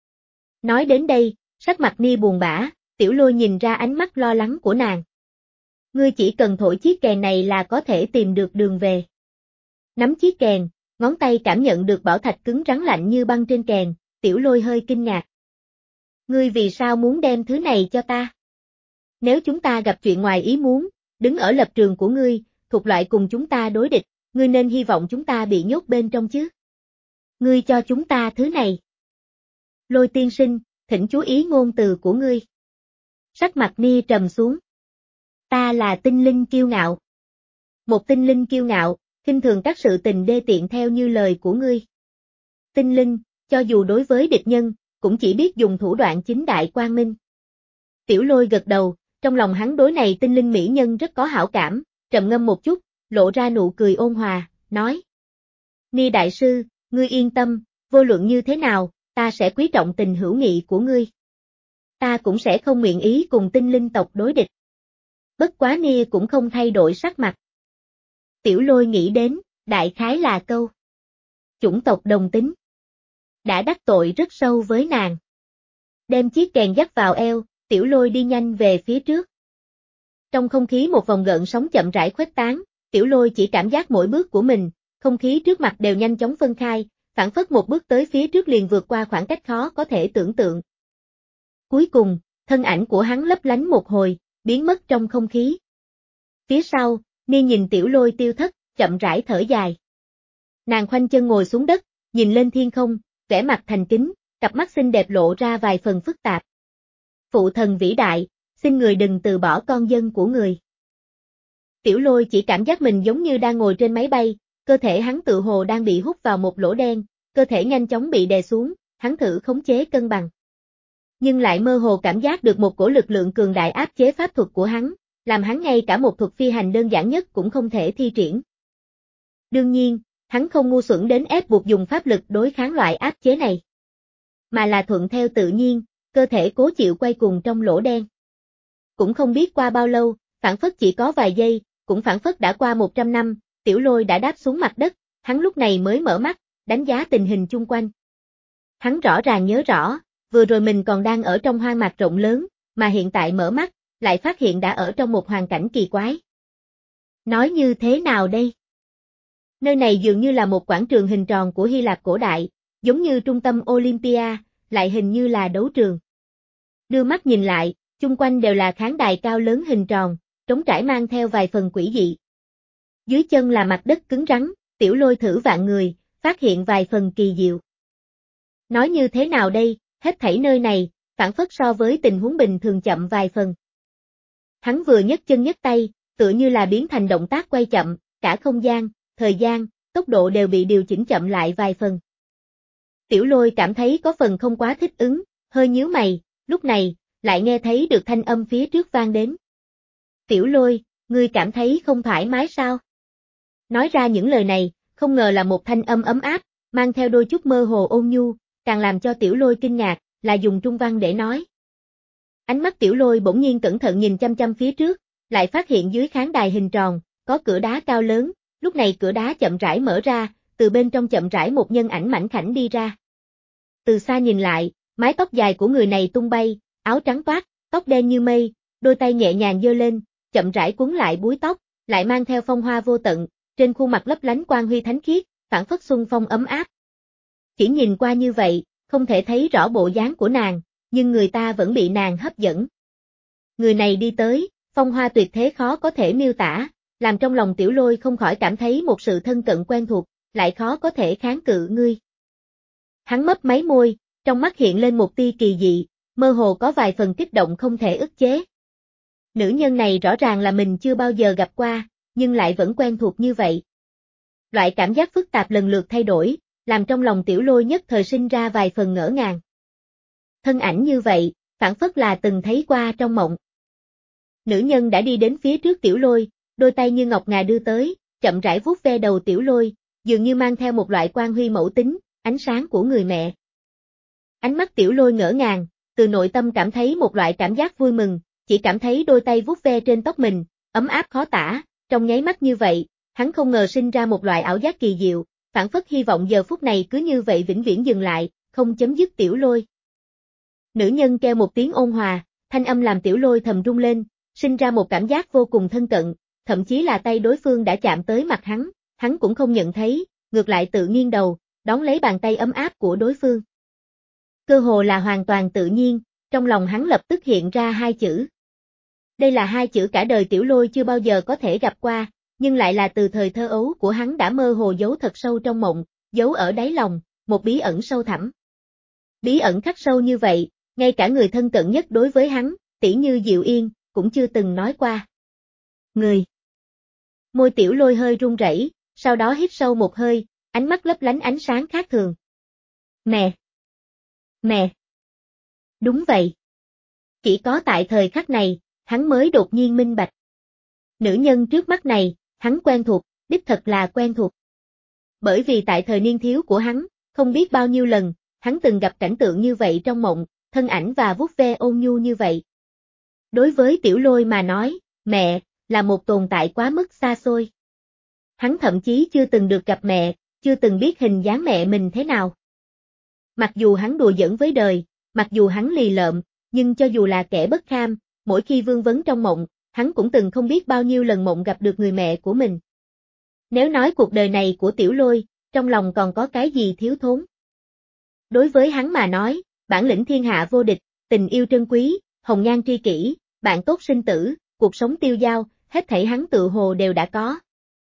Nói đến đây, sắc mặt Ni buồn bã, Tiểu Lôi nhìn ra ánh mắt lo lắng của nàng. Ngươi chỉ cần thổi chiếc kèn này là có thể tìm được đường về. Nắm chiếc kèn, ngón tay cảm nhận được bảo thạch cứng rắn lạnh như băng trên kèn, Tiểu Lôi hơi kinh ngạc. Ngươi vì sao muốn đem thứ này cho ta? Nếu chúng ta gặp chuyện ngoài ý muốn, đứng ở lập trường của ngươi, thuộc loại cùng chúng ta đối địch, ngươi nên hy vọng chúng ta bị nhốt bên trong chứ. Ngươi cho chúng ta thứ này. Lôi tiên sinh, thỉnh chú ý ngôn từ của ngươi. Sắc mặt Ni trầm xuống. Ta là tinh linh kiêu ngạo. Một tinh linh kiêu ngạo, khinh thường các sự tình đê tiện theo như lời của ngươi. Tinh linh, cho dù đối với địch nhân, cũng chỉ biết dùng thủ đoạn chính đại quang minh. Tiểu Lôi gật đầu, trong lòng hắn đối này tinh linh mỹ nhân rất có hảo cảm, trầm ngâm một chút, lộ ra nụ cười ôn hòa, nói. Ni đại sư, ngươi yên tâm, vô luận như thế nào, ta sẽ quý trọng tình hữu nghị của ngươi. Ta cũng sẽ không nguyện ý cùng tinh linh tộc đối địch. Bất quá Ni cũng không thay đổi sắc mặt. Tiểu Lôi nghĩ đến, đại khái là câu. Chủng tộc đồng tính. Đã đắc tội rất sâu với nàng. Đem chiếc kèn dắt vào eo, Tiểu Lôi đi nhanh về phía trước. Trong không khí một vòng gợn sóng chậm rãi khuếch tán, Tiểu Lôi chỉ cảm giác mỗi bước của mình, không khí trước mặt đều nhanh chóng phân khai, phản phất một bước tới phía trước liền vượt qua khoảng cách khó có thể tưởng tượng. Cuối cùng, thân ảnh của hắn lấp lánh một hồi, biến mất trong không khí. Phía sau, Ni nhìn Tiểu Lôi tiêu thất, chậm rãi thở dài. Nàng khoanh chân ngồi xuống đất, nhìn lên thiên không, vẻ mặt thành kính, cặp mắt xinh đẹp lộ ra vài phần phức tạp. Phụ thần vĩ đại, xin người đừng từ bỏ con dân của người. Tiểu Lôi chỉ cảm giác mình giống như đang ngồi trên máy bay, cơ thể hắn tự hồ đang bị hút vào một lỗ đen, cơ thể nhanh chóng bị đè xuống, hắn thử khống chế cân bằng. Nhưng lại mơ hồ cảm giác được một cổ lực lượng cường đại áp chế pháp thuật của hắn, làm hắn ngay cả một thuật phi hành đơn giản nhất cũng không thể thi triển. Đương nhiên, hắn không ngu xuẩn đến ép buộc dùng pháp lực đối kháng loại áp chế này, mà là thuận theo tự nhiên, cơ thể cố chịu quay cuồng trong lỗ đen. Cũng không biết qua bao lâu, phản phất chỉ có vài giây, cũng phản phất đã qua một trăm năm, Tiểu Lôi đã đáp xuống mặt đất, hắn lúc này mới mở mắt, đánh giá tình hình chung quanh. Hắn rõ ràng nhớ rõ, vừa rồi mình còn đang ở trong hoang mạc rộng lớn, mà hiện tại mở mắt, lại phát hiện đã ở trong một hoàn cảnh kỳ quái. Nói như thế nào đây? Nơi này dường như là một quảng trường hình tròn của Hy Lạp cổ đại, giống như trung tâm Olympia, lại hình như là đấu trường. Đưa mắt nhìn lại, chung quanh đều là khán đài cao lớn hình tròn, trống trải mang theo vài phần quỷ dị. Dưới chân là mặt đất cứng rắn, Tiểu Lôi thử vạn người, phát hiện vài phần kỳ diệu. Nói như thế nào đây, hết thảy nơi này, phản phất so với tình huống bình thường chậm vài phần. Hắn vừa nhấc chân nhấc tay, tựa như là biến thành động tác quay chậm, cả không gian, thời gian, tốc độ đều bị điều chỉnh chậm lại vài phần. Tiểu Lôi cảm thấy có phần không quá thích ứng, hơi nhíu mày, lúc này, lại nghe thấy được thanh âm phía trước vang đến. Tiểu Lôi, ngươi cảm thấy không thoải mái sao? Nói ra những lời này, không ngờ là một thanh âm ấm áp, mang theo đôi chút mơ hồ ôn nhu, càng làm cho Tiểu Lôi kinh ngạc, là dùng trung văn để nói. Ánh mắt Tiểu Lôi bỗng nhiên cẩn thận nhìn chăm chăm phía trước, lại phát hiện dưới khán đài hình tròn, có cửa đá cao lớn, lúc này cửa đá chậm rãi mở ra, từ bên trong chậm rãi một nhân ảnh mảnh khảnh đi ra. Từ xa nhìn lại, mái tóc dài của người này tung bay, áo trắng toát, tóc đen như mây, đôi tay nhẹ nhàng giơ lên, chậm rãi cuốn lại búi tóc, lại mang theo phong hoa vô tận, trên khuôn mặt lấp lánh quang huy thánh khiết, phản phất xuân phong ấm áp. Chỉ nhìn qua như vậy, không thể thấy rõ bộ dáng của nàng, nhưng người ta vẫn bị nàng hấp dẫn. Người này đi tới, phong hoa tuyệt thế khó có thể miêu tả, làm trong lòng Tiểu Lôi không khỏi cảm thấy một sự thân cận quen thuộc, lại khó có thể kháng cự ngươi. Hắn mấp máy môi, trong mắt hiện lên một tia kỳ dị, mơ hồ có vài phần kích động không thể ức chế. Nữ nhân này rõ ràng là mình chưa bao giờ gặp qua, nhưng lại vẫn quen thuộc như vậy. Loại cảm giác phức tạp lần lượt thay đổi, làm trong lòng Tiểu Lôi nhất thời sinh ra vài phần ngỡ ngàng. Thân ảnh như vậy, phản phất là từng thấy qua trong mộng. Nữ nhân đã đi đến phía trước Tiểu Lôi, đôi tay như ngọc ngà đưa tới, chậm rãi vuốt ve đầu Tiểu Lôi, dường như mang theo một loại quang huy mẫu tính, ánh sáng của người mẹ. Ánh mắt Tiểu Lôi ngỡ ngàng, từ nội tâm cảm thấy một loại cảm giác vui mừng, chỉ cảm thấy đôi tay vuốt ve trên tóc mình, ấm áp khó tả, trong nháy mắt như vậy, hắn không ngờ sinh ra một loại ảo giác kỳ diệu, phản phất hy vọng giờ phút này cứ như vậy vĩnh viễn dừng lại, không chấm dứt Tiểu Lôi. Nữ nhân kêu một tiếng ôn hòa, thanh âm làm Tiểu Lôi thầm rung lên, sinh ra một cảm giác vô cùng thân cận, thậm chí là tay đối phương đã chạm tới mặt hắn, hắn cũng không nhận thấy, ngược lại tự nghiêng đầu, đón lấy bàn tay ấm áp của đối phương. Cơ hồ là hoàn toàn tự nhiên, trong lòng hắn lập tức hiện ra hai chữ. Đây là hai chữ cả đời Tiểu Lôi chưa bao giờ có thể gặp qua, nhưng lại là từ thời thơ ấu của hắn đã mơ hồ giấu thật sâu trong mộng, giấu ở đáy lòng, một bí ẩn sâu thẳm. Bí ẩn khắc sâu như vậy, ngay cả người thân cận nhất đối với hắn, tỉ như Diệu Yên, cũng chưa từng nói qua. Người. Môi Tiểu Lôi hơi run rẩy, sau đó hít sâu một hơi, ánh mắt lấp lánh ánh sáng khác thường. Mẹ! Mẹ! Đúng vậy. Chỉ có tại thời khắc này, hắn mới đột nhiên minh bạch. Nữ nhân trước mắt này, hắn quen thuộc, đích thật là quen thuộc. Bởi vì tại thời niên thiếu của hắn, không biết bao nhiêu lần, hắn từng gặp cảnh tượng như vậy trong mộng, thân ảnh và vuốt ve ôn nhu như vậy. Đối với Tiểu Lôi mà nói, mẹ, là một tồn tại quá mức xa xôi. Hắn thậm chí chưa từng được gặp mẹ, chưa từng biết hình dáng mẹ mình thế nào. Mặc dù hắn đùa giỡn với đời, mặc dù hắn lì lợm, nhưng cho dù là kẻ bất kham, mỗi khi vương vấn trong mộng, hắn cũng từng không biết bao nhiêu lần mộng gặp được người mẹ của mình. Nếu nói cuộc đời này của Tiểu Lôi, trong lòng còn có cái gì thiếu thốn. Đối với hắn mà nói, bản lĩnh thiên hạ vô địch, tình yêu trân quý, hồng nhan tri kỷ, bạn tốt sinh tử, cuộc sống tiêu dao, hết thảy hắn tự hồ đều đã có.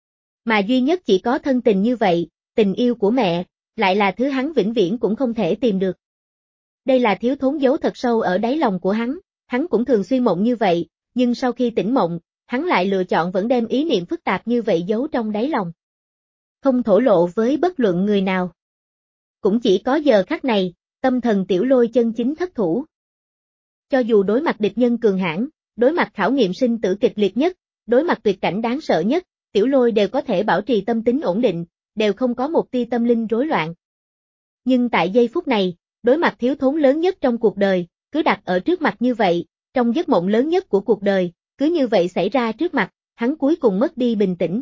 Mà duy nhất chỉ có thân tình như vậy, tình yêu của mẹ, lại là thứ hắn vĩnh viễn cũng không thể tìm được. Đây là thiếu thốn giấu thật sâu ở đáy lòng của hắn, hắn cũng thường xuyên mộng như vậy, nhưng sau khi tỉnh mộng, hắn lại lựa chọn vẫn đem ý niệm phức tạp như vậy giấu trong đáy lòng. Không thổ lộ với bất luận người nào. Cũng chỉ có giờ khắc này, tâm thần Tiểu Lôi chân chính thất thủ. Cho dù đối mặt địch nhân cường hãn, đối mặt khảo nghiệm sinh tử kịch liệt nhất, đối mặt tuyệt cảnh đáng sợ nhất, Tiểu Lôi đều có thể bảo trì tâm tính ổn định, đều không có một tia tâm linh rối loạn. Nhưng tại giây phút này, đối mặt thiếu thốn lớn nhất trong cuộc đời, cứ đặt ở trước mặt như vậy, trong giấc mộng lớn nhất của cuộc đời, cứ như vậy xảy ra trước mặt, hắn cuối cùng mất đi bình tĩnh.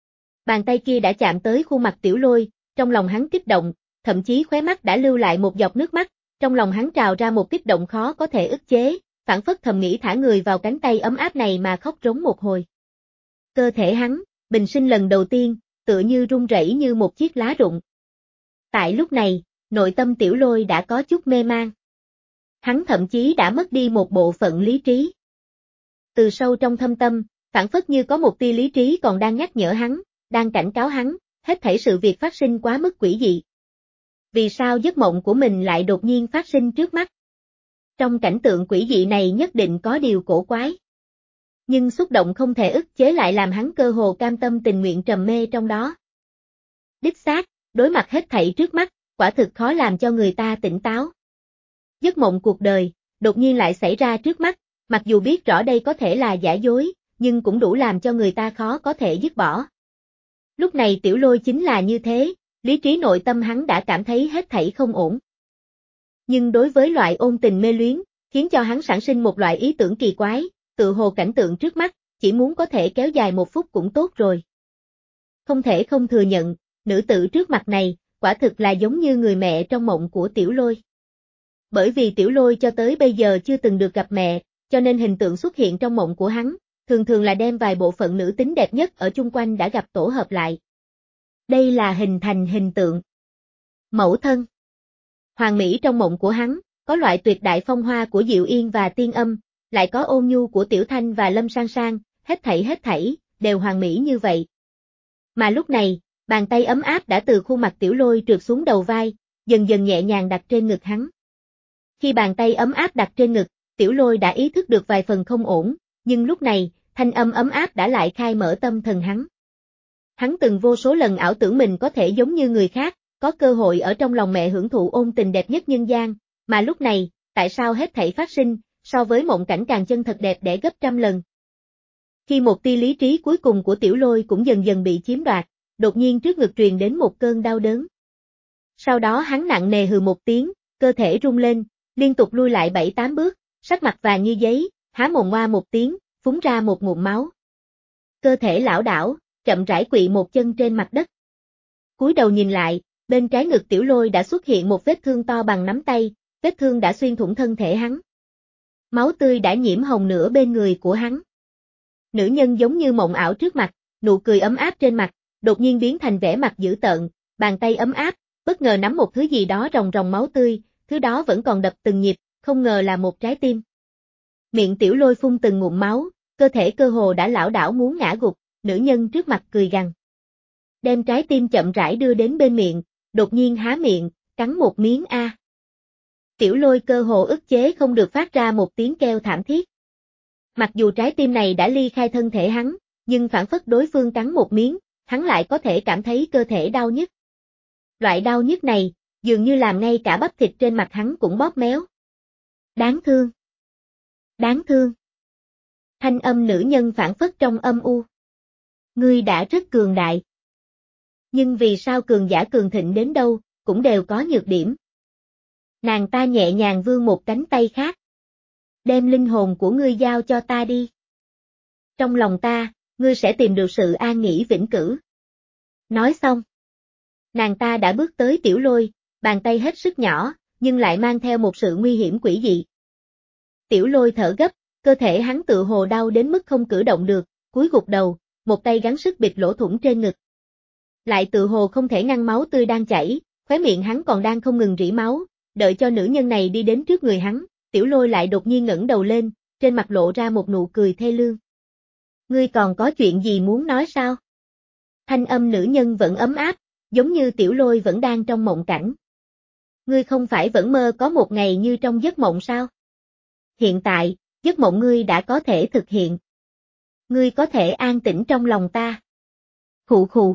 Bàn tay kia đã chạm tới khuôn mặt Tiểu Lôi, trong lòng hắn kích động, thậm chí khóe mắt đã lưu lại một giọt nước mắt, trong lòng hắn trào ra một kích động khó có thể ức chế, phảng phất thầm nghĩ thả người vào cánh tay ấm áp này mà khóc rống một hồi. Cơ thể hắn, bình sinh lần đầu tiên, tựa như rung rẩy như một chiếc lá rụng. Tại lúc này, nội tâm Tiểu Lôi đã có chút mê man. Hắn thậm chí đã mất đi một bộ phận lý trí. Từ sâu trong thâm tâm, phảng phất như có một tia lý trí còn đang nhắc nhở hắn, đang cảnh cáo hắn, hết thảy sự việc phát sinh quá mức quỷ dị. Vì sao giấc mộng của mình lại đột nhiên phát sinh trước mắt? Trong cảnh tượng quỷ dị này nhất định có điều cổ quái. Nhưng xúc động không thể ức chế lại làm hắn cơ hồ cam tâm tình nguyện trầm mê trong đó. Đích xác, đối mặt hết thảy trước mắt, quả thực khó làm cho người ta tỉnh táo. Giấc mộng cuộc đời, đột nhiên lại xảy ra trước mắt, mặc dù biết rõ đây có thể là giả dối, nhưng cũng đủ làm cho người ta khó có thể dứt bỏ. Lúc này Tiểu Lôi chính là như thế, lý trí nội tâm hắn đã cảm thấy hết thảy không ổn. Nhưng đối với loại ôn tình mê luyến, khiến cho hắn sản sinh một loại ý tưởng kỳ quái, tự hồ cảnh tượng trước mắt, chỉ muốn có thể kéo dài một phút cũng tốt rồi. Không thể không thừa nhận, nữ tử trước mặt này, quả thực là giống như người mẹ trong mộng của Tiểu Lôi. Bởi vì Tiểu Lôi cho tới bây giờ chưa từng được gặp mẹ, cho nên hình tượng xuất hiện trong mộng của hắn, thường thường là đem vài bộ phận nữ tính đẹp nhất ở chung quanh đã gặp tổ hợp lại. Đây là hình thành hình tượng. Mẫu thân. Hoàng mỹ trong mộng của hắn, có loại tuyệt đại phong hoa của Diệu Yên và Tiên Âm, lại có ôn nhu của Tiểu Thanh và Lâm Sang Sang, hết thảy hết thảy, đều hoàng mỹ như vậy. Mà lúc này, bàn tay ấm áp đã từ khuôn mặt Tiểu Lôi trượt xuống đầu vai, dần dần nhẹ nhàng đặt trên ngực hắn. Khi bàn tay ấm áp đặt trên ngực, Tiểu Lôi đã ý thức được vài phần không ổn, nhưng lúc này, thanh âm ấm áp đã lại khai mở tâm thần hắn. Hắn từng vô số lần ảo tưởng mình có thể giống như người khác, có cơ hội ở trong lòng mẹ hưởng thụ ôn tình đẹp nhất nhân gian, mà lúc này, tại sao hết thảy phát sinh, so với mộng cảnh càng chân thật đẹp đẽ gấp trăm lần. Khi một tia lý trí cuối cùng của Tiểu Lôi cũng dần dần bị chiếm đoạt, đột nhiên trước ngực truyền đến một cơn đau đớn. Sau đó hắn nặng nề hừ một tiếng, cơ thể rung lên, liên tục lui lại bảy tám bước, sắc mặt vàng như giấy, há mồm ngoa một tiếng, phúng ra một ngụm máu. Cơ thể lảo đảo, chậm rãi quỵ một chân trên mặt đất. Cúi đầu nhìn lại, bên trái ngực Tiểu Lôi đã xuất hiện một vết thương to bằng nắm tay, vết thương đã xuyên thủng thân thể hắn. Máu tươi đã nhiễm hồng nửa bên người của hắn. Nữ nhân giống như mộng ảo trước mặt, nụ cười ấm áp trên mặt, đột nhiên biến thành vẻ mặt dữ tợn, bàn tay ấm áp, bất ngờ nắm một thứ gì đó ròng ròng máu tươi, thứ đó vẫn còn đập từng nhịp, không ngờ là một trái tim. Miệng Tiểu Lôi phun từng ngụm máu, cơ thể cơ hồ đã lảo đảo muốn ngã gục, nữ nhân trước mặt cười gằn. Đem trái tim chậm rãi đưa đến bên miệng, đột nhiên há miệng, cắn một miếng a. Tiểu Lôi cơ hồ ức chế không được phát ra một tiếng kêu thảm thiết. Mặc dù trái tim này đã ly khai thân thể hắn, nhưng phản phất đối phương cắn một miếng, hắn lại có thể cảm thấy cơ thể đau nhức. Loại đau nhức này, dường như làm ngay cả bắp thịt trên mặt hắn cũng bóp méo. Đáng thương. Đáng thương. Thanh âm nữ nhân phản phất trong âm u. Ngươi đã rất cường đại. Nhưng vì sao cường giả cường thịnh đến đâu, cũng đều có nhược điểm. Nàng ta nhẹ nhàng vươn một cánh tay khác. Đem linh hồn của ngươi giao cho ta đi. Trong lòng ta, ngươi sẽ tìm được sự an nghỉ vĩnh cửu. Nói xong. Nàng ta đã bước tới Tiểu Lôi, bàn tay hết sức nhỏ, nhưng lại mang theo một sự nguy hiểm quỷ dị. Tiểu Lôi thở gấp, cơ thể hắn tự hồ đau đến mức không cử động được, cúi gục đầu, một tay gắng sức bịt lỗ thủng trên ngực. Lại tự hồ không thể ngăn máu tươi đang chảy, khóe miệng hắn còn đang không ngừng rỉ máu, đợi cho nữ nhân này đi đến trước người hắn, Tiểu Lôi lại đột nhiên ngẩng đầu lên, trên mặt lộ ra một nụ cười thê lương. Ngươi còn có chuyện gì muốn nói sao? Thanh âm nữ nhân vẫn ấm áp, giống như Tiểu Lôi vẫn đang trong mộng cảnh. Ngươi không phải vẫn mơ có một ngày như trong giấc mộng sao? Hiện tại, giấc mộng ngươi đã có thể thực hiện. Ngươi có thể an tĩnh trong lòng ta. Khụ khụ.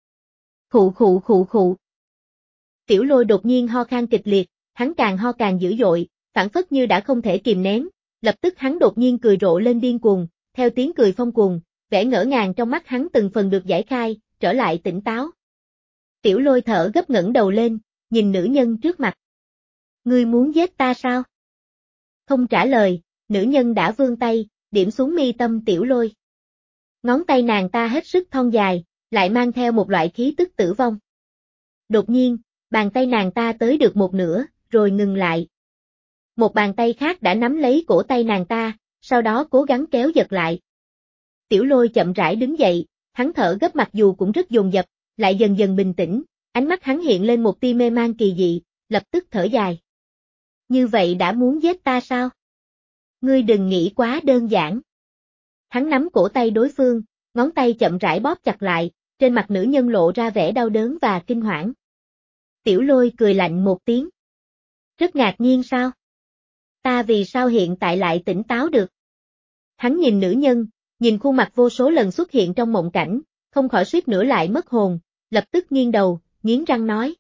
Khụ khụ khụ khụ. Tiểu Lôi đột nhiên ho khan kịch liệt, hắn càng ho càng dữ dội, phản phất như đã không thể kìm nén, lập tức hắn đột nhiên cười rộ lên điên cuồng, theo tiếng cười phong cuồng, vẻ ngỡ ngàng trong mắt hắn từng phần được giải khai, trở lại tỉnh táo. Tiểu Lôi thở gấp ngẩng đầu lên, nhìn nữ nhân trước mặt. Ngươi muốn giết ta sao? Không trả lời, nữ nhân đã vươn tay, điểm xuống mi tâm Tiểu Lôi. Ngón tay nàng ta hết sức thon dài, lại mang theo một loại khí tức tử vong. Đột nhiên, bàn tay nàng ta tới được một nửa, rồi ngừng lại. Một bàn tay khác đã nắm lấy cổ tay nàng ta, sau đó cố gắng kéo giật lại. Tiểu Lôi chậm rãi đứng dậy, hắn thở gấp mặc dù cũng rất dồn dập, lại dần dần bình tĩnh, ánh mắt hắn hiện lên một tia mê man kỳ dị, lập tức thở dài. Như vậy đã muốn giết ta sao? Ngươi đừng nghĩ quá đơn giản. Hắn nắm cổ tay đối phương, ngón tay chậm rãi bóp chặt lại, trên mặt nữ nhân lộ ra vẻ đau đớn và kinh hoảng. Tiểu Lôi cười lạnh một tiếng. Rất ngạc nhiên sao? Ta vì sao hiện tại lại tỉnh táo được? Hắn nhìn nữ nhân, nhìn khuôn mặt vô số lần xuất hiện trong mộng cảnh, không khỏi suýt nữa lại mất hồn, lập tức nghiêng đầu, nghiến răng nói.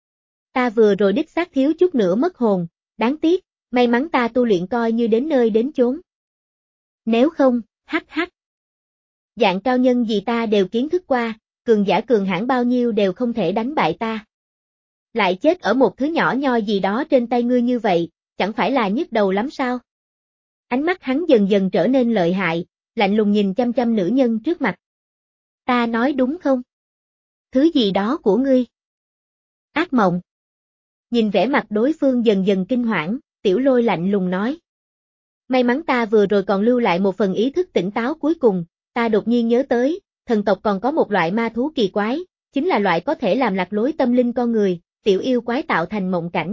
Ta vừa rồi đích xác thiếu chút nữa mất hồn, đáng tiếc, may mắn ta tu luyện coi như đến nơi đến chốn. Nếu không, hắc hắc. Dạng cao nhân gì ta đều kiến thức qua, cường giả cường hãn bao nhiêu đều không thể đánh bại ta. Lại chết ở một thứ nhỏ nhoi gì đó trên tay ngươi như vậy, chẳng phải là nhức đầu lắm sao? Ánh mắt hắn dần dần trở nên lợi hại, lạnh lùng nhìn chăm chăm nữ nhân trước mặt. Ta nói đúng không? Thứ gì đó của ngươi? Ác mộng. Nhìn vẻ mặt đối phương dần dần kinh hoảng, Tiểu Lôi lạnh lùng nói. May mắn ta vừa rồi còn lưu lại một phần ý thức tỉnh táo cuối cùng, ta đột nhiên nhớ tới, thần tộc còn có một loại ma thú kỳ quái, chính là loại có thể làm lạc lối tâm linh con người, tiểu yêu quái tạo thành mộng cảnh.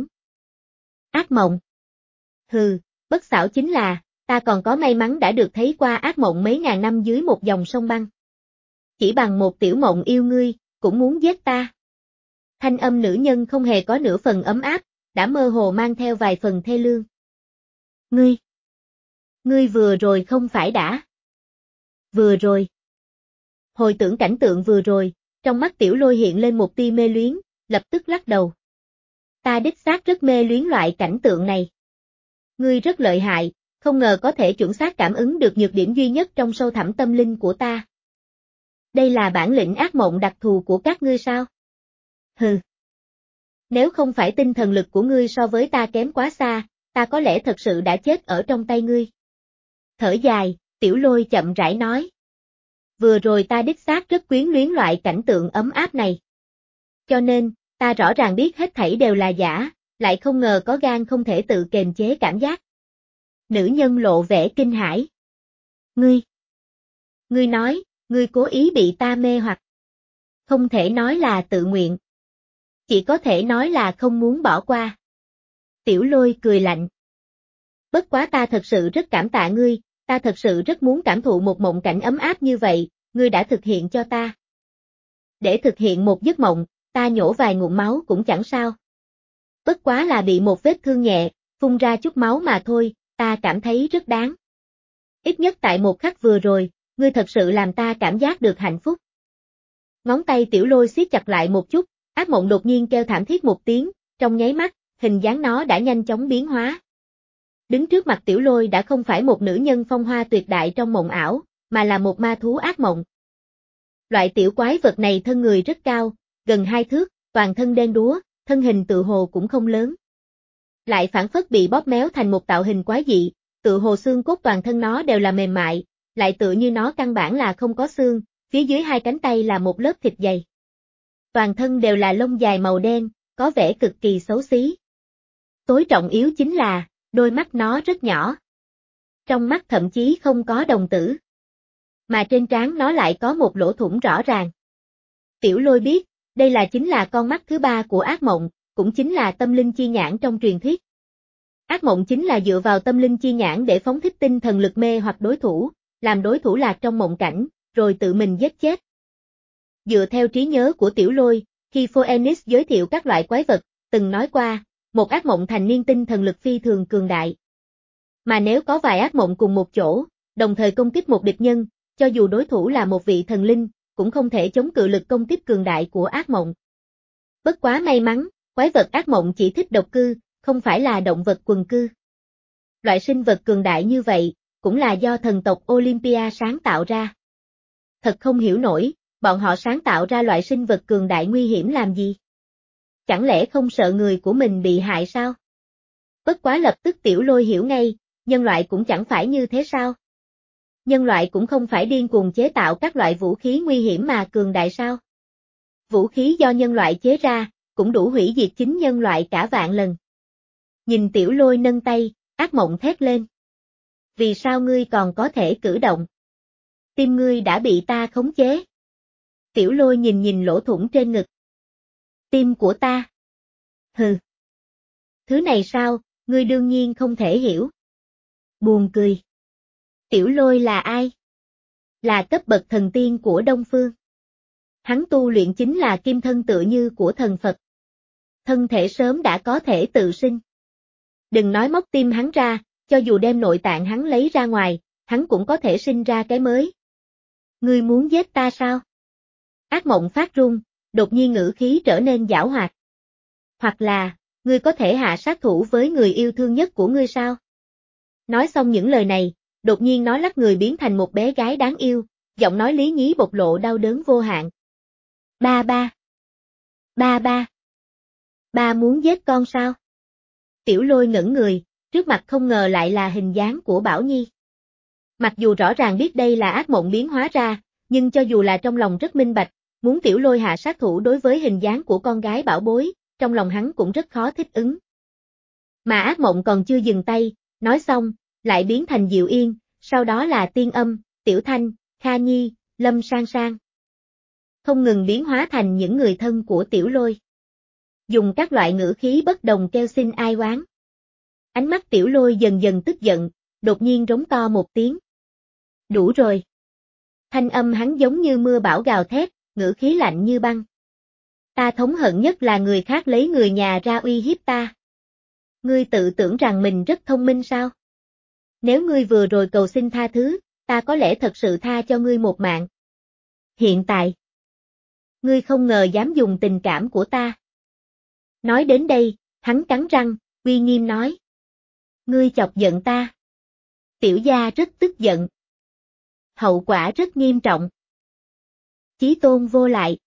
Ác mộng. Hừ, bất xảo chính là, ta còn có may mắn đã được thấy qua ác mộng mấy ngàn năm dưới một dòng sông băng. Chỉ bằng một tiểu mộng yêu ngươi, cũng muốn giết ta. Thanh âm nữ nhân không hề có nửa phần ấm áp, đã mơ hồ mang theo vài phần thê lương. Ngươi. Ngươi vừa rồi không phải đã. Vừa rồi. Hồi tưởng cảnh tượng vừa rồi, trong mắt Tiểu Lôi hiện lên một tia mê luyến, lập tức lắc đầu. Ta đích xác rất mê luyến loại cảnh tượng này. Ngươi rất lợi hại, không ngờ có thể chuẩn xác cảm ứng được nhược điểm duy nhất trong sâu thẳm tâm linh của ta. Đây là bản lĩnh ác mộng đặc thù của các ngươi sao? Hừ. Nếu không phải tinh thần lực của ngươi so với ta kém quá xa, ta có lẽ thật sự đã chết ở trong tay ngươi. Thở dài, Tiểu Lôi chậm rãi nói. Vừa rồi ta đích xác rất quyến luyến loại cảnh tượng ấm áp này. Cho nên, ta rõ ràng biết hết thảy đều là giả, lại không ngờ có gan không thể tự kềm chế cảm giác. Nữ nhân lộ vẻ kinh hãi. Ngươi. Ngươi nói, ngươi cố ý bị ta mê hoặc. Không thể nói là tự nguyện. Chỉ có thể nói là không muốn bỏ qua. Tiểu Lôi cười lạnh. Bất quá ta thật sự rất cảm tạ ngươi, ta thật sự rất muốn cảm thụ một mộng cảnh ấm áp như vậy, ngươi đã thực hiện cho ta. Để thực hiện một giấc mộng, ta nhổ vài ngụm máu cũng chẳng sao. Bất quá là bị một vết thương nhẹ, phun ra chút máu mà thôi, ta cảm thấy rất đáng. Ít nhất tại một khắc vừa rồi, ngươi thật sự làm ta cảm giác được hạnh phúc. Ngón tay Tiểu Lôi siết chặt lại một chút, ác mộng đột nhiên kêu thảm thiết một tiếng, trong nháy mắt, hình dáng nó đã nhanh chóng biến hóa. Đứng trước mặt Tiểu Lôi đã không phải một nữ nhân phong hoa tuyệt đại trong mộng ảo, mà là một ma thú ác mộng. Loại tiểu quái vật này thân người rất cao, gần hai thước, toàn thân đen đúa, thân hình tự hồ cũng không lớn. Lại phản phất bị bóp méo thành một tạo hình quái dị, tự hồ xương cốt toàn thân nó đều là mềm mại, lại tựa như nó căn bản là không có xương, phía dưới hai cánh tay là một lớp thịt dày. Toàn thân đều là lông dài màu đen, có vẻ cực kỳ xấu xí. Tối trọng yếu chính là, đôi mắt nó rất nhỏ. Trong mắt thậm chí không có đồng tử. Mà trên trán nó lại có một lỗ thủng rõ ràng. Tiểu Lôi biết, đây là chính là con mắt thứ ba của ác mộng, cũng chính là tâm linh chi nhãn trong truyền thuyết. Ác mộng chính là dựa vào tâm linh chi nhãn để phóng thích tinh thần lực mê hoặc đối thủ, làm đối thủ lạc trong mộng cảnh, rồi tự mình giết chết. Dựa theo trí nhớ của Tiểu Lôi, khi Phoenix giới thiệu các loại quái vật, từng nói qua, một ác mộng thành niên tinh thần lực phi thường cường đại. Mà nếu có vài ác mộng cùng một chỗ, đồng thời công kích một địch nhân, cho dù đối thủ là một vị thần linh, cũng không thể chống cự lực công kích cường đại của ác mộng. Bất quá may mắn, quái vật ác mộng chỉ thích độc cư, không phải là động vật quần cư. Loại sinh vật cường đại như vậy, cũng là do thần tộc Olympia sáng tạo ra. Thật không hiểu nổi, bọn họ sáng tạo ra loại sinh vật cường đại nguy hiểm làm gì? Chẳng lẽ không sợ người của mình bị hại sao? Bất quá lập tức Tiểu Lôi hiểu ngay, nhân loại cũng chẳng phải như thế sao? Nhân loại cũng không phải điên cuồng chế tạo các loại vũ khí nguy hiểm mà cường đại sao? Vũ khí do nhân loại chế ra, cũng đủ hủy diệt chính nhân loại cả vạn lần. Nhìn Tiểu Lôi nâng tay, ác mộng thét lên. Vì sao ngươi còn có thể cử động? Tim ngươi đã bị ta khống chế. Tiểu Lôi nhìn nhìn lỗ thủng trên ngực. Tim của ta. Hừ. Thứ này sao, ngươi đương nhiên không thể hiểu. Buồn cười. Tiểu Lôi là ai? Là cấp bậc thần tiên của Đông Phương. Hắn tu luyện chính là kim thân tựa như của thần Phật. Thân thể sớm đã có thể tự sinh. Đừng nói móc tim hắn ra, cho dù đem nội tạng hắn lấy ra ngoài, hắn cũng có thể sinh ra cái mới. Ngươi muốn giết ta sao? Ác mộng phát run, đột nhiên ngữ khí trở nên giảo hoạt. Hoặc là, ngươi có thể hạ sát thủ với người yêu thương nhất của ngươi sao? Nói xong những lời này, đột nhiên nó lắc người biến thành một bé gái đáng yêu, giọng nói lý nhí bộc lộ đau đớn vô hạn. Ba ba. Ba ba. Ba muốn giết con sao? Tiểu Lôi ngẩn người, trước mặt không ngờ lại là hình dáng của Bảo Nhi. Mặc dù rõ ràng biết đây là ác mộng biến hóa ra, nhưng cho dù là trong lòng rất minh bạch, muốn Tiểu Lôi hạ sát thủ đối với hình dáng của con gái bảo bối, trong lòng hắn cũng rất khó thích ứng. Mà ác mộng còn chưa dừng tay, nói xong, lại biến thành Diệu Yên, sau đó là Tiên Âm, Tiểu Thanh, Kha Nhi, Lâm Sang Sang. Không ngừng biến hóa thành những người thân của Tiểu Lôi. Dùng các loại ngữ khí bất đồng kêu xin ai oán. Ánh mắt Tiểu Lôi dần dần tức giận, đột nhiên rống to một tiếng. Đủ rồi. Thanh âm hắn giống như mưa bão gào thét, ngữ khí lạnh như băng. Ta thống hận nhất là người khác lấy người nhà ra uy hiếp ta. Ngươi tự tưởng rằng mình rất thông minh sao? Nếu ngươi vừa rồi cầu xin tha thứ, ta có lẽ thật sự tha cho ngươi một mạng. Hiện tại, ngươi không ngờ dám dùng tình cảm của ta. Nói đến đây, hắn cắn răng, uy nghiêm nói. Ngươi chọc giận ta. Tiểu gia rất tức giận. Hậu quả rất nghiêm trọng. Chí tôn vô lại.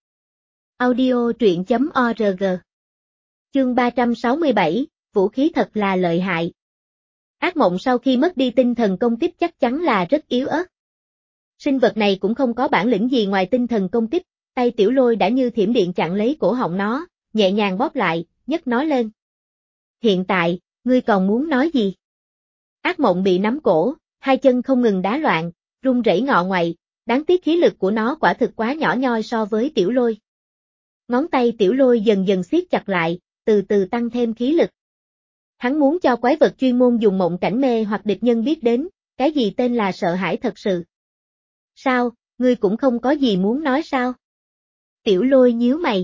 Audio truyện chấm org. Chương ba trăm sáu mươi bảy, vũ khí thật là lợi hại. Ác mộng sau khi mất đi tinh thần công kích chắc chắn là rất yếu ớt. Sinh vật này cũng không có bản lĩnh gì ngoài tinh thần công kích, tay Tiểu Lôi đã như thiểm điện chặn lấy cổ họng nó, nhẹ nhàng bóp lại, nhấc nó lên. Hiện tại, ngươi còn muốn nói gì? Ác mộng bị nắm cổ, hai chân không ngừng đá loạn, run rẩy ngọ ngoậy, đáng tiếc khí lực của nó quả thực quá nhỏ nhoi so với Tiểu Lôi. Ngón tay Tiểu Lôi dần dần siết chặt lại, từ từ tăng thêm khí lực. Hắn muốn cho quái vật chuyên môn dùng mộng cảnh mê hoặc địch nhân biết đến, cái gì tên là sợ hãi thật sự. Sao, ngươi cũng không có gì muốn nói sao? Tiểu Lôi nhíu mày.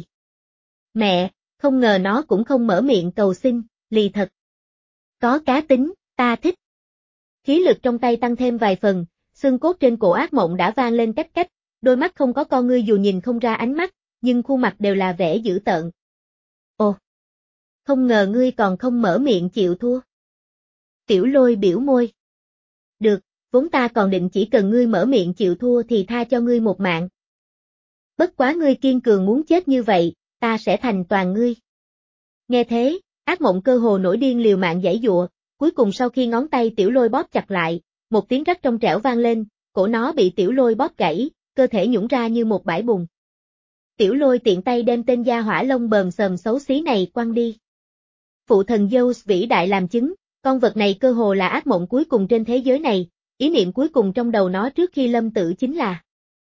Mẹ, không ngờ nó cũng không mở miệng cầu xin, lì thật. Có cá tính, ta thích. Khí lực trong tay tăng thêm vài phần, xương cốt trên cổ ác mộng đã vang lên cách cách, đôi mắt không có con ngươi dù nhìn không ra ánh mắt, nhưng khuôn mặt đều là vẻ dữ tợn. Ồ! Không ngờ ngươi còn không mở miệng chịu thua. Tiểu Lôi biểu môi. Được, vốn ta còn định chỉ cần ngươi mở miệng chịu thua thì tha cho ngươi một mạng. Bất quá ngươi kiên cường muốn chết như vậy, ta sẽ thành toàn ngươi. Nghe thế, ác mộng cơ hồ nổi điên liều mạng giãy giụa, cuối cùng sau khi ngón tay Tiểu Lôi bóp chặt lại, một tiếng rắc trong trẻo vang lên, cổ nó bị Tiểu Lôi bóp gãy, cơ thể nhũn ra như một bãi bùn. Tiểu Lôi tiện tay đem tên gia hỏa lông bờm sờm xấu xí này quăng đi. Phụ thần Zeus vĩ đại làm chứng, con vật này cơ hồ là ác mộng cuối cùng trên thế giới này, ý niệm cuối cùng trong đầu nó trước khi lâm tử chính là: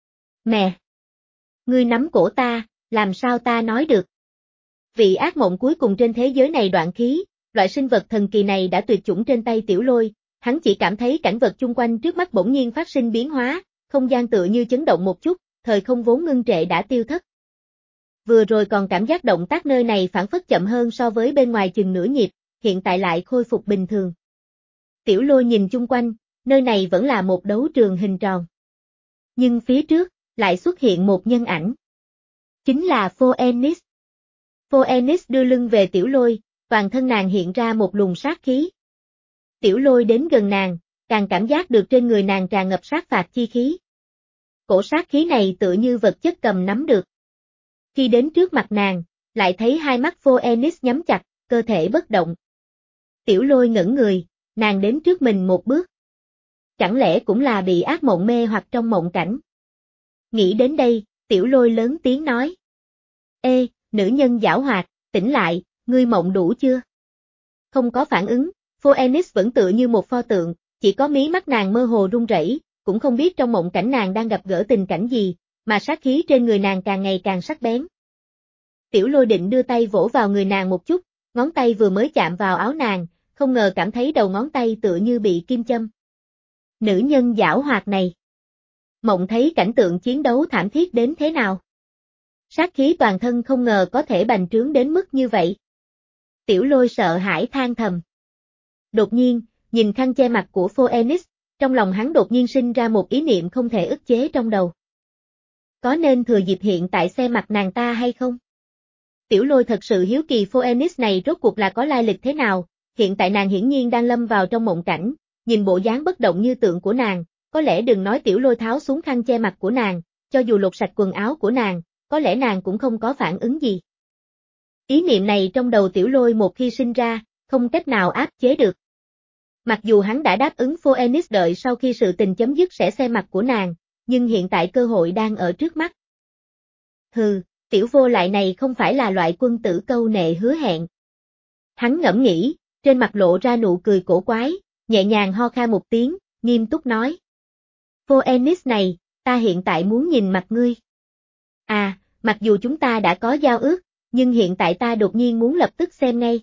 Mẹ! Ngươi nắm cổ ta, làm sao ta nói được? Vị ác mộng cuối cùng trên thế giới này đoạn khí, loại sinh vật thần kỳ này đã tuyệt chủng trên tay Tiểu Lôi, hắn chỉ cảm thấy cảnh vật chung quanh trước mắt bỗng nhiên phát sinh biến hóa, không gian tựa như chấn động một chút, thời không vốn ngưng trệ đã tiêu thất. Vừa rồi còn cảm giác động tác nơi này phản phất chậm hơn so với bên ngoài chừng nửa nhịp, hiện tại lại khôi phục bình thường. Tiểu Lôi nhìn chung quanh, nơi này vẫn là một đấu trường hình tròn. Nhưng phía trước, lại xuất hiện một nhân ảnh. Chính là Phoenix. Phoenix đưa lưng về Tiểu Lôi, toàn thân nàng hiện ra một luồng sát khí. Tiểu Lôi đến gần nàng, càng cảm giác được trên người nàng tràn ngập sát phạt chi khí. Cổ sát khí này tựa như vật chất cầm nắm được. Khi đến trước mặt nàng, lại thấy hai mắt Phoenix nhắm chặt, cơ thể bất động. Tiểu Lôi ngẩn người, nàng đến trước mình một bước. Chẳng lẽ cũng là bị ác mộng mê hoặc trong mộng cảnh? Nghĩ đến đây, Tiểu Lôi lớn tiếng nói. Ê, nữ nhân giảo hoạt, tỉnh lại, ngươi mộng đủ chưa? Không có phản ứng, Phoenix vẫn tựa như một pho tượng, chỉ có mí mắt nàng mơ hồ run rẩy, cũng không biết trong mộng cảnh nàng đang gặp gỡ tình cảnh gì, mà sát khí trên người nàng càng ngày càng sắc bén. Tiểu Lôi định đưa tay vỗ vào người nàng một chút, ngón tay vừa mới chạm vào áo nàng, không ngờ cảm thấy đầu ngón tay tựa như bị kim châm. Nữ nhân giảo hoạt này. Mộng thấy cảnh tượng chiến đấu thảm thiết đến thế nào? Sát khí toàn thân không ngờ có thể bành trướng đến mức như vậy. Tiểu Lôi sợ hãi than thầm. Đột nhiên, nhìn khăn che mặt của Phoenix, trong lòng hắn đột nhiên sinh ra một ý niệm không thể ức chế trong đầu. Có nên thừa dịp hiện tại xem mặt nàng ta hay không? Tiểu Lôi thật sự hiếu kỳ Phoenix này rốt cuộc là có lai lịch thế nào, hiện tại nàng hiển nhiên đang lâm vào trong mộng cảnh, nhìn bộ dáng bất động như tượng của nàng, có lẽ đừng nói Tiểu Lôi tháo xuống khăn che mặt của nàng, cho dù lột sạch quần áo của nàng, có lẽ nàng cũng không có phản ứng gì. Ý niệm này trong đầu Tiểu Lôi một khi sinh ra, không cách nào áp chế được. Mặc dù hắn đã đáp ứng Phoenix đợi sau khi sự tình chấm dứt sẽ xem mặt của nàng, nhưng hiện tại cơ hội đang ở trước mắt. Hừ, Tiểu vô lại này không phải là loại quân tử câu nệ hứa hẹn. Hắn ngẫm nghĩ, trên mặt lộ ra nụ cười cổ quái, nhẹ nhàng ho khan một tiếng, nghiêm túc nói. Phoenix này, ta hiện tại muốn nhìn mặt ngươi. À, mặc dù chúng ta đã có giao ước, nhưng hiện tại ta đột nhiên muốn lập tức xem ngay.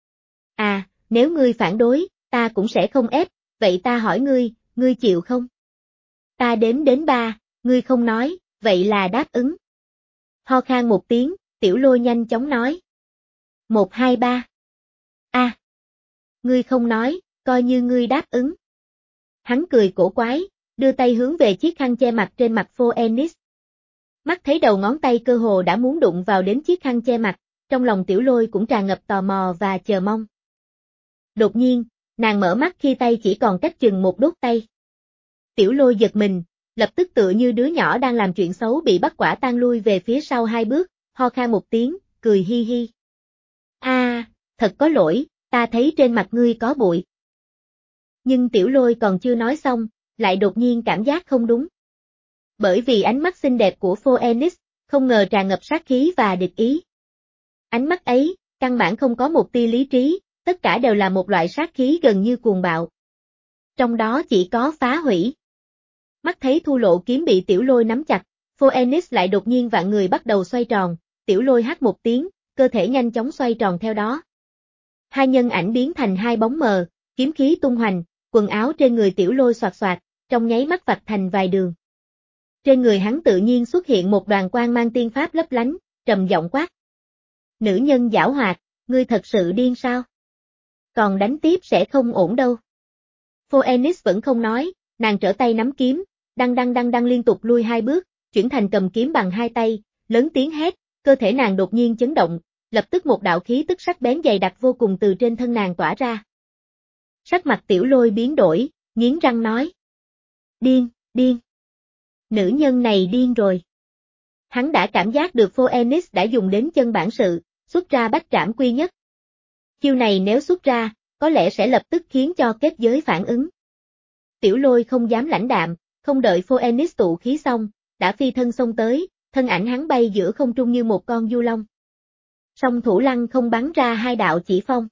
À, nếu ngươi phản đối, ta cũng sẽ không ép, vậy ta hỏi ngươi, ngươi chịu không? Ta đếm đến ba, ngươi không nói, vậy là đáp ứng. Ho khan một tiếng, Tiểu Lôi nhanh chóng nói. Một hai ba. À, ngươi không nói, coi như ngươi đáp ứng. Hắn cười cổ quái, đưa tay hướng về chiếc khăn che mặt trên mặt Phoenix. Mắt thấy đầu ngón tay cơ hồ đã muốn đụng vào đến chiếc khăn che mặt, trong lòng Tiểu Lôi cũng tràn ngập tò mò và chờ mong. Đột nhiên, nàng mở mắt khi tay chỉ còn cách chừng một đốt tay. Tiểu Lôi giật mình, lập tức tựa như đứa nhỏ đang làm chuyện xấu bị bắt quả tang lui về phía sau hai bước, ho khan một tiếng, cười hi hi. A, à, thật có lỗi, ta thấy trên mặt ngươi có bụi. Nhưng Tiểu Lôi còn chưa nói xong, lại đột nhiên cảm giác không đúng. Bởi vì ánh mắt xinh đẹp của Phoenix, không ngờ tràn ngập sát khí và địch ý. Ánh mắt ấy, căn bản không có một tia lý trí, tất cả đều là một loại sát khí gần như cuồng bạo. Trong đó chỉ có phá hủy. Mắt thấy Thu Lộ kiếm bị Tiểu Lôi nắm chặt, Phoenix lại đột nhiên vặn người bắt đầu xoay tròn, Tiểu Lôi hét một tiếng, cơ thể nhanh chóng xoay tròn theo đó. Hai nhân ảnh biến thành hai bóng mờ, kiếm khí tung hoành, quần áo trên người Tiểu Lôi xoạt xoạt, trong nháy mắt vạch thành vài đường. Trên người hắn tự nhiên xuất hiện một đoàn quang mang tiên pháp lấp lánh, trầm giọng quát. Nữ nhân giảo hoạt, ngươi thật sự điên sao? Còn đánh tiếp sẽ không ổn đâu. Phoenix vẫn không nói, nàng trở tay nắm kiếm, đăng đăng đăng đăng liên tục lui hai bước, chuyển thành cầm kiếm bằng hai tay, lớn tiếng hét, cơ thể nàng đột nhiên chấn động, lập tức một đạo khí tức sắc bén dày đặc vô cùng từ trên thân nàng tỏa ra. Sắc mặt Tiểu Lôi biến đổi, nghiến răng nói. Điên, điên. Nữ nhân này điên rồi. Hắn đã cảm giác được Phoenix đã dùng đến chân bản sự, xuất ra bách trảm quy nhất. Chiêu này nếu xuất ra, có lẽ sẽ lập tức khiến cho kết giới phản ứng. Tiểu Lôi không dám lãnh đạm, không đợi Phoenix tụ khí xong, đã phi thân xông tới, thân ảnh hắn bay giữa không trung như một con du long. Song thủ lăng không bắn ra hai đạo chỉ phong.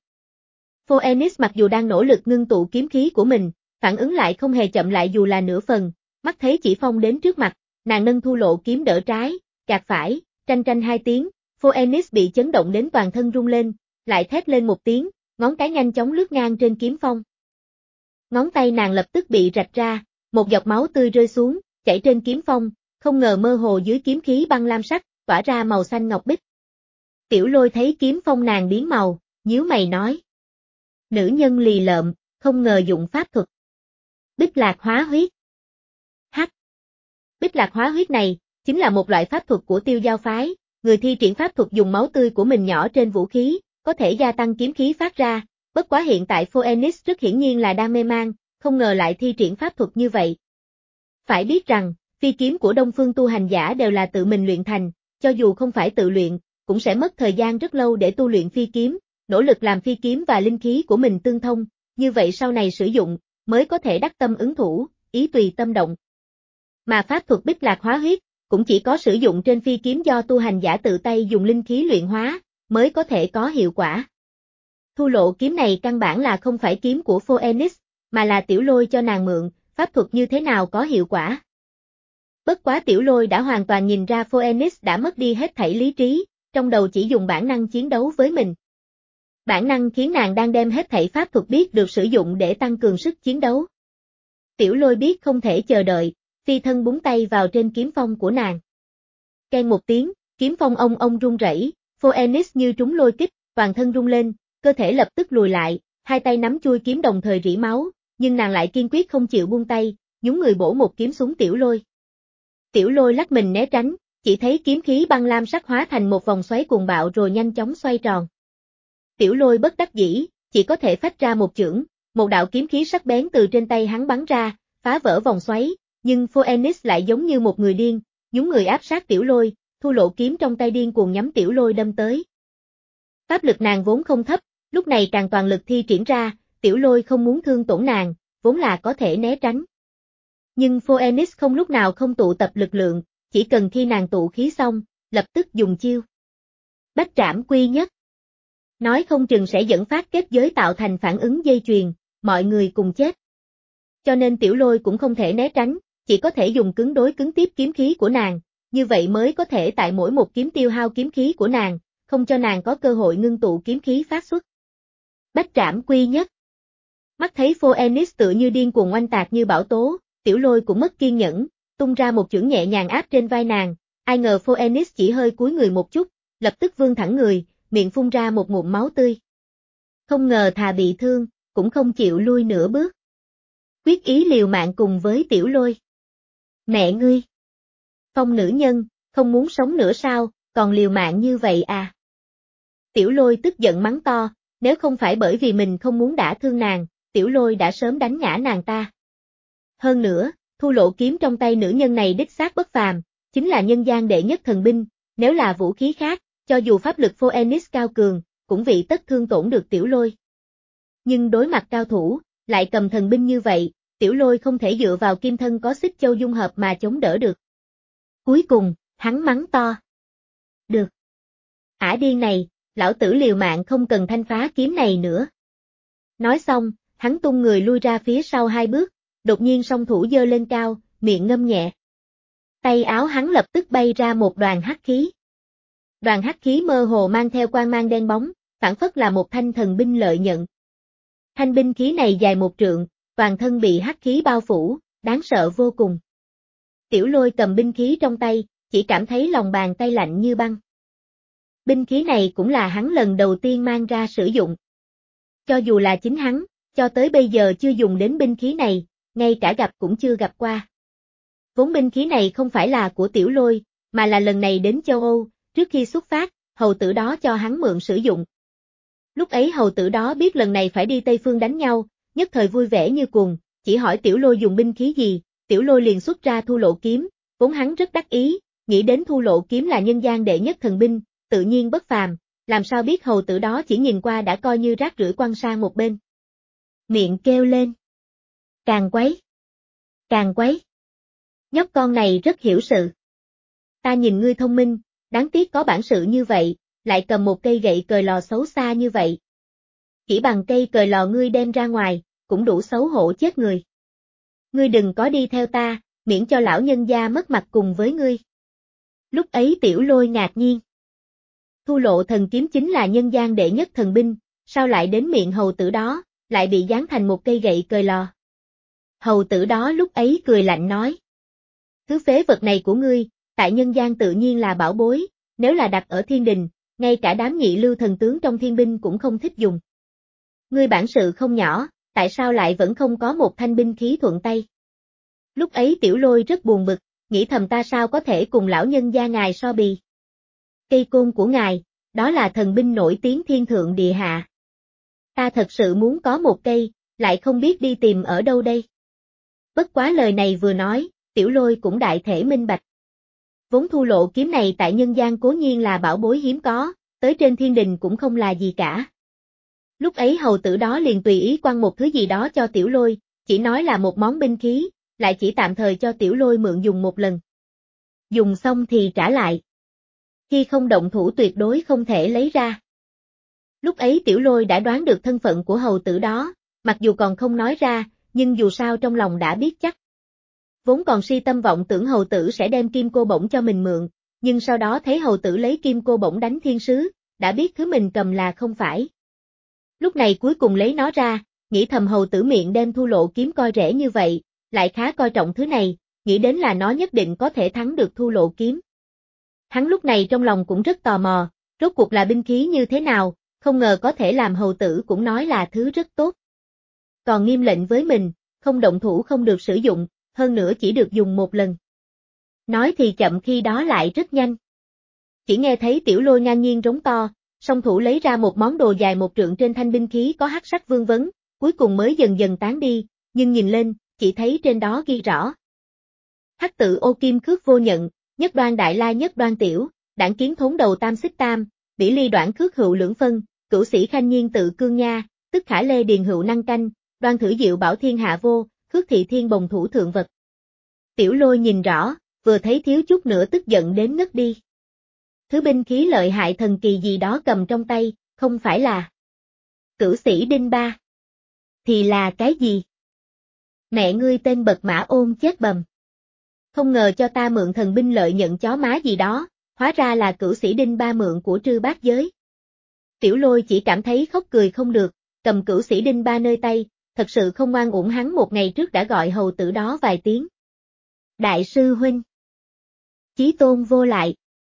Phoenix mặc dù đang nỗ lực ngưng tụ kiếm khí của mình, phản ứng lại không hề chậm lại dù là nửa phần, mắt thấy chỉ phong đến trước mặt, nàng nâng thu lộ kiếm đỡ trái, gạt phải, tranh tranh hai tiếng, Phoenix bị chấn động đến toàn thân rung lên, lại thét lên một tiếng, ngón cái nhanh chóng lướt ngang trên kiếm phong. Ngón tay nàng lập tức bị rạch ra, một giọt máu tươi rơi xuống, chảy trên kiếm phong, không ngờ mơ hồ dưới kiếm khí băng lam sắc, tỏa ra màu xanh ngọc bích. Tiểu Lôi thấy kiếm phong nàng biến màu, nhíu mày nói. Nữ nhân lì lợm, không ngờ dụng pháp thuật. Bích lạc hóa huyết. Hắc. Bích lạc hóa huyết này, chính là một loại pháp thuật của Tiêu Giao phái, người thi triển pháp thuật dùng máu tươi của mình nhỏ trên vũ khí, có thể gia tăng kiếm khí phát ra, bất quá hiện tại Phoenix rất hiển nhiên là đang mê man, không ngờ lại thi triển pháp thuật như vậy. Phải biết rằng, phi kiếm của Đông Phương tu hành giả đều là tự mình luyện thành, cho dù không phải tự luyện, cũng sẽ mất thời gian rất lâu để tu luyện phi kiếm, nỗ lực làm phi kiếm và linh khí của mình tương thông, như vậy sau này sử dụng, mới có thể đắc tâm ứng thủ, ý tùy tâm động. Mà pháp thuật bích lạc hóa huyết, cũng chỉ có sử dụng trên phi kiếm do tu hành giả tự tay dùng linh khí luyện hóa, mới có thể có hiệu quả. Thu lộ kiếm này căn bản là không phải kiếm của Phoenix, mà là Tiểu Lôi cho nàng mượn, pháp thuật như thế nào có hiệu quả. Bất quá Tiểu Lôi đã hoàn toàn nhìn ra Phoenix đã mất đi hết thảy lý trí, trong đầu chỉ dùng bản năng chiến đấu với mình. Bản năng khiến nàng đang đem hết thảy pháp thuật biết được sử dụng để tăng cường sức chiến đấu. Tiểu Lôi biết không thể chờ đợi, phi thân búng tay vào trên kiếm phong của nàng. Keng một tiếng, kiếm phong ông ông rung rẩy, Phoenix như trúng lôi kích, toàn thân rung lên, cơ thể lập tức lùi lại, hai tay nắm chuôi kiếm đồng thời rỉ máu, nhưng nàng lại kiên quyết không chịu buông tay, nhún người bổ một kiếm xuống Tiểu Lôi. Tiểu Lôi lắc mình né tránh, chỉ thấy kiếm khí băng lam sắc hóa thành một vòng xoáy cuồng bạo rồi nhanh chóng xoay tròn. Tiểu Lôi bất đắc dĩ, chỉ có thể phách ra một chưởng, một đạo kiếm khí sắc bén từ trên tay hắn bắn ra, phá vỡ vòng xoáy, nhưng Phoenix lại giống như một người điên, nhún người áp sát Tiểu Lôi, thu lộ kiếm trong tay điên cuồng nhắm Tiểu Lôi đâm tới. Pháp lực nàng vốn không thấp, lúc này càng toàn lực thi triển ra, Tiểu Lôi không muốn thương tổn nàng, vốn là có thể né tránh. Nhưng Phoenix không lúc nào không tụ tập lực lượng, chỉ cần khi nàng tụ khí xong, lập tức dùng chiêu. Bách trảm quy nhất. Nói không chừng sẽ dẫn phát kết giới tạo thành phản ứng dây chuyền, mọi người cùng chết. Cho nên Tiểu Lôi cũng không thể né tránh, chỉ có thể dùng cứng đối cứng tiếp kiếm khí của nàng, như vậy mới có thể tại mỗi một kiếm tiêu hao kiếm khí của nàng, không cho nàng có cơ hội ngưng tụ kiếm khí phát xuất. Bách trảm quy nhất. Mắt thấy Phoenix tựa như điên cuồng oanh tạc như bão tố, Tiểu Lôi cũng mất kiên nhẫn, tung ra một chưởng nhẹ nhàng áp trên vai nàng, ai ngờ Phoenix chỉ hơi cúi người một chút, lập tức vươn thẳng người, miệng phun ra một ngụm máu tươi. Không ngờ thà bị thương, cũng không chịu lui nửa bước. Quyết ý liều mạng cùng với Tiểu Lôi. Mẹ ngươi! Phong nữ nhân, không muốn sống nữa sao, còn liều mạng như vậy à? Tiểu Lôi tức giận mắng to, nếu không phải bởi vì mình không muốn đả thương nàng, Tiểu Lôi đã sớm đánh ngã nàng ta. Hơn nữa, thu lộ kiếm trong tay nữ nhân này đích xác bất phàm, chính là nhân gian đệ nhất thần binh, nếu là vũ khí khác, cho dù pháp lực Phoenix cao cường, cũng vị tất thương tổn được Tiểu Lôi. Nhưng đối mặt cao thủ, lại cầm thần binh như vậy, Tiểu Lôi không thể dựa vào kim thân có xích châu dung hợp mà chống đỡ được. Cuối cùng, hắn mắng to. Được. Ả điên này, lão tử liều mạng không cần thanh phá kiếm này nữa. Nói xong, hắn tung người lui ra phía sau hai bước, đột nhiên song thủ giơ lên cao, miệng ngâm nhẹ. Tay áo hắn lập tức bay ra một đoàn hắc khí. Đoàn hắc khí mơ hồ mang theo quang mang đen bóng, phản phất là một thanh thần binh lợi nhận. Thanh binh khí này dài một trượng, toàn thân bị hắc khí bao phủ, đáng sợ vô cùng. Tiểu Lôi cầm binh khí trong tay, chỉ cảm thấy lòng bàn tay lạnh như băng. Binh khí này cũng là hắn lần đầu tiên mang ra sử dụng. Cho dù là chính hắn, cho tới bây giờ chưa dùng đến binh khí này, ngay cả gặp cũng chưa gặp qua. Vốn binh khí này không phải là của Tiểu Lôi, mà là lần này đến châu Âu, trước khi xuất phát, hầu tử đó cho hắn mượn sử dụng. Lúc ấy hầu tử đó biết lần này phải đi Tây Phương đánh nhau, nhất thời vui vẻ như cuồng, chỉ hỏi Tiểu Lôi dùng binh khí gì, Tiểu Lôi liền xuất ra Thu Lộ kiếm, vốn hắn rất đắc ý, nghĩ đến Thu Lộ kiếm là nhân gian đệ nhất thần binh, tự nhiên bất phàm, làm sao biết hầu tử đó chỉ nhìn qua đã coi như rác rưởi quăng sang một bên. Miệng kêu lên. Càng quấy. Càng quấy. Nhóc con này rất hiểu sự. Ta nhìn ngươi thông minh, đáng tiếc có bản sự như vậy, lại cầm một cây gậy cời lò xấu xa như vậy. Chỉ bằng cây cời lò ngươi đem ra ngoài, cũng đủ xấu hổ chết người. Ngươi đừng có đi theo ta, miễn cho lão nhân gia mất mặt cùng với ngươi. Lúc ấy Tiểu Lôi ngạc nhiên. Thu Lộ thần kiếm chính là nhân gian đệ nhất thần binh, sao lại đến miệng hầu tử đó, lại bị dán thành một cây gậy cời lò. Hầu tử đó lúc ấy cười lạnh nói. Thứ phế vật này của ngươi, tại nhân gian tự nhiên là bảo bối, nếu là đặt ở thiên đình, ngay cả đám nhị lưu thần tướng trong thiên binh cũng không thích dùng. Ngươi bản sự không nhỏ, tại sao lại vẫn không có một thanh binh khí thuận tay? Lúc ấy Tiểu Lôi rất buồn bực, nghĩ thầm ta sao có thể cùng lão nhân gia ngài so bì. Cây côn của ngài, đó là thần binh nổi tiếng thiên thượng địa hạ. Ta thật sự muốn có một cây, lại không biết đi tìm ở đâu đây. Bất quá lời này vừa nói, Tiểu Lôi cũng đại thể minh bạch. Vốn Thu Lộ kiếm này tại nhân gian cố nhiên là bảo bối hiếm có, tới trên thiên đình cũng không là gì cả. Lúc ấy hầu tử đó liền tùy ý quăng một thứ gì đó cho Tiểu Lôi, chỉ nói là một món binh khí, lại chỉ tạm thời cho Tiểu Lôi mượn dùng một lần. Dùng xong thì trả lại. Khi không động thủ tuyệt đối không thể lấy ra. Lúc ấy Tiểu Lôi đã đoán được thân phận của hầu tử đó, mặc dù còn không nói ra, nhưng dù sao trong lòng đã biết chắc. Vốn còn si tâm vọng tưởng hầu tử sẽ đem kim cô bổng cho mình mượn, nhưng sau đó thấy hầu tử lấy kim cô bổng đánh thiên sứ, đã biết thứ mình cầm là không phải. Lúc này cuối cùng lấy nó ra, nghĩ thầm hầu tử miệng đem Thu Lộ kiếm coi rẻ như vậy, lại khá coi trọng thứ này, nghĩ đến là nó nhất định có thể thắng được Thu Lộ kiếm. Hắn lúc này trong lòng cũng rất tò mò, rốt cuộc là binh khí như thế nào, không ngờ có thể làm hầu tử cũng nói là thứ rất tốt. Còn nghiêm lệnh với mình, không động thủ không được sử dụng, hơn nữa chỉ được dùng một lần. Nói thì chậm khi đó lại rất nhanh. Chỉ nghe thấy Tiểu Lôi ngang nhiên rống to, song thủ lấy ra một món đồ dài một trượng trên thanh binh khí có hắc sắc vương vấn, cuối cùng mới dần dần tán đi, nhưng nhìn lên, chỉ thấy trên đó ghi rõ. Hắc tự ô kim khước vô nhận, nhất đoan đại la nhất đoan tiểu, đảng kiến thốn đầu tam xích tam, bỉ ly đoạn khước hữu lưỡng phân, cửu sĩ khanh nhiên tự cương nha, tức khả lê điền hữu năng canh, đoan thử diệu bảo thiên hạ vô, khước thị thiên bồng thủ thượng vật. Tiểu Lôi nhìn rõ, vừa thấy thiếu chút nữa tức giận đến ngất đi. Thứ binh khí lợi hại thần kỳ gì đó cầm trong tay, không phải là cửu sĩ đinh ba. Thì là cái gì? Mẹ ngươi tên bật mã ôn chết bầm. Không ngờ cho ta mượn thần binh lợi nhận chó má gì đó, hóa ra là cửu sĩ đinh ba mượn của Trư Bát Giới. Tiểu Lôi chỉ cảm thấy khóc cười không được, cầm cửu sĩ đinh ba nơi tay, thật sự không oan uổng hắn một ngày trước đã gọi hầu tử đó vài tiếng. Đại sư huynh. Chí tôn vô lại.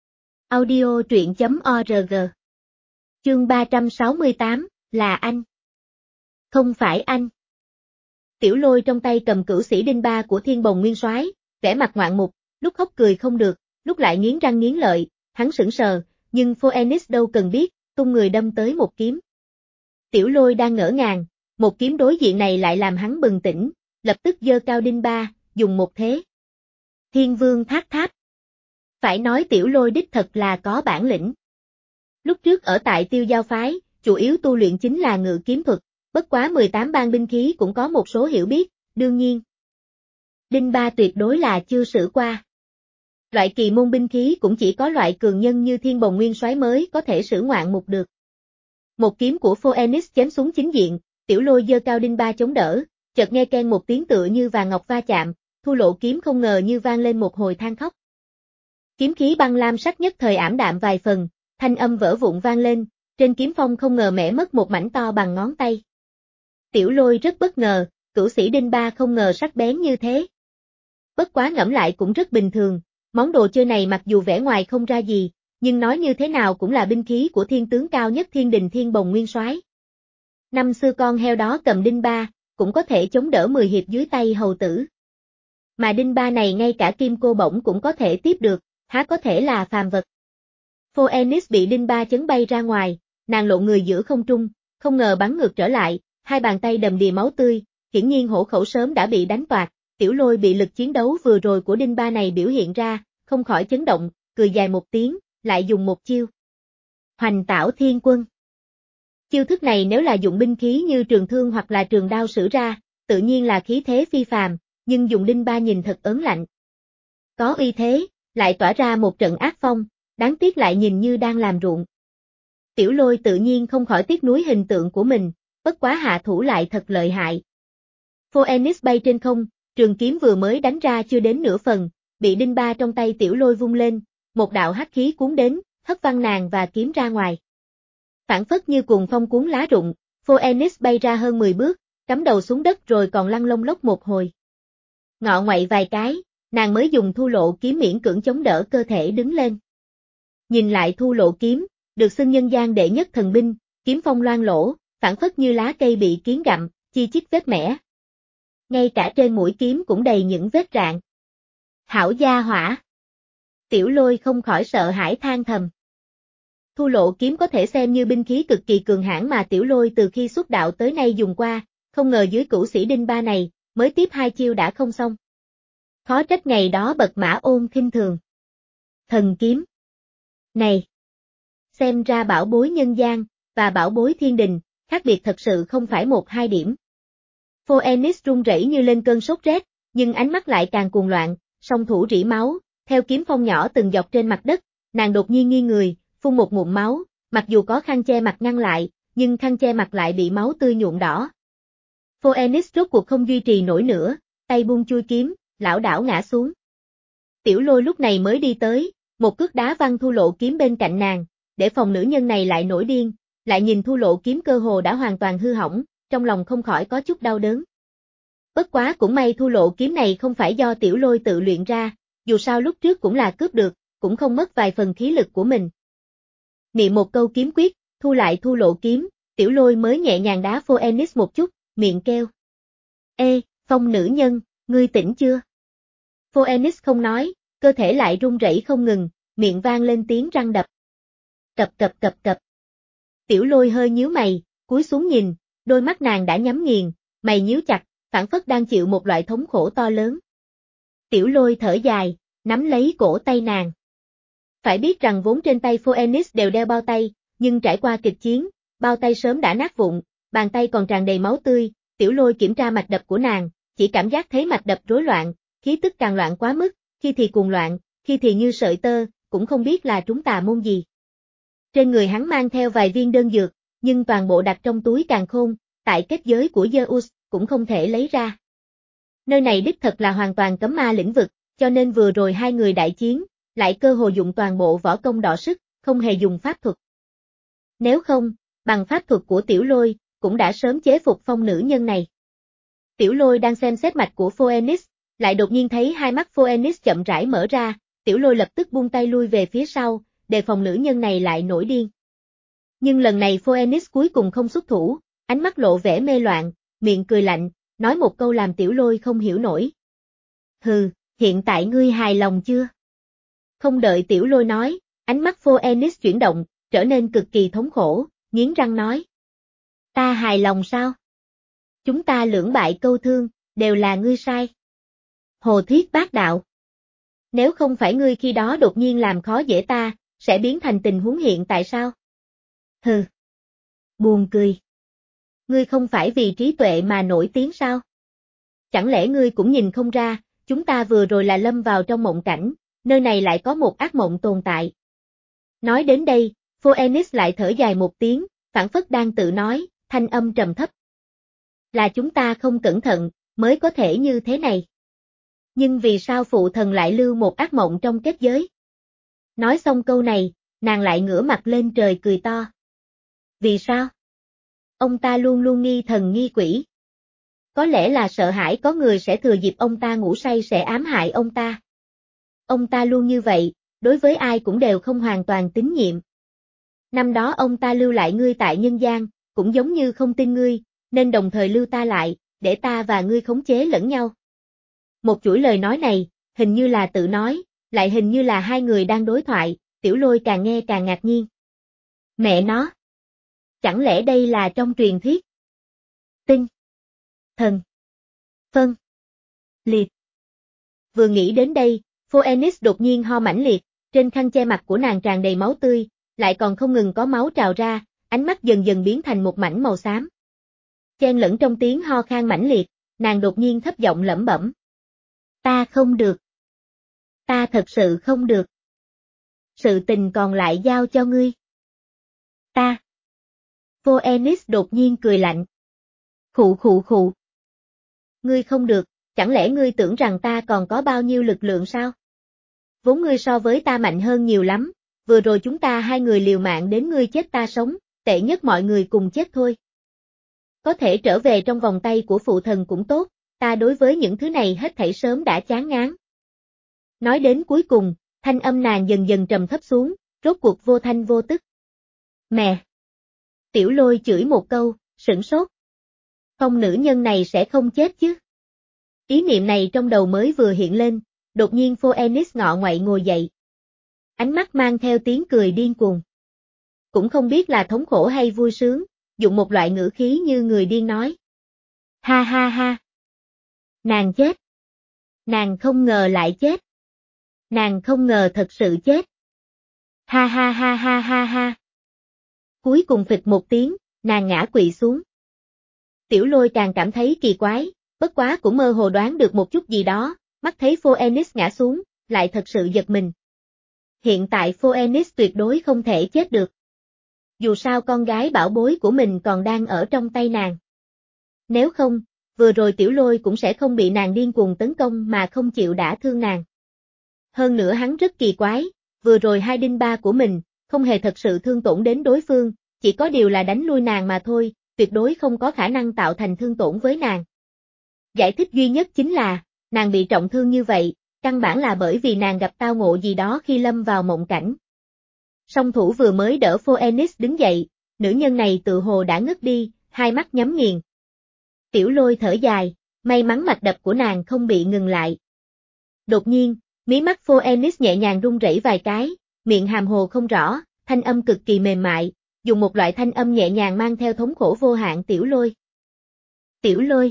Audio truyện chấm org. Chương ba trăm sáu mươi tám, là anh. Không phải anh. Tiểu Lôi trong tay cầm cửu sĩ đinh ba của Thiên Bồng Nguyên Soái, vẻ mặt ngoạn mục, lúc khóc cười không được, lúc lại nghiến răng nghiến lợi, hắn sững sờ, nhưng Phoenix đâu cần biết, tung người đâm tới một kiếm. Tiểu Lôi đang ngỡ ngàng, một kiếm đối diện này lại làm hắn bừng tỉnh, lập tức giơ cao đinh ba, dùng một thế. Thiên Vương Thác Tháp. Phải nói Tiểu Lôi đích thật là có bản lĩnh. Lúc trước ở tại Tiêu Giao phái, chủ yếu tu luyện chính là ngự kiếm thuật, bất quá mười tám bang binh khí cũng có một số hiểu biết, đương nhiên. Đinh ba tuyệt đối là chưa sử qua. Loại kỳ môn binh khí cũng chỉ có loại cường nhân như Thiên Bồng Nguyên Soái mới có thể sử ngoạn mục được. Một kiếm của Phoenix chém xuống chính diện, Tiểu Lôi giơ cao đinh ba chống đỡ, chợt nghe keng một tiếng tựa như vàng ngọc va chạm, Thu Lộ kiếm không ngờ như vang lên một hồi than khóc. Kiếm khí băng lam sắc nhất thời ảm đạm vài phần, thanh âm vỡ vụn vang lên, trên kiếm phong không ngờ mẻ mất một mảnh to bằng ngón tay. Tiểu Lôi rất bất ngờ, cửu sĩ đinh ba không ngờ sắc bén như thế. Bất quá ngẫm lại cũng rất bình thường, món đồ chơi này mặc dù vẻ ngoài không ra gì, nhưng nói như thế nào cũng là binh khí của thiên tướng cao nhất thiên đình Thiên Bồng Nguyên Soái. Năm xưa con heo đó cầm đinh ba, cũng có thể chống đỡ mười hiệp dưới tay hầu tử. Mà đinh ba này ngay cả kim cô bổng cũng có thể tiếp được, há có thể là phàm vật. Phoenix bị đinh ba chấn bay ra ngoài, nàng lộn người giữa không trung, không ngờ bắn ngược trở lại, hai bàn tay đầm đìa máu tươi, hiển nhiên hổ khẩu sớm đã bị đánh toạc, Tiểu Lôi bị lực chiến đấu vừa rồi của đinh ba này biểu hiện ra, không khỏi chấn động, cười dài một tiếng, lại dùng một chiêu. Hoành Tảo Thiên Quân. Chiêu thức này nếu là dụng binh khí như trường thương hoặc là trường đao sử ra, tự nhiên là khí thế phi phàm, nhưng dùng đinh ba nhìn thật ớn lạnh. Có uy thế, lại tỏa ra một trận ác phong, đáng tiếc lại nhìn như đang làm ruộng. Tiểu Lôi tự nhiên không khỏi tiếc nuối hình tượng của mình, bất quá hạ thủ lại thật lợi hại. Phoenix bay trên không, trường kiếm vừa mới đánh ra chưa đến nửa phần, bị đinh ba trong tay Tiểu Lôi vung lên, một đạo hắc khí cuốn đến, hất văng nàng và kiếm ra ngoài. Phản phất như cuồng phong cuốn lá rụng, Phoenix bay ra hơn mười bước, cắm đầu xuống đất rồi còn lăn lông lốc một hồi. Ngọ ngoậy vài cái, nàng mới dùng Thu Lộ kiếm miễn cưỡng chống đỡ cơ thể đứng lên. Nhìn lại Thu Lộ kiếm, được xưng nhân gian đệ nhất thần binh, kiếm phong loang lỗ, phản phất như lá cây bị kiến gặm, chi chít vết mẻ. Ngay cả trên mũi kiếm cũng đầy những vết rạn. Hảo gia hỏa. Tiểu Lôi không khỏi sợ hãi than thầm. Thu Lộ kiếm có thể xem như binh khí cực kỳ cường hãn mà Tiểu Lôi từ khi xuất đạo tới nay dùng qua, không ngờ dưới cửu sĩ đinh ba này, mới tiếp hai chiêu đã không xong. Khó trách ngày đó Bật Mã Ôn khinh thường. Thần kiếm. Này! Xem ra bảo bối nhân gian, và bảo bối thiên đình, khác biệt thật sự không phải một hai điểm. Phoenix run rẩy như lên cơn sốt rét, nhưng ánh mắt lại càng cuồng loạn, song thủ rỉ máu, theo kiếm phong nhỏ từng dọc trên mặt đất, nàng đột nhiên nghiêng người, phun một ngụm máu, mặc dù có khăn che mặt ngăn lại, nhưng khăn che mặt lại bị máu tươi nhuộm đỏ. Phoenix rốt cuộc không duy trì nổi nữa, tay buông chui kiếm, lảo đảo ngã xuống. Tiểu Lôi lúc này mới đi tới, một cước đá văng Thu Lộ kiếm bên cạnh nàng, để phòng nữ nhân này lại nổi điên, lại nhìn Thu Lộ kiếm cơ hồ đã hoàn toàn hư hỏng, trong lòng không khỏi có chút đau đớn. Bất quá cũng may Thu Lộ kiếm này không phải do Tiểu Lôi tự luyện ra, dù sao lúc trước cũng là cướp được, cũng không mất vài phần khí lực của mình. Niệm một câu kiếm quyết, thu lại Thu Lộ kiếm, Tiểu Lôi mới nhẹ nhàng đá Phoenix một chút, miệng kêu. Ê, Phong nữ nhân, ngươi tỉnh chưa? Phoenix không nói, cơ thể lại run rẩy không ngừng, miệng vang lên tiếng răng đập. Cập cập cập cập. Tiểu Lôi hơi nhíu mày, cúi xuống nhìn, đôi mắt nàng đã nhắm nghiền, mày nhíu chặt, phảng phất đang chịu một loại thống khổ to lớn. Tiểu Lôi thở dài, nắm lấy cổ tay nàng. Phải biết rằng vốn trên tay Phoenix đều đeo bao tay, nhưng trải qua kịch chiến, bao tay sớm đã nát vụn, bàn tay còn tràn đầy máu tươi, Tiểu Lôi kiểm tra mạch đập của nàng, chỉ cảm giác thấy mạch đập rối loạn, khí tức càng loạn quá mức, khi thì cuồng loạn, khi thì như sợi tơ, cũng không biết là trúng tà môn gì. Trên người hắn mang theo vài viên đơn dược, nhưng toàn bộ đặt trong túi càn khôn, tại kết giới của Zeus, cũng không thể lấy ra. Nơi này đích thật là hoàn toàn cấm ma lĩnh vực, cho nên vừa rồi hai người đại chiến, lại cơ hồ dụng toàn bộ võ công đọ sức, không hề dùng pháp thuật. Nếu không, bằng pháp thuật của Tiểu Lôi, cũng đã sớm chế phục Phong nữ nhân này. Tiểu Lôi đang xem xét mạch của Phoenix, lại đột nhiên thấy hai mắt Phoenix chậm rãi mở ra, Tiểu Lôi lập tức buông tay lui về phía sau, đề phòng nữ nhân này lại nổi điên. Nhưng lần này Phoenix cuối cùng không xuất thủ, ánh mắt lộ vẻ mê loạn, miệng cười lạnh, nói một câu làm Tiểu Lôi không hiểu nổi. Hừ, hiện tại ngươi hài lòng chưa? Không đợi Tiểu Lôi nói, ánh mắt Phoenix chuyển động, trở nên cực kỳ thống khổ, nghiến răng nói. Ta hài lòng sao? Chúng ta lưỡng bại câu thương, đều là ngươi sai. Hồ thuyết bác đạo. Nếu không phải ngươi khi đó đột nhiên làm khó dễ ta, sẽ biến thành tình huống hiện tại sao? Hừ. Buồn cười. Ngươi không phải vì trí tuệ mà nổi tiếng sao? Chẳng lẽ ngươi cũng nhìn không ra, chúng ta vừa rồi là lâm vào trong mộng cảnh, nơi này lại có một ác mộng tồn tại. Nói đến đây, Phoenix lại thở dài một tiếng, phảng phất đang tự nói, thanh âm trầm thấp. Là chúng ta không cẩn thận, mới có thể như thế này. Nhưng vì sao phụ thần lại lưu một ác mộng trong kết giới? Nói xong câu này, nàng lại ngửa mặt lên trời cười to. Vì sao? Ông ta luôn luôn nghi thần nghi quỷ. Có lẽ là sợ hãi có người sẽ thừa dịp ông ta ngủ say sẽ ám hại ông ta. Ông ta luôn như vậy, đối với ai cũng đều không hoàn toàn tín nhiệm. Năm đó ông ta lưu lại ngươi tại nhân gian, cũng giống như không tin ngươi, nên đồng thời lưu ta lại, để ta và ngươi khống chế lẫn nhau. Một chuỗi lời nói này, hình như là tự nói, lại hình như là hai người đang đối thoại, Tiểu Lôi càng nghe càng ngạc nhiên. Mẹ nó! Chẳng lẽ đây là trong truyền thuyết? Tinh! Thần! Phân! Liệt! Vừa nghĩ đến đây, Phoenix đột nhiên ho mãnh liệt, trên khăn che mặt của nàng tràn đầy máu tươi, lại còn không ngừng có máu trào ra, ánh mắt dần dần biến thành một mảnh màu xám. Chen lẫn trong tiếng ho khan mãnh liệt, nàng đột nhiên thấp giọng lẩm bẩm. Ta không được. Ta thật sự không được. Sự tình còn lại giao cho ngươi. Ta. Phoenix đột nhiên cười lạnh. Khụ khụ khụ. Ngươi không được, chẳng lẽ ngươi tưởng rằng ta còn có bao nhiêu lực lượng sao? Vốn ngươi so với ta mạnh hơn nhiều lắm, vừa rồi chúng ta hai người liều mạng đến ngươi chết ta sống, tệ nhất mọi người cùng chết thôi. Có thể trở về trong vòng tay của phụ thần cũng tốt, ta đối với những thứ này hết thảy sớm đã chán ngán. Nói đến cuối cùng, thanh âm nàng dần dần trầm thấp xuống, rốt cuộc vô thanh vô tức. Mẹ! Tiểu Lôi chửi một câu, sửng sốt. Không, nữ nhân này sẽ không chết chứ. Ý niệm này trong đầu mới vừa hiện lên, đột nhiên Phoenix ngọ ngoậy ngồi dậy. Ánh mắt mang theo tiếng cười điên cuồng. Cũng không biết là thống khổ hay vui sướng, dùng một loại ngữ khí như người điên nói. Ha ha ha! Nàng chết! Nàng không ngờ lại chết! Nàng không ngờ thật sự chết! Ha ha ha ha ha ha! Cuối cùng phịch một tiếng, nàng ngã quỵ xuống. Tiểu Lôi càng cảm thấy kỳ quái, bất quá cũng mơ hồ đoán được một chút gì đó, mắt thấy Phoenix ngã xuống, lại thật sự giật mình. Hiện tại Phoenix tuyệt đối không thể chết được. Dù sao con gái bảo bối của mình còn đang ở trong tay nàng. Nếu không, vừa rồi Tiểu Lôi cũng sẽ không bị nàng điên cuồng tấn công mà không chịu đả thương nàng. Hơn nữa hắn rất kỳ quái, vừa rồi hai đinh ba của mình, không hề thật sự thương tổn đến đối phương, chỉ có điều là đánh lui nàng mà thôi, tuyệt đối không có khả năng tạo thành thương tổn với nàng. Giải thích duy nhất chính là, nàng bị trọng thương như vậy, căn bản là bởi vì nàng gặp tao ngộ gì đó khi lâm vào mộng cảnh. Song thủ vừa mới đỡ Phoenix đứng dậy, nữ nhân này tự hồ đã ngất đi, hai mắt nhắm nghiền. Tiểu Lôi thở dài, may mắn mạch đập của nàng không bị ngừng lại. Đột nhiên, mí mắt Phoenix nhẹ nhàng rung rẩy vài cái, miệng hàm hồ không rõ, thanh âm cực kỳ mềm mại, dùng một loại thanh âm nhẹ nhàng mang theo thống khổ vô hạn. Tiểu Lôi. Tiểu Lôi.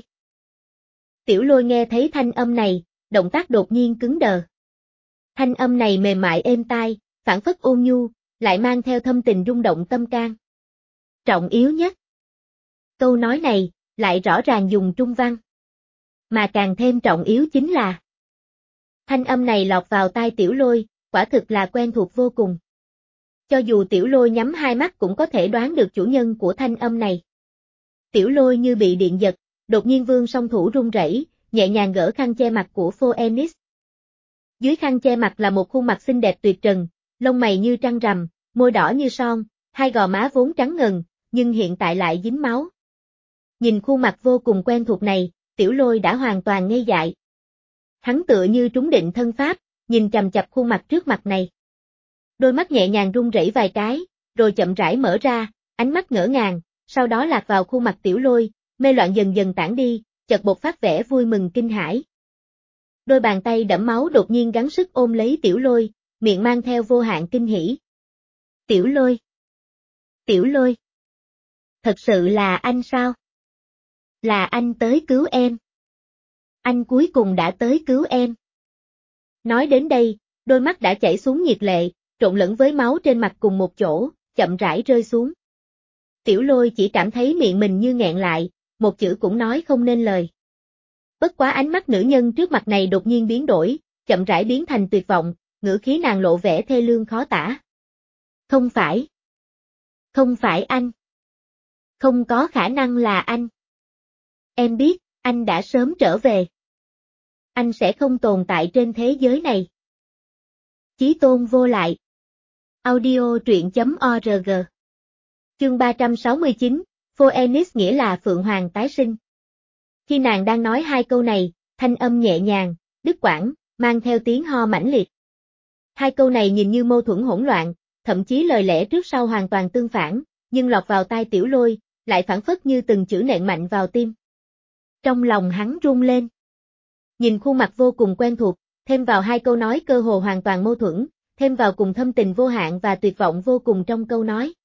Tiểu Lôi nghe thấy thanh âm này, động tác đột nhiên cứng đờ. Thanh âm này mềm mại êm tai, phảng phất ôn nhu, lại mang theo thâm tình rung động tâm can. Trọng yếu nhất. Câu nói này, lại rõ ràng dùng trung văn. Mà càng thêm trọng yếu chính là thanh âm này lọt vào tai Tiểu Lôi, quả thực là quen thuộc vô cùng. Cho dù Tiểu Lôi nhắm hai mắt cũng có thể đoán được chủ nhân của thanh âm này. Tiểu Lôi như bị điện giật, đột nhiên vươn song thủ run rẩy, nhẹ nhàng gỡ khăn che mặt của Phoenix. Dưới khăn che mặt là một khuôn mặt xinh đẹp tuyệt trần, lông mày như trăng rằm, môi đỏ như son, hai gò má vốn trắng ngần, nhưng hiện tại lại dính máu. Nhìn khuôn mặt vô cùng quen thuộc này, Tiểu Lôi đã hoàn toàn ngây dại. Hắn tựa như trúng định thân pháp, nhìn chằm chằm khuôn mặt trước mặt này. Đôi mắt nhẹ nhàng run rẩy vài cái, rồi chậm rãi mở ra, ánh mắt ngỡ ngàng, sau đó lạc vào khuôn mặt Tiểu Lôi, mê loạn dần dần tản đi, chợt bộc phát vẻ vui mừng kinh hãi. Đôi bàn tay đẫm máu đột nhiên gắng sức ôm lấy Tiểu Lôi, miệng mang theo vô hạn kinh hỉ. Tiểu Lôi! Tiểu Lôi! Thật sự là anh sao? Là anh tới cứu em. Anh cuối cùng đã tới cứu em. Nói đến đây, đôi mắt đã chảy xuống nhiệt lệ, trộn lẫn với máu trên mặt cùng một chỗ, chậm rãi rơi xuống. Tiểu Lôi chỉ cảm thấy miệng mình như nghẹn lại, một chữ cũng nói không nên lời. Bất quá ánh mắt nữ nhân trước mặt này đột nhiên biến đổi, chậm rãi biến thành tuyệt vọng, ngữ khí nàng lộ vẻ thê lương khó tả. Không phải. Không phải anh. Không có khả năng là anh. Em biết, anh đã sớm trở về. Anh sẽ không tồn tại trên thế giới này. Chí tôn vô lại. Audio truyện chấm org. Chương ba trăm sáu mươi chín, Phoenix nghĩa là Phượng Hoàng tái sinh. Khi nàng đang nói hai câu này, thanh âm nhẹ nhàng, đứt quãng, mang theo tiếng ho mãnh liệt. Hai câu này nhìn như mâu thuẫn hỗn loạn, thậm chí lời lẽ trước sau hoàn toàn tương phản, nhưng lọt vào tai Tiểu Lôi, lại phảng phất như từng chữ nện mạnh vào tim. Trong lòng hắn run lên. Nhìn khuôn mặt vô cùng quen thuộc, thêm vào hai câu nói cơ hồ hoàn toàn mâu thuẫn, thêm vào cùng thâm tình vô hạn và tuyệt vọng vô cùng trong câu nói.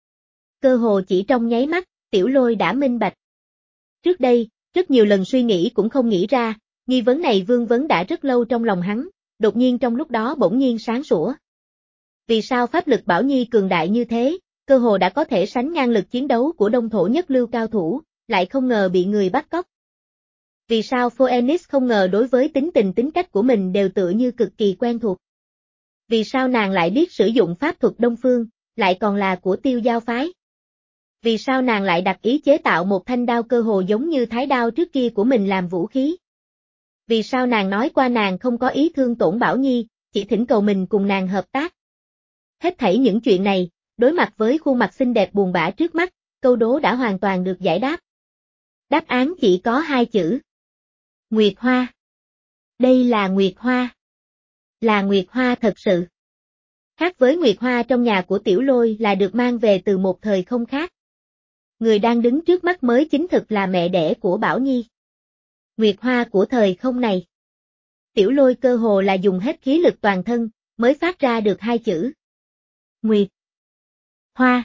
Cơ hồ chỉ trong nháy mắt, Tiểu Lôi đã minh bạch. Trước đây, rất nhiều lần suy nghĩ cũng không nghĩ ra, nghi vấn này vương vấn đã rất lâu trong lòng hắn, đột nhiên trong lúc đó bỗng nhiên sáng sủa. Vì sao pháp lực Bảo Nhi cường đại như thế, cơ hồ đã có thể sánh ngang lực chiến đấu của đông thổ nhất lưu cao thủ, lại không ngờ bị người bắt cóc. Vì sao Phoenix không ngờ đối với tính tình tính cách của mình đều tựa như cực kỳ quen thuộc. Vì sao nàng lại biết sử dụng pháp thuật Đông Phương, lại còn là của Tiêu Giao phái. Vì sao nàng lại đặt ý chế tạo một thanh đao cơ hồ giống như thái đao trước kia của mình làm vũ khí. Vì sao nàng nói qua nàng không có ý thương tổn Bảo Nhi, chỉ thỉnh cầu mình cùng nàng hợp tác. Hết thảy những chuyện này, đối mặt với khuôn mặt xinh đẹp buồn bã trước mắt, câu đố đã hoàn toàn được giải đáp. Đáp án chỉ có hai chữ. Nguyệt Hoa. Đây là Nguyệt Hoa. Là Nguyệt Hoa thật sự. Khác với Nguyệt Hoa trong nhà của Tiểu Lôi là được mang về từ một thời không khác. Người đang đứng trước mắt mới chính thực là mẹ đẻ của Bảo Nhi. Nguyệt Hoa của thời không này. Tiểu Lôi cơ hồ là dùng hết khí lực toàn thân, mới phát ra được hai chữ. Nguyệt Hoa.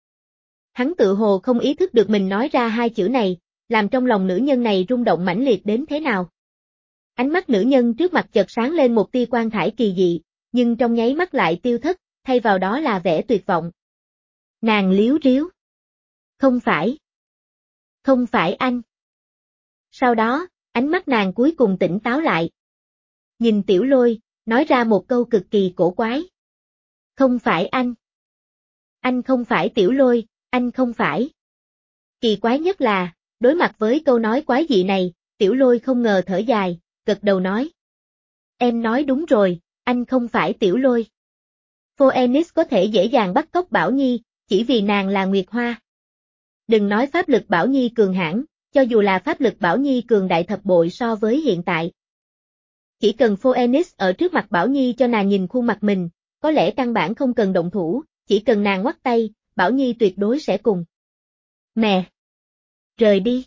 Hắn tự hồ không ý thức được mình nói ra hai chữ này, làm trong lòng nữ nhân này rung động mãnh liệt đến thế nào. Ánh mắt nữ nhân trước mặt chợt sáng lên một tia quang thải kỳ dị, nhưng trong nháy mắt lại tiêu thất, thay vào đó là vẻ tuyệt vọng. Nàng liếu riếu. Không phải. Không phải anh. Sau đó, ánh mắt nàng cuối cùng tỉnh táo lại. Nhìn Tiểu Lôi, nói ra một câu cực kỳ cổ quái. Không phải anh. Anh không phải Tiểu Lôi, anh không phải. Kỳ quái nhất là, đối mặt với câu nói quái dị này, Tiểu Lôi không ngờ thở dài, gật đầu nói. Em nói đúng rồi, anh không phải Tiểu Lôi. Phoenix có thể dễ dàng bắt cóc Bảo Nhi, chỉ vì nàng là Nguyệt Hoa. Đừng nói pháp lực Bảo Nhi cường hãn, cho dù là pháp lực Bảo Nhi cường đại thập bội so với hiện tại. Chỉ cần Phoenix ở trước mặt Bảo Nhi cho nàng nhìn khuôn mặt mình, có lẽ căn bản không cần động thủ, chỉ cần nàng ngoắt tay, Bảo Nhi tuyệt đối sẽ cùng. Mẹ! Rời đi!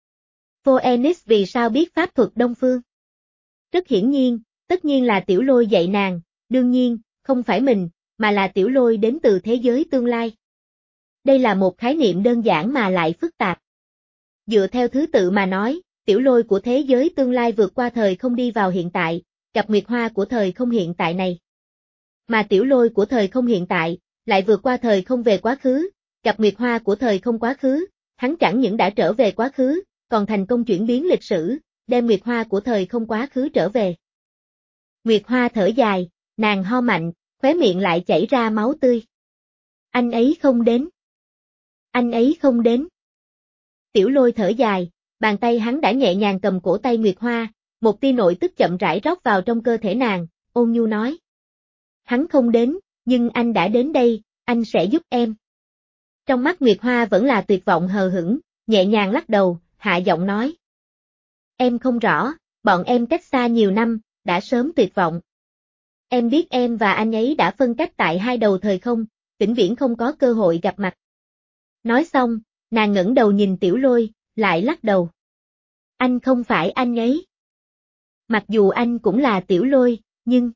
Phoenix vì sao biết pháp thuật Đông Phương? Rất hiển nhiên, tất nhiên là Tiểu Lôi dạy nàng, đương nhiên, không phải mình, mà là Tiểu Lôi đến từ thế giới tương lai. Đây là một khái niệm đơn giản mà lại phức tạp. Dựa theo thứ tự mà nói, Tiểu Lôi của thế giới tương lai vượt qua thời không đi vào hiện tại, gặp Nguyệt Hoa của thời không hiện tại này. Mà Tiểu Lôi của thời không hiện tại, lại vượt qua thời không về quá khứ, gặp Nguyệt Hoa của thời không quá khứ, hắn chẳng những đã trở về quá khứ, còn thành công chuyển biến lịch sử, đem Nguyệt Hoa của thời không quá khứ trở về. Nguyệt Hoa thở dài, nàng ho mạnh, khóe miệng lại chảy ra máu tươi. Anh ấy không đến. Anh ấy không đến. Tiểu Lôi thở dài, bàn tay hắn đã nhẹ nhàng cầm cổ tay Nguyệt Hoa, một tia nội tức chậm rãi rót vào trong cơ thể nàng, ôn nhu nói. Hắn không đến, nhưng anh đã đến đây, anh sẽ giúp em. Trong mắt Nguyệt Hoa vẫn là tuyệt vọng hờ hững, nhẹ nhàng lắc đầu, hạ giọng nói. Em không rõ, bọn em cách xa nhiều năm, đã sớm tuyệt vọng. Em biết em và anh ấy đã phân cách tại hai đầu thời không, vĩnh viễn không có cơ hội gặp mặt. Nói xong, nàng ngẩng đầu nhìn Tiểu Lôi, lại lắc đầu. Anh không phải anh ấy. Mặc dù anh cũng là Tiểu Lôi, nhưng...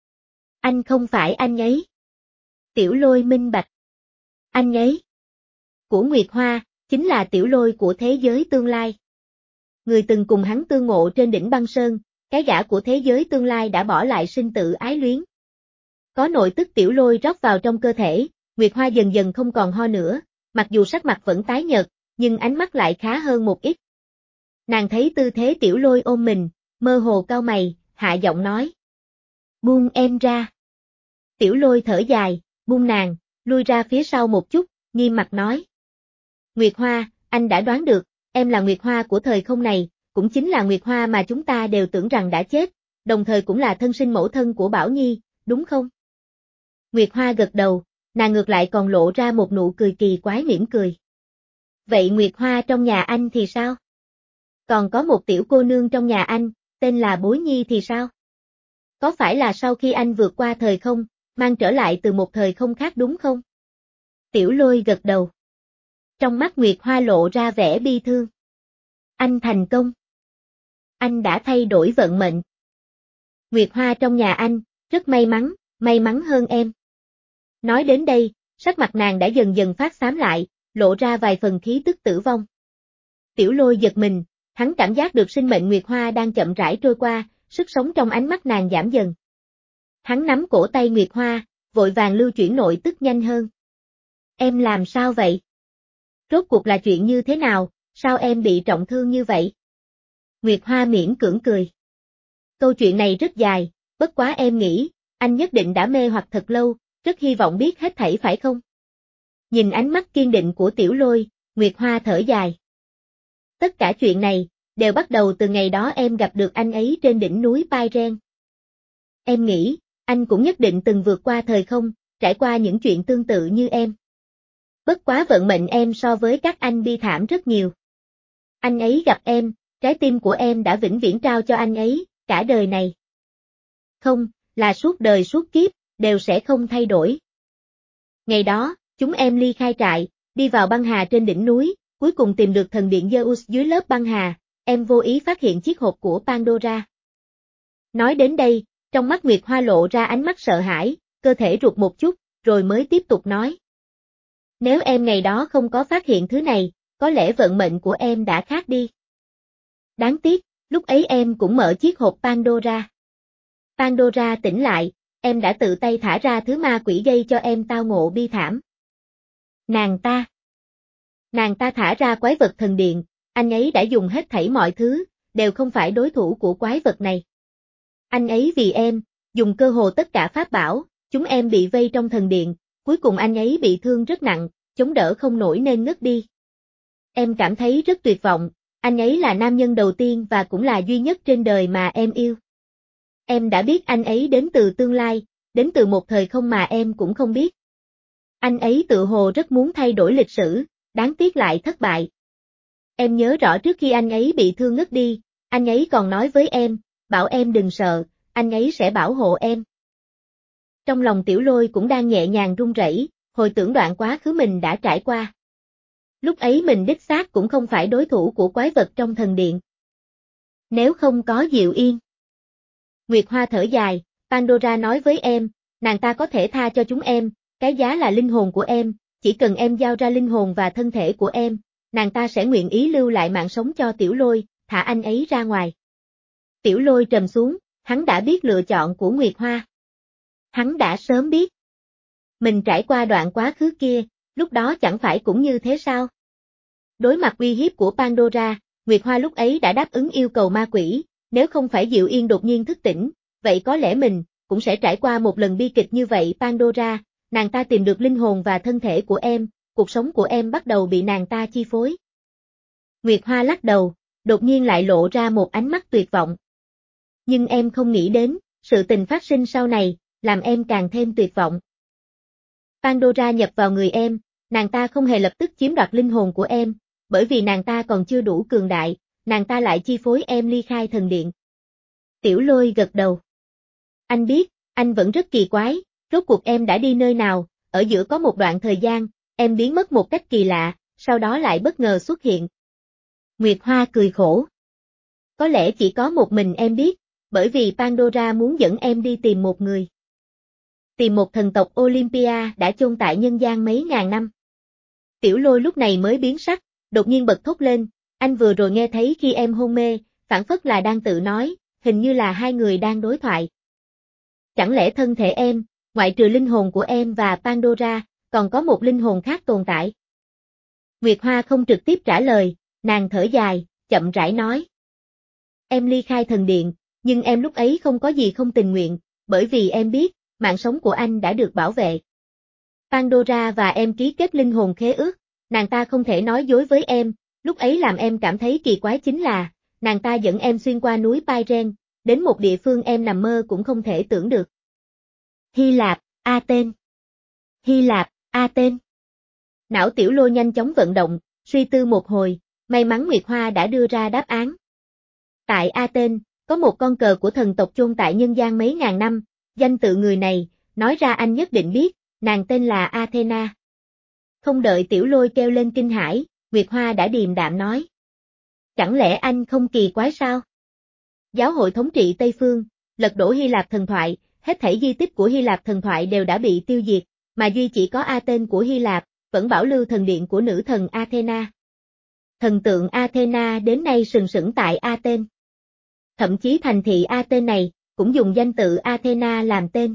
Anh không phải anh ấy. Tiểu Lôi minh bạch. Anh ấy. Của Nguyệt Hoa, chính là Tiểu Lôi của thế giới tương lai. Người từng cùng hắn tương ngộ trên đỉnh băng sơn, cái gã của thế giới tương lai đã bỏ lại sinh tử ái luyến. Có nội tức Tiểu Lôi rót vào trong cơ thể, Nguyệt Hoa dần dần không còn ho nữa, mặc dù sắc mặt vẫn tái nhợt, nhưng ánh mắt lại khá hơn một ít. Nàng thấy tư thế Tiểu Lôi ôm mình, mơ hồ cau mày, hạ giọng nói. Buông em ra. Tiểu Lôi thở dài, buông nàng, lui ra phía sau một chút, nghiêm mặt nói. Nguyệt Hoa, anh đã đoán được, em là Nguyệt Hoa của thời không này, cũng chính là Nguyệt Hoa mà chúng ta đều tưởng rằng đã chết, đồng thời cũng là thân sinh mẫu thân của Bảo Nhi, đúng không? Nguyệt Hoa gật đầu, nàng ngược lại còn lộ ra một nụ cười kỳ quái mỉm cười. Vậy Nguyệt Hoa trong nhà anh thì sao? Còn có một tiểu cô nương trong nhà anh, tên là Bối Nhi thì sao? Có phải là sau khi anh vượt qua thời không, mang trở lại từ một thời không khác đúng không? Tiểu Lôi gật đầu. Trong mắt Nguyệt Hoa lộ ra vẻ bi thương. Anh thành công. Anh đã thay đổi vận mệnh. Nguyệt Hoa trong nhà anh, rất may mắn, may mắn hơn em. Nói đến đây, sắc mặt nàng đã dần dần phát xám lại, lộ ra vài phần khí tức tử vong. Tiểu Lôi giật mình, hắn cảm giác được sinh mệnh Nguyệt Hoa đang chậm rãi trôi qua, sức sống trong ánh mắt nàng giảm dần. Hắn nắm cổ tay Nguyệt Hoa, vội vàng lưu chuyển nội tức nhanh hơn. Em làm sao vậy? Rốt cuộc là chuyện như thế nào, sao em bị trọng thương như vậy? Nguyệt Hoa miễn cưỡng cười. Câu chuyện này rất dài, bất quá em nghĩ, anh nhất định đã mê hoặc thật lâu, rất hy vọng biết hết thảy phải không? Nhìn ánh mắt kiên định của Tiểu Lôi, Nguyệt Hoa thở dài. Tất cả chuyện này, đều bắt đầu từ ngày đó em gặp được anh ấy trên đỉnh núi Pai Ren. Em nghĩ, anh cũng nhất định từng vượt qua thời không, trải qua những chuyện tương tự như em. Bất quá vận mệnh em so với các anh bi thảm rất nhiều. Anh ấy gặp em, trái tim của em đã vĩnh viễn trao cho anh ấy, cả đời này. Không, là suốt đời suốt kiếp, đều sẽ không thay đổi. Ngày đó, chúng em ly khai trại, đi vào băng hà trên đỉnh núi, cuối cùng tìm được thần điện Zeus dưới lớp băng hà, em vô ý phát hiện chiếc hộp của Pandora. Nói đến đây, trong mắt Nguyệt Hoa lộ ra ánh mắt sợ hãi, cơ thể rụt một chút, rồi mới tiếp tục nói. Nếu em ngày đó không có phát hiện thứ này, có lẽ vận mệnh của em đã khác đi. Đáng tiếc, lúc ấy em cũng mở chiếc hộp Pandora. Pandora tỉnh lại, em đã tự tay thả ra thứ ma quỷ gây cho em tao ngộ bi thảm. Nàng ta. Nàng ta thả ra quái vật thần điện, anh ấy đã dùng hết thảy mọi thứ, đều không phải đối thủ của quái vật này. Anh ấy vì em, dùng cơ hồ tất cả pháp bảo, chúng em bị vây trong thần điện, cuối cùng anh ấy bị thương rất nặng, chống đỡ không nổi nên ngất đi. Em cảm thấy rất tuyệt vọng, anh ấy là nam nhân đầu tiên và cũng là duy nhất trên đời mà em yêu. Em đã biết anh ấy đến từ tương lai, đến từ một thời không mà em cũng không biết. Anh ấy tự hồ rất muốn thay đổi lịch sử, đáng tiếc lại thất bại. Em nhớ rõ trước khi anh ấy bị thương ngất đi, anh ấy còn nói với em, bảo em đừng sợ, anh ấy sẽ bảo hộ em. Trong lòng Tiểu Lôi cũng đang nhẹ nhàng run rẩy, hồi tưởng đoạn quá khứ mình đã trải qua. Lúc ấy mình đích xác cũng không phải đối thủ của quái vật trong thần điện. Nếu không có Diệu Yên. Nguyệt Hoa thở dài, Pandora nói với em, nàng ta có thể tha cho chúng em, cái giá là linh hồn của em, chỉ cần em giao ra linh hồn và thân thể của em, nàng ta sẽ nguyện ý lưu lại mạng sống cho Tiểu Lôi, thả anh ấy ra ngoài. Tiểu Lôi trầm xuống, hắn đã biết lựa chọn của Nguyệt Hoa. Hắn đã sớm biết. Mình trải qua đoạn quá khứ kia, lúc đó chẳng phải cũng như thế sao? Đối mặt uy hiếp của Pandora, Nguyệt Hoa lúc ấy đã đáp ứng yêu cầu ma quỷ, nếu không phải Diệu Yên đột nhiên thức tỉnh, vậy có lẽ mình cũng sẽ trải qua một lần bi kịch như vậy. Pandora, nàng ta tìm được linh hồn và thân thể của em, cuộc sống của em bắt đầu bị nàng ta chi phối. Nguyệt Hoa lắc đầu, đột nhiên lại lộ ra một ánh mắt tuyệt vọng. Nhưng em không nghĩ đến, sự tình phát sinh sau này, làm em càng thêm tuyệt vọng. Pandora nhập vào người em, nàng ta không hề lập tức chiếm đoạt linh hồn của em, bởi vì nàng ta còn chưa đủ cường đại, nàng ta lại chi phối em ly khai thần điện. Tiểu Lôi gật đầu. Anh biết, anh vẫn rất kỳ quái, rốt cuộc em đã đi nơi nào, ở giữa có một đoạn thời gian, em biến mất một cách kỳ lạ, sau đó lại bất ngờ xuất hiện. Nguyệt Hoa cười khổ. Có lẽ chỉ có một mình em biết, bởi vì Pandora muốn dẫn em đi tìm một người. Tìm một thần tộc Olympia đã chôn tại nhân gian mấy ngàn năm. Tiểu Lôi lúc này mới biến sắc, đột nhiên bật thốt lên, anh vừa rồi nghe thấy khi em hôn mê, phảng phất là đang tự nói, hình như là hai người đang đối thoại. Chẳng lẽ thân thể em, ngoại trừ linh hồn của em và Pandora, còn có một linh hồn khác tồn tại? Nguyệt Hoa không trực tiếp trả lời, nàng thở dài, chậm rãi nói. Em ly khai thần điện, nhưng em lúc ấy không có gì không tình nguyện, bởi vì em biết, mạng sống của anh đã được bảo vệ. Pandora và em ký kết linh hồn khế ước, nàng ta không thể nói dối với em, lúc ấy làm em cảm thấy kỳ quái chính là, nàng ta dẫn em xuyên qua núi Pai Ren, đến một địa phương em nằm mơ cũng không thể tưởng được. Hy Lạp, Athens. Hy Lạp, Athens. Não Tiểu Lôi nhanh chóng vận động, suy tư một hồi, may mắn Nguyệt Hoa đã đưa ra đáp án. Tại Athens, có một con cờ của thần tộc chôn tại nhân gian mấy ngàn năm, danh tự người này, nói ra anh nhất định biết, nàng tên là Athena. Không đợi Tiểu Lôi kêu lên kinh hãi, Nguyệt Hoa đã điềm đạm nói. Chẳng lẽ anh không kỳ quái sao? Giáo hội thống trị Tây Phương, lật đổ Hy Lạp thần thoại, hết thảy di tích của Hy Lạp thần thoại đều đã bị tiêu diệt, mà duy chỉ có Athens của Hy Lạp, vẫn bảo lưu thần điện của nữ thần Athena. Thần tượng Athena đến nay sừng sững tại Athens. Thậm chí thành thị Athens này, cũng dùng danh tự Athena làm tên.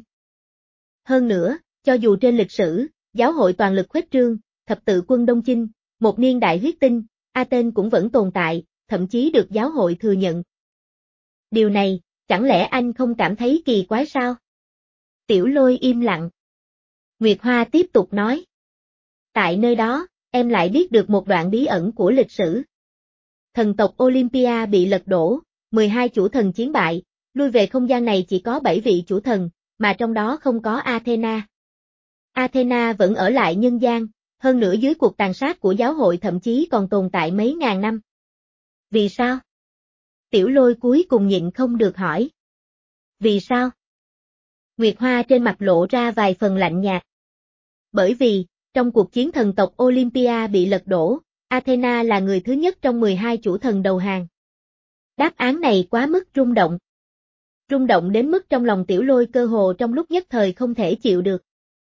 Hơn nữa, cho dù trên lịch sử, giáo hội toàn lực khuếch trương, thập tự quân Đông Chinh, một niên đại huyết tinh, Athens cũng vẫn tồn tại, thậm chí được giáo hội thừa nhận. Điều này, chẳng lẽ anh không cảm thấy kỳ quái sao? Tiểu Lôi im lặng. Nguyệt Hoa tiếp tục nói. Tại nơi đó, em lại biết được một đoạn bí ẩn của lịch sử. Thần tộc Olympia bị lật đổ, mười hai chủ thần chiến bại, lui về không gian này chỉ có bảy vị chủ thần, mà trong đó không có Athena. Athena vẫn ở lại nhân gian, hơn nữa dưới cuộc tàn sát của giáo hội thậm chí còn tồn tại mấy ngàn năm. Vì sao? Tiểu Lôi cuối cùng nhịn không được hỏi. Vì sao? Nguyệt Hoa trên mặt lộ ra vài phần lạnh nhạt. Bởi vì, trong cuộc chiến thần tộc Olympia bị lật đổ, Athena là người thứ nhất trong mười hai chủ thần đầu hàng. Đáp án này quá mức rung động. Rung động đến mức trong lòng Tiểu Lôi cơ hồ trong lúc nhất thời không thể chịu được.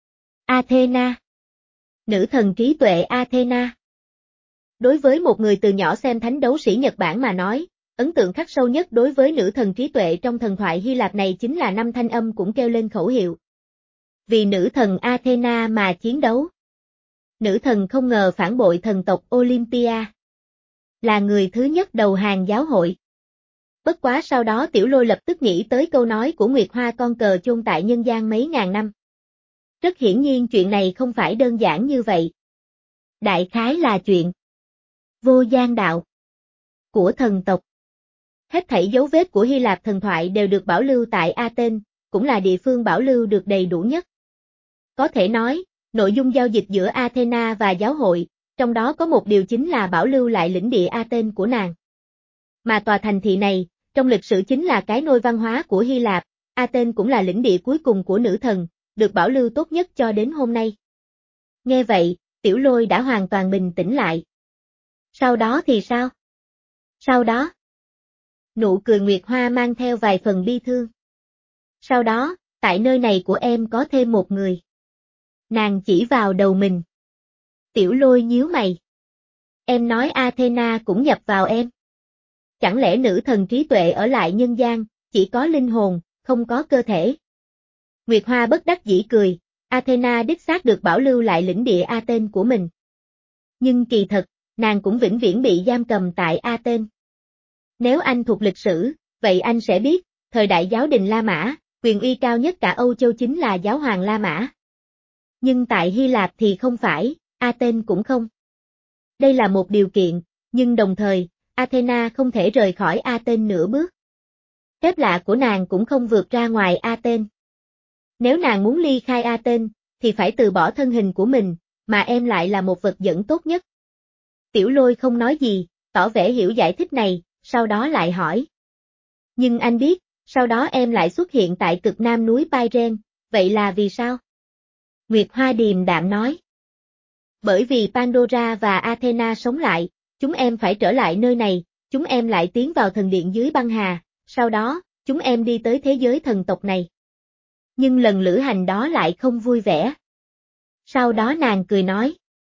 Athena. Nữ thần trí tuệ Athena. Đối với một người từ nhỏ xem thánh đấu sĩ Nhật Bản mà nói, ấn tượng khắc sâu nhất đối với nữ thần trí tuệ trong thần thoại Hy Lạp này chính là năm thanh âm cũng kêu lên khẩu hiệu. Vì nữ thần Athena mà chiến đấu. Nữ thần không ngờ phản bội thần tộc Olympia. Là người thứ nhất đầu hàng giáo hội. Bất quá sau đó Tiểu Lôi lập tức nghĩ tới câu nói của Nguyệt Hoa con cờ chôn tại nhân gian mấy ngàn năm. Rất hiển nhiên chuyện này không phải đơn giản như vậy. Đại khái là chuyện vô gian đạo của thần tộc. Hết thảy dấu vết của Hy Lạp thần thoại đều được bảo lưu tại Athens, cũng là địa phương bảo lưu được đầy đủ nhất. Có thể nói, nội dung giao dịch giữa Athena và giáo hội, trong đó có một điều chính là bảo lưu lại lãnh địa Athens của nàng. Mà tòa thành thị này, trong lịch sử chính là cái nôi văn hóa của Hy Lạp, Athens cũng là lãnh địa cuối cùng của nữ thần, được bảo lưu tốt nhất cho đến hôm nay. Nghe vậy, Tiểu Lôi đã hoàn toàn bình tĩnh lại. Sau đó thì sao? Sau đó? Nụ cười Nguyệt Hoa mang theo vài phần bi thương. Sau đó, tại nơi này của em có thêm một người. Nàng chỉ vào đầu mình. Tiểu Lôi nhíu mày. Em nói Athena cũng nhập vào em. Chẳng lẽ nữ thần trí tuệ ở lại nhân gian, chỉ có linh hồn, không có cơ thể? Nguyệt Hoa bất đắc dĩ cười, Athena đích xác được bảo lưu lại lãnh địa Athens của mình. Nhưng kỳ thật, nàng cũng vĩnh viễn bị giam cầm tại Athens. Nếu anh thuộc lịch sử, vậy anh sẽ biết, thời đại giáo đình La Mã, quyền uy cao nhất cả Âu Châu chính là giáo hoàng La Mã. Nhưng tại Hy Lạp thì không phải, Athens cũng không. Đây là một điều kiện, nhưng đồng thời, Athena không thể rời khỏi Athens nửa bước. Phép lạ của nàng cũng không vượt ra ngoài Athens. Nếu nàng muốn ly khai Athens, thì phải từ bỏ thân hình của mình, mà em lại là một vật dẫn tốt nhất. Tiểu Lôi không nói gì, tỏ vẻ hiểu giải thích này, sau đó lại hỏi. Nhưng anh biết, sau đó em lại xuất hiện tại cực nam núi Pairen, vậy là vì sao? Nguyệt Hoa điềm đạm nói. Bởi vì Pandora và Athena sống lại, chúng em phải trở lại nơi này, chúng em lại tiến vào thần điện dưới băng hà, sau đó, chúng em đi tới thế giới thần tộc này. Nhưng lần lữ hành đó lại không vui vẻ. Sau đó nàng cười nói.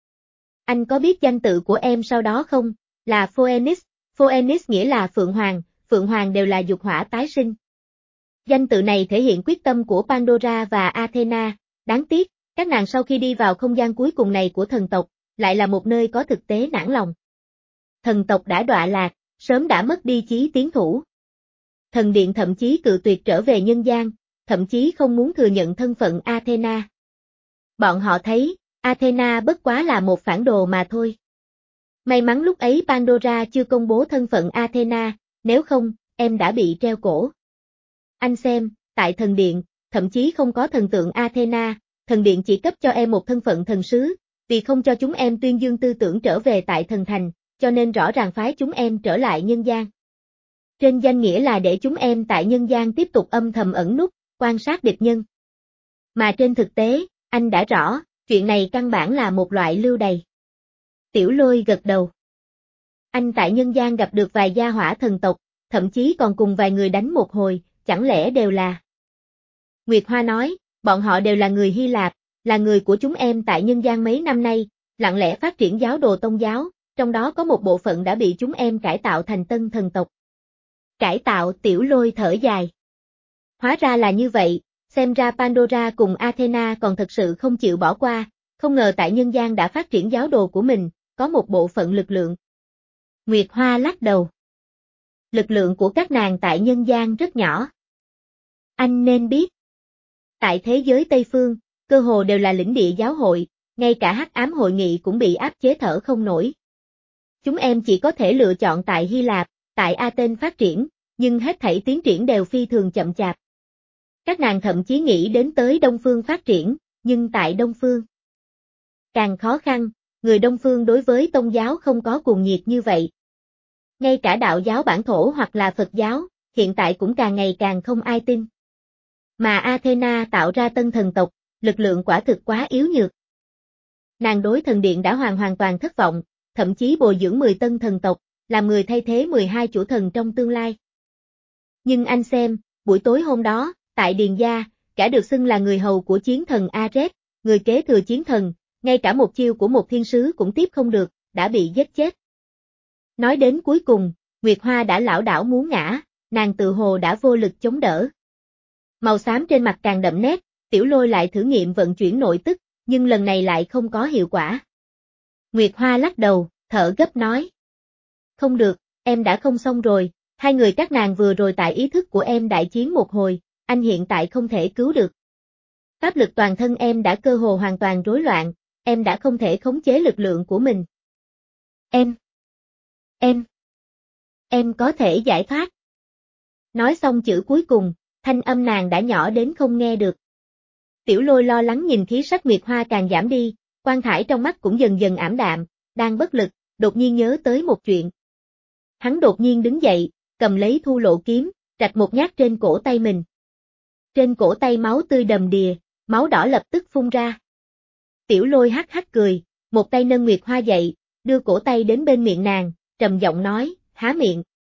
Anh có biết danh tự của em sau đó không? Là Phoenix, Phoenix nghĩa là Phượng Hoàng, Phượng Hoàng đều là dục hỏa tái sinh. Danh tự này thể hiện quyết tâm của Pandora và Athena, đáng tiếc, các nàng sau khi đi vào không gian cuối cùng này của thần tộc, lại là một nơi có thực tế nản lòng. Thần tộc đã đọa lạc, sớm đã mất đi chí tiến thủ. Thần điện thậm chí cự tuyệt trở về nhân gian, thậm chí không muốn thừa nhận thân phận Athena. Bọn họ thấy, Athena bất quá là một phản đồ mà thôi. May mắn lúc ấy Pandora chưa công bố thân phận Athena, nếu không, em đã bị treo cổ. Anh xem, tại thần điện, thậm chí không có thần tượng Athena, thần điện chỉ cấp cho em một thân phận thần sứ, vì không cho chúng em tuyên dương tư tưởng trở về tại thần thành, cho nên rõ ràng phái chúng em trở lại nhân gian. Trên danh nghĩa là để chúng em tại nhân gian tiếp tục âm thầm ẩn núp, quan sát địch nhân. Mà trên thực tế, anh đã rõ, chuyện này căn bản là một loại lưu đày. Tiểu Lôi gật đầu. Anh tại nhân gian gặp được vài gia hỏa thần tộc, thậm chí còn cùng vài người đánh một hồi, chẳng lẽ đều là... Nguyệt Hoa nói, bọn họ đều là người Hy Lạp, là người của chúng em tại nhân gian mấy năm nay, lặng lẽ phát triển giáo đồ tôn giáo, trong đó có một bộ phận đã bị chúng em cải tạo thành tân thần tộc. Cải tạo, Tiểu Lôi thở dài. Hóa ra là như vậy, xem ra Pandora cùng Athena còn thật sự không chịu bỏ qua, không ngờ tại nhân gian đã phát triển giáo đồ của mình, có một bộ phận lực lượng. Nguyệt Hoa lắc đầu. Lực lượng của các nàng tại nhân gian rất nhỏ. Anh nên biết. Tại thế giới Tây Phương, cơ hồ đều là lĩnh địa giáo hội, ngay cả Hắc Ám hội nghị cũng bị áp chế thở không nổi. Chúng em chỉ có thể lựa chọn tại Hy Lạp, tại Athens phát triển, nhưng hết thảy tiến triển đều phi thường chậm chạp. Các nàng thậm chí nghĩ đến tới Đông Phương phát triển, nhưng tại Đông Phương càng khó khăn, người Đông Phương đối với tôn giáo không có cuồng nhiệt như vậy. Ngay cả đạo giáo bản thổ hoặc là Phật giáo, hiện tại cũng càng ngày càng không ai tin. Mà Athena tạo ra tân thần tộc, lực lượng quả thực quá yếu nhược. Nàng đối thần điện đã hoàn hoàn toàn thất vọng, thậm chí bồi dưỡng mười tân thần tộc, làm người thay thế mười hai chủ thần trong tương lai. Nhưng anh xem, buổi tối hôm đó, tại Điền Gia, cả được xưng là người hầu của chiến thần Ares, người kế thừa chiến thần, ngay cả một chiêu của một thiên sứ cũng tiếp không được, đã bị giết chết. Nói đến cuối cùng, Nguyệt Hoa đã lảo đảo muốn ngã, nàng tự hồ đã vô lực chống đỡ. Màu xám trên mặt càng đậm nét, Tiểu Lôi lại thử nghiệm vận chuyển nội tức, nhưng lần này lại không có hiệu quả. Nguyệt Hoa lắc đầu, thở gấp nói. Không được, em đã không xong rồi, hai người các nàng vừa rồi tại ý thức của em đại chiến một hồi, anh hiện tại không thể cứu được. Pháp lực toàn thân em đã cơ hồ hoàn toàn rối loạn, em đã không thể khống chế lực lượng của mình. Em, em, em có thể giải thoát. Nói xong chữ cuối cùng, thanh âm nàng đã nhỏ đến không nghe được. Tiểu Lôi lo lắng nhìn khí sắc Nguyệt Hoa càng giảm đi, quan thải trong mắt cũng dần dần ảm đạm, đang bất lực, đột nhiên nhớ tới một chuyện. Hắn đột nhiên đứng dậy, cầm lấy thu lộ kiếm, rạch một nhát trên cổ tay mình. Trên cổ tay máu tươi đầm đìa, máu đỏ lập tức phun ra. Tiểu Lôi hắc hắc cười, một tay nâng Nguyệt Hoa dậy, đưa cổ tay đến bên miệng nàng, trầm giọng nói, há miệng.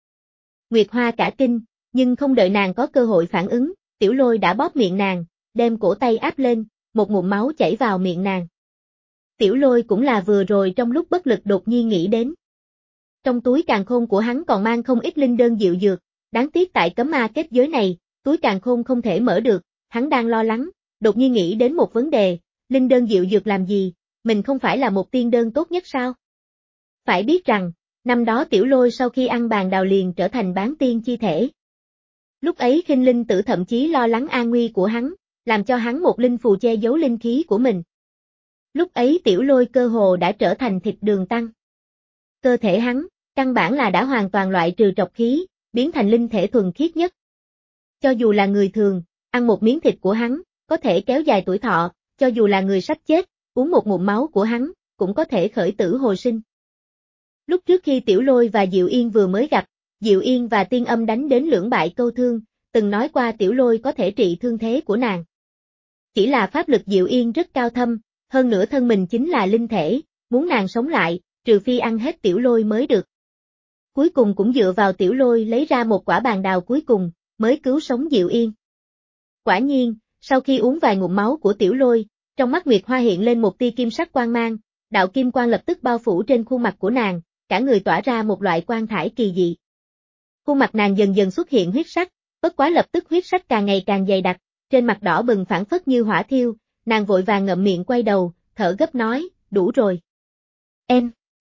Nguyệt Hoa cả kinh, nhưng không đợi nàng có cơ hội phản ứng, Tiểu Lôi đã bóp miệng nàng, đem cổ tay áp lên, một ngụm máu chảy vào miệng nàng. Tiểu Lôi cũng là vừa rồi trong lúc bất lực đột nhiên nghĩ đến. Trong túi càn khôn của hắn còn mang không ít linh đơn diệu dược, đáng tiếc tại cấm ma kết giới này, túi càn khôn không thể mở được, hắn đang lo lắng, đột nhiên nghĩ đến một vấn đề, linh đơn diệu dược làm gì, mình không phải là một tiên đơn tốt nhất sao? Phải biết rằng, năm đó Tiểu Lôi sau khi ăn bàn đào liền trở thành bán tiên chi thể. Lúc ấy Khinh Linh Tử thậm chí lo lắng an nguy của hắn, làm cho hắn một linh phù che giấu linh khí của mình. Lúc ấy Tiểu Lôi cơ hồ đã trở thành thịt đường tăng. Cơ thể hắn, căn bản là đã hoàn toàn loại trừ trọc khí, biến thành linh thể thuần khiết nhất. Cho dù là người thường, ăn một miếng thịt của hắn, có thể kéo dài tuổi thọ, cho dù là người sắp chết, uống một ngụm máu của hắn, cũng có thể khởi tử hồi sinh. Lúc trước khi Tiểu Lôi và Diệu Yên vừa mới gặp, Diệu Yên và Tiên Âm đánh đến lưỡng bại câu thương, từng nói qua Tiểu Lôi có thể trị thương thế của nàng. Chỉ là pháp lực Diệu Yên rất cao thâm, hơn nữa thân mình chính là linh thể, muốn nàng sống lại, trừ phi ăn hết Tiểu Lôi mới được. Cuối cùng cũng dựa vào Tiểu Lôi lấy ra một quả bàn đào cuối cùng, mới cứu sống Diệu Yên. Quả nhiên, sau khi uống vài ngụm máu của Tiểu Lôi, trong mắt Nguyệt Hoa hiện lên một tia kim sắc quang mang, đạo kim quang lập tức bao phủ trên khuôn mặt của nàng, cả người tỏa ra một loại quang thải kỳ dị. Khuôn mặt nàng dần dần xuất hiện huyết sắc, bất quá lập tức huyết sắc càng ngày càng dày đặc, trên mặt đỏ bừng phản phất như hỏa thiêu, nàng vội vàng ngậm miệng quay đầu, thở gấp nói, đủ rồi. Em,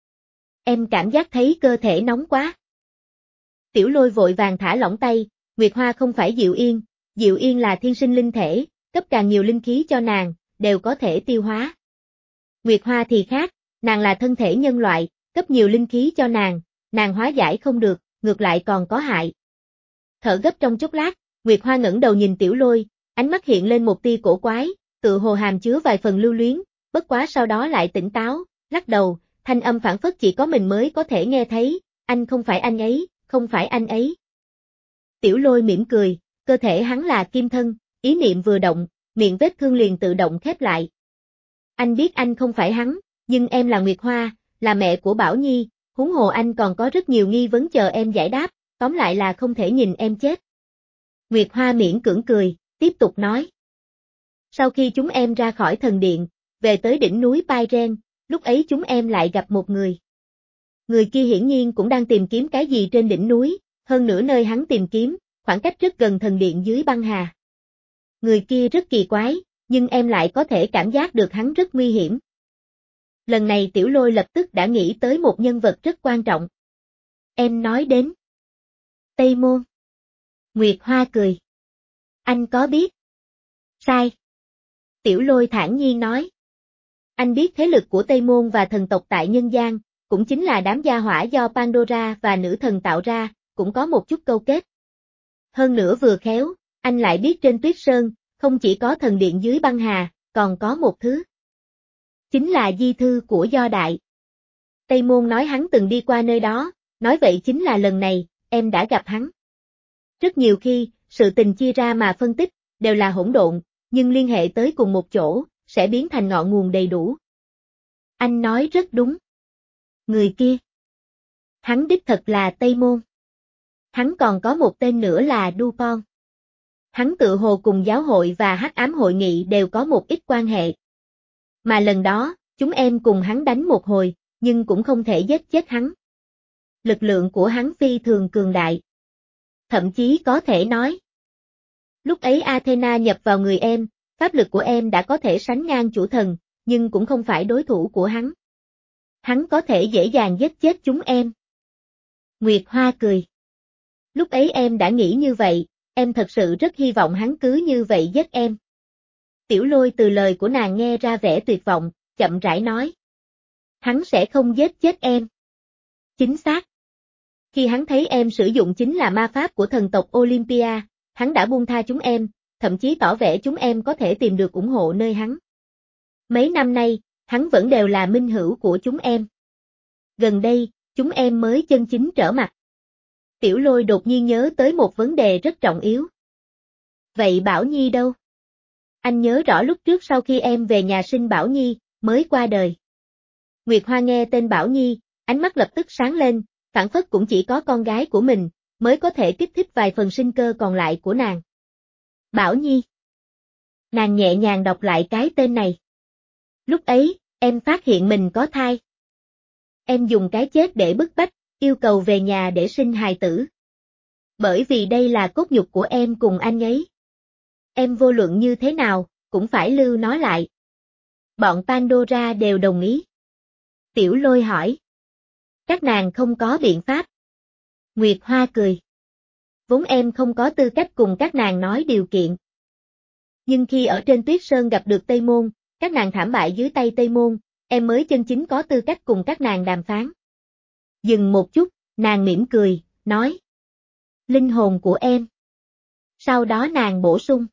em cảm giác thấy cơ thể nóng quá. Tiểu Lôi vội vàng thả lỏng tay, Nguyệt Hoa không phải Diệu Yên, Diệu Yên là thiên sinh linh thể, cấp càng nhiều linh khí cho nàng, đều có thể tiêu hóa. Nguyệt Hoa thì khác, nàng là thân thể nhân loại, cấp nhiều linh khí cho nàng, nàng hóa giải không được, ngược lại còn có hại. Thở gấp trong chốc lát, Nguyệt Hoa ngẩng đầu nhìn Tiểu Lôi, ánh mắt hiện lên một tia cổ quái, tự hồ hàm chứa vài phần lưu luyến, bất quá sau đó lại tỉnh táo, lắc đầu, thanh âm phản phất chỉ có mình mới có thể nghe thấy, anh không phải anh ấy, không phải anh ấy. Tiểu Lôi mỉm cười, cơ thể hắn là kim thân, ý niệm vừa động, miệng vết thương liền tự động khép lại. Anh biết anh không phải hắn, nhưng em là Nguyệt Hoa, là mẹ của Bảo Nhi, huống hồ anh còn có rất nhiều nghi vấn chờ em giải đáp, tóm lại là không thể nhìn em chết. Nguyệt Hoa miễn cưỡng cười, tiếp tục nói. Sau khi chúng em ra khỏi thần điện, về tới đỉnh núi Pyren, lúc ấy chúng em lại gặp một người. Người kia hiển nhiên cũng đang tìm kiếm cái gì trên đỉnh núi, hơn nữa nơi hắn tìm kiếm, khoảng cách rất gần thần điện dưới băng hà. Người kia rất kỳ quái, nhưng em lại có thể cảm giác được hắn rất nguy hiểm. Lần này Tiểu Lôi lập tức đã nghĩ tới một nhân vật rất quan trọng. Em nói đến Tây Môn. Nguyệt Hoa cười. Anh có biết? Sai. Tiểu Lôi thản nhiên nói. Anh biết thế lực của Tây Môn và thần tộc tại nhân gian, cũng chính là đám gia hỏa do Pandora và nữ thần tạo ra, cũng có một chút câu kết. Hơn nữa vừa khéo, anh lại biết trên Tuyết Sơn, không chỉ có thần điện dưới băng hà, còn có một thứ. Chính là di thư của Do Đại. Tây Môn nói hắn từng đi qua nơi đó, nói vậy chính là lần này, em đã gặp hắn. Rất nhiều khi, sự tình chia ra mà phân tích, đều là hỗn độn, nhưng liên hệ tới cùng một chỗ, sẽ biến thành ngọn nguồn đầy đủ. Anh nói rất đúng. Người kia. Hắn đích thật là Tây Môn. Hắn còn có một tên nữa là Dupont. Hắn tự hồ cùng giáo hội và hắc ám hội nghị đều có một ít quan hệ. Mà lần đó, chúng em cùng hắn đánh một hồi, nhưng cũng không thể giết chết hắn. Lực lượng của hắn phi thường cường đại. Thậm chí có thể nói. Lúc ấy Athena nhập vào người em, pháp lực của em đã có thể sánh ngang chủ thần, nhưng cũng không phải đối thủ của hắn. Hắn có thể dễ dàng giết chết chúng em. Nguyệt Hoa cười. Lúc ấy em đã nghĩ như vậy, em thật sự rất hy vọng hắn cứ như vậy giết em. Tiểu Lôi từ lời của nàng nghe ra vẻ tuyệt vọng, chậm rãi nói. Hắn sẽ không giết chết em. Chính xác. Khi hắn thấy em sử dụng chính là ma pháp của thần tộc Olympia, hắn đã buông tha chúng em, thậm chí tỏ vẻ chúng em có thể tìm được ủng hộ nơi hắn. Mấy năm nay, hắn vẫn đều là minh hữu của chúng em. Gần đây, chúng em mới chân chính trở mặt. Tiểu Lôi đột nhiên nhớ tới một vấn đề rất trọng yếu. Vậy Bảo Nhi đâu? Anh nhớ rõ lúc trước sau khi em về nhà sinh Bảo Nhi, mới qua đời. Nguyệt Hoa nghe tên Bảo Nhi, ánh mắt lập tức sáng lên, phảng phất cũng chỉ có con gái của mình, mới có thể kích thích vài phần sinh cơ còn lại của nàng. Bảo Nhi. Nàng nhẹ nhàng đọc lại cái tên này. Lúc ấy, em phát hiện mình có thai. Em dùng cái chết để bức bách, yêu cầu về nhà để sinh hài tử. Bởi vì đây là cốt nhục của em cùng anh ấy. Em vô luận như thế nào, cũng phải lưu nó lại. Bọn Pandora đều đồng ý. Tiểu Lôi hỏi. Các nàng không có biện pháp. Nguyệt Hoa cười. Vốn em không có tư cách cùng các nàng nói điều kiện. Nhưng khi ở trên Tuyết Sơn gặp được Tây Môn, các nàng thảm bại dưới tay Tây Môn, em mới chân chính có tư cách cùng các nàng đàm phán. Dừng một chút, nàng mỉm cười, nói. Linh hồn của em. Sau đó nàng bổ sung.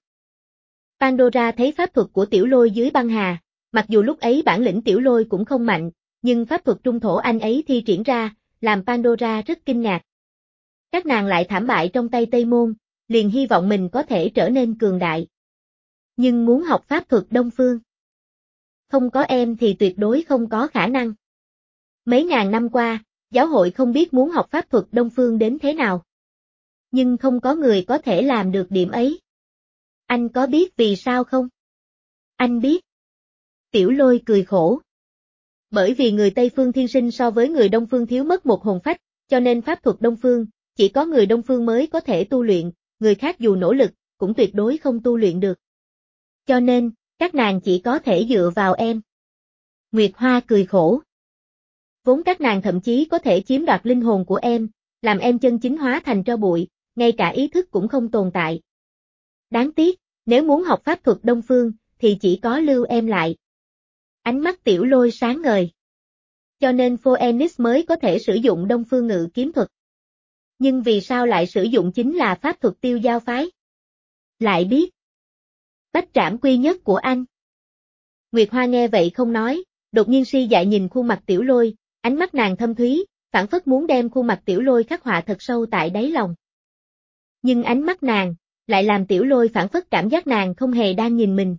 Pandora thấy pháp thuật của Tiểu Lôi dưới băng hà, mặc dù lúc ấy bản lĩnh Tiểu Lôi cũng không mạnh, nhưng pháp thuật trung thổ anh ấy thi triển ra, làm Pandora rất kinh ngạc. Các nàng lại thảm bại trong tay Tây Môn, liền hy vọng mình có thể trở nên cường đại. Nhưng muốn học pháp thuật Đông Phương. Không có em thì tuyệt đối không có khả năng. Mấy ngàn năm qua, giáo hội không biết muốn học pháp thuật Đông Phương đến thế nào. Nhưng không có người có thể làm được điểm ấy. Anh có biết vì sao không? Anh biết. Tiểu Lôi cười khổ. Bởi vì người Tây Phương thiên sinh so với người Đông Phương thiếu mất một hồn phách, cho nên pháp thuật Đông Phương, chỉ có người Đông Phương mới có thể tu luyện, người khác dù nỗ lực, cũng tuyệt đối không tu luyện được. Cho nên, các nàng chỉ có thể dựa vào em. Nguyệt Hoa cười khổ. Vốn các nàng thậm chí có thể chiếm đoạt linh hồn của em, làm em chân chính hóa thành tro bụi, ngay cả ý thức cũng không tồn tại. Đáng tiếc, nếu muốn học pháp thuật Đông Phương, thì chỉ có lưu em lại. Ánh mắt Tiểu Lôi sáng ngời. Cho nên Phoenix mới có thể sử dụng Đông Phương ngự kiếm thuật. Nhưng vì sao lại sử dụng chính là pháp thuật Tiêu Giao phái? Lại biết. Bách trảm quy nhất của anh. Nguyệt Hoa nghe vậy không nói, đột nhiên si dại nhìn khuôn mặt Tiểu Lôi, ánh mắt nàng thâm thúy, phảng phất muốn đem khuôn mặt Tiểu Lôi khắc họa thật sâu tại đáy lòng. Nhưng ánh mắt nàng, lại làm Tiểu Lôi phảng phất cảm giác nàng không hề đang nhìn mình,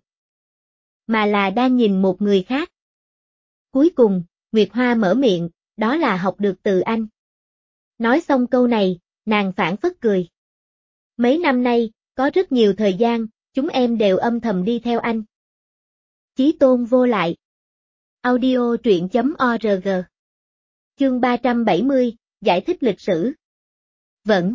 mà là đang nhìn một người khác. Cuối cùng, Nguyệt Hoa mở miệng, đó là học được từ anh. Nói xong câu này, Nàng phảng phất cười. Mấy năm nay, có rất nhiều thời gian, chúng em đều âm thầm đi theo anh. Chí tôn vô lại. Audio truyện chấm org. Chương ba trăm bảy mươi, giải thích lịch sử. Vẫn.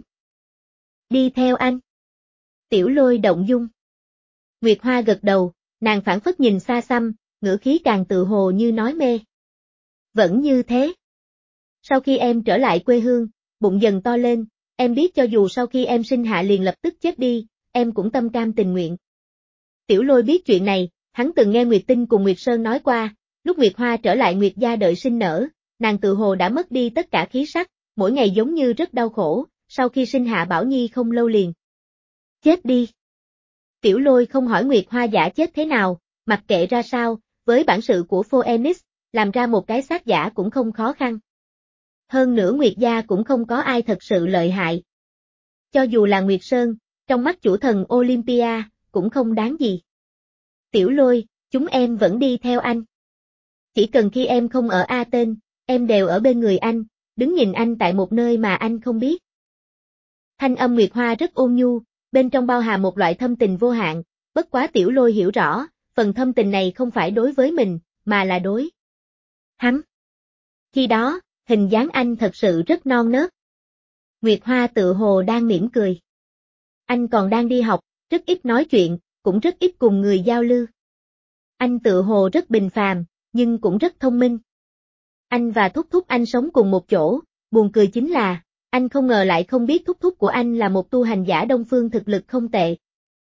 Đi theo anh. Tiểu Lôi động dung. Nguyệt Hoa gật đầu, nàng phảng phất nhìn xa xăm, ngữ khí càng tự hồ như nói mê. Vẫn như thế. Sau khi em trở lại quê hương, bụng dần to lên, em biết cho dù sau khi em sinh hạ liền lập tức chết đi, em cũng tâm cam tình nguyện. Tiểu Lôi biết chuyện này, hắn từng nghe Nguyệt Tinh cùng Nguyệt Sơn nói qua, lúc Nguyệt Hoa trở lại Nguyệt gia đợi sinh nở, nàng tự hồ đã mất đi tất cả khí sắc, mỗi ngày giống như rất đau khổ, sau khi sinh hạ Bảo Nhi không lâu liền. Chết đi. Tiểu Lôi không hỏi Nguyệt Hoa giả chết thế nào, mặc kệ ra sao, với bản sự của Phoenix, làm ra một cái xác giả cũng không khó khăn. Hơn nữa Nguyệt gia cũng không có ai thật sự lợi hại. Cho dù là Nguyệt Sơn, trong mắt chủ thần Olympia, cũng không đáng gì. Tiểu Lôi, chúng em vẫn đi theo anh. Chỉ cần khi em không ở Athens, em đều ở bên người anh, đứng nhìn anh tại một nơi mà anh không biết. Thanh âm Nguyệt Hoa rất ôn nhu, bên trong bao hàm một loại thâm tình vô hạn, bất quá Tiểu Lôi hiểu rõ, phần thâm tình này không phải đối với mình, mà là đối hắn. Khi đó, hình dáng anh thật sự rất non nớt. Nguyệt Hoa tự hồ đang mỉm cười. Anh còn đang đi học, rất ít nói chuyện, cũng rất ít cùng người giao lưu. Anh tự hồ rất bình phàm, nhưng cũng rất thông minh. Anh và thúc thúc anh sống cùng một chỗ, buồn cười chính là, anh không ngờ lại không biết thúc thúc của anh là một tu hành giả Đông Phương thực lực không tệ.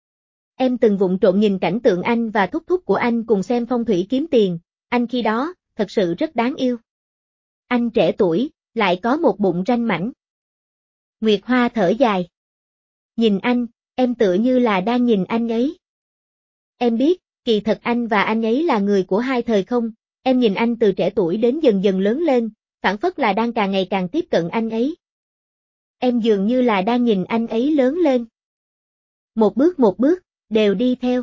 Em từng vụng trộm nhìn cảnh tượng anh và thúc thúc của anh cùng xem phong thủy kiếm tiền, anh khi đó, thật sự rất đáng yêu. Anh trẻ tuổi, lại có một bụng ranh mảnh. Nguyệt Hoa thở dài. Nhìn anh, em tựa như là đang nhìn anh ấy. Em biết, kỳ thật anh và anh ấy là người của hai thời không, em nhìn anh từ trẻ tuổi đến dần dần lớn lên, phảng phất là đang càng ngày càng tiếp cận anh ấy. Em dường như là đang nhìn anh ấy lớn lên. Một bước một bước, đều đi theo.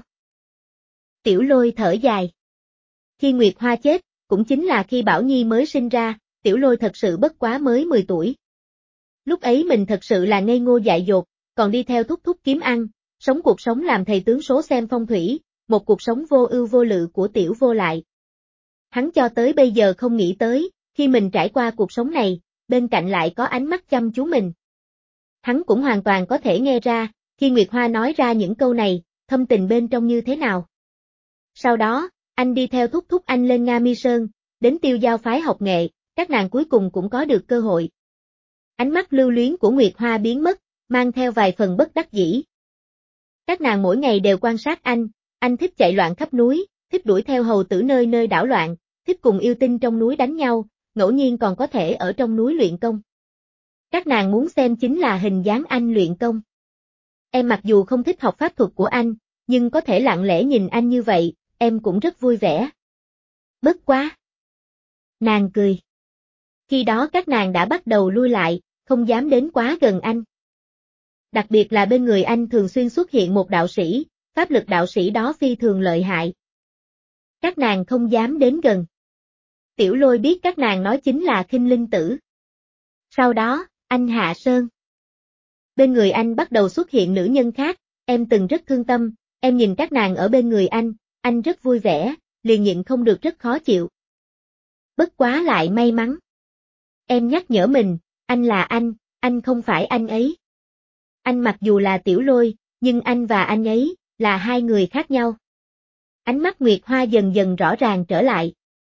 Tiểu Lôi thở dài. Khi Nguyệt Hoa chết, cũng chính là khi Bảo Nhi mới sinh ra, Tiểu Lôi thật sự bất quá mới mười tuổi. Lúc ấy mình thật sự là ngây ngô dại dột, còn đi theo thúc thúc kiếm ăn, sống cuộc sống làm thầy tướng số xem phong thủy, một cuộc sống vô ưu vô lự của Tiểu Vô Lại. Hắn cho tới bây giờ không nghĩ tới, khi mình trải qua cuộc sống này, bên cạnh lại có ánh mắt chăm chú mình. Hắn cũng hoàn toàn có thể nghe ra, khi Nguyệt Hoa nói ra những câu này, thâm tình bên trong như thế nào. Sau đó, anh đi theo thúc thúc anh lên Nga Mi Sơn, đến Tiêu Giao phái học nghệ, các nàng cuối cùng cũng có được cơ hội. Ánh mắt lưu luyến của Nguyệt Hoa biến mất, mang theo vài phần bất đắc dĩ. Các nàng mỗi ngày đều quan sát anh, anh thích chạy loạn khắp núi, thích đuổi theo hầu tử nơi nơi đảo loạn, thích cùng yêu tinh trong núi đánh nhau, ngẫu nhiên còn có thể ở trong núi luyện công. Các nàng muốn xem chính là hình dáng anh luyện công. Em mặc dù không thích học pháp thuật của anh, nhưng có thể lặng lẽ nhìn anh như vậy, em cũng rất vui vẻ. Bất quá. Nàng cười. Khi đó các nàng đã bắt đầu lui lại, không dám đến quá gần anh. Đặc biệt là bên người anh thường xuyên xuất hiện một đạo sĩ, pháp lực đạo sĩ đó phi thường lợi hại. Các nàng không dám đến gần. Tiểu Lôi biết các nàng nói chính là Khinh Linh Tử. Sau đó, anh hạ sơn. Bên người anh bắt đầu xuất hiện nữ nhân khác, em từng rất thương tâm, em nhìn các nàng ở bên người anh, anh rất vui vẻ, liền nhịn không được rất khó chịu. Bất quá lại may mắn. Em nhắc nhở mình, anh là anh, anh không phải anh ấy. Anh mặc dù là Tiểu Lôi, nhưng anh và anh ấy, là hai người khác nhau. Ánh mắt Nguyệt Hoa dần dần rõ ràng trở lại.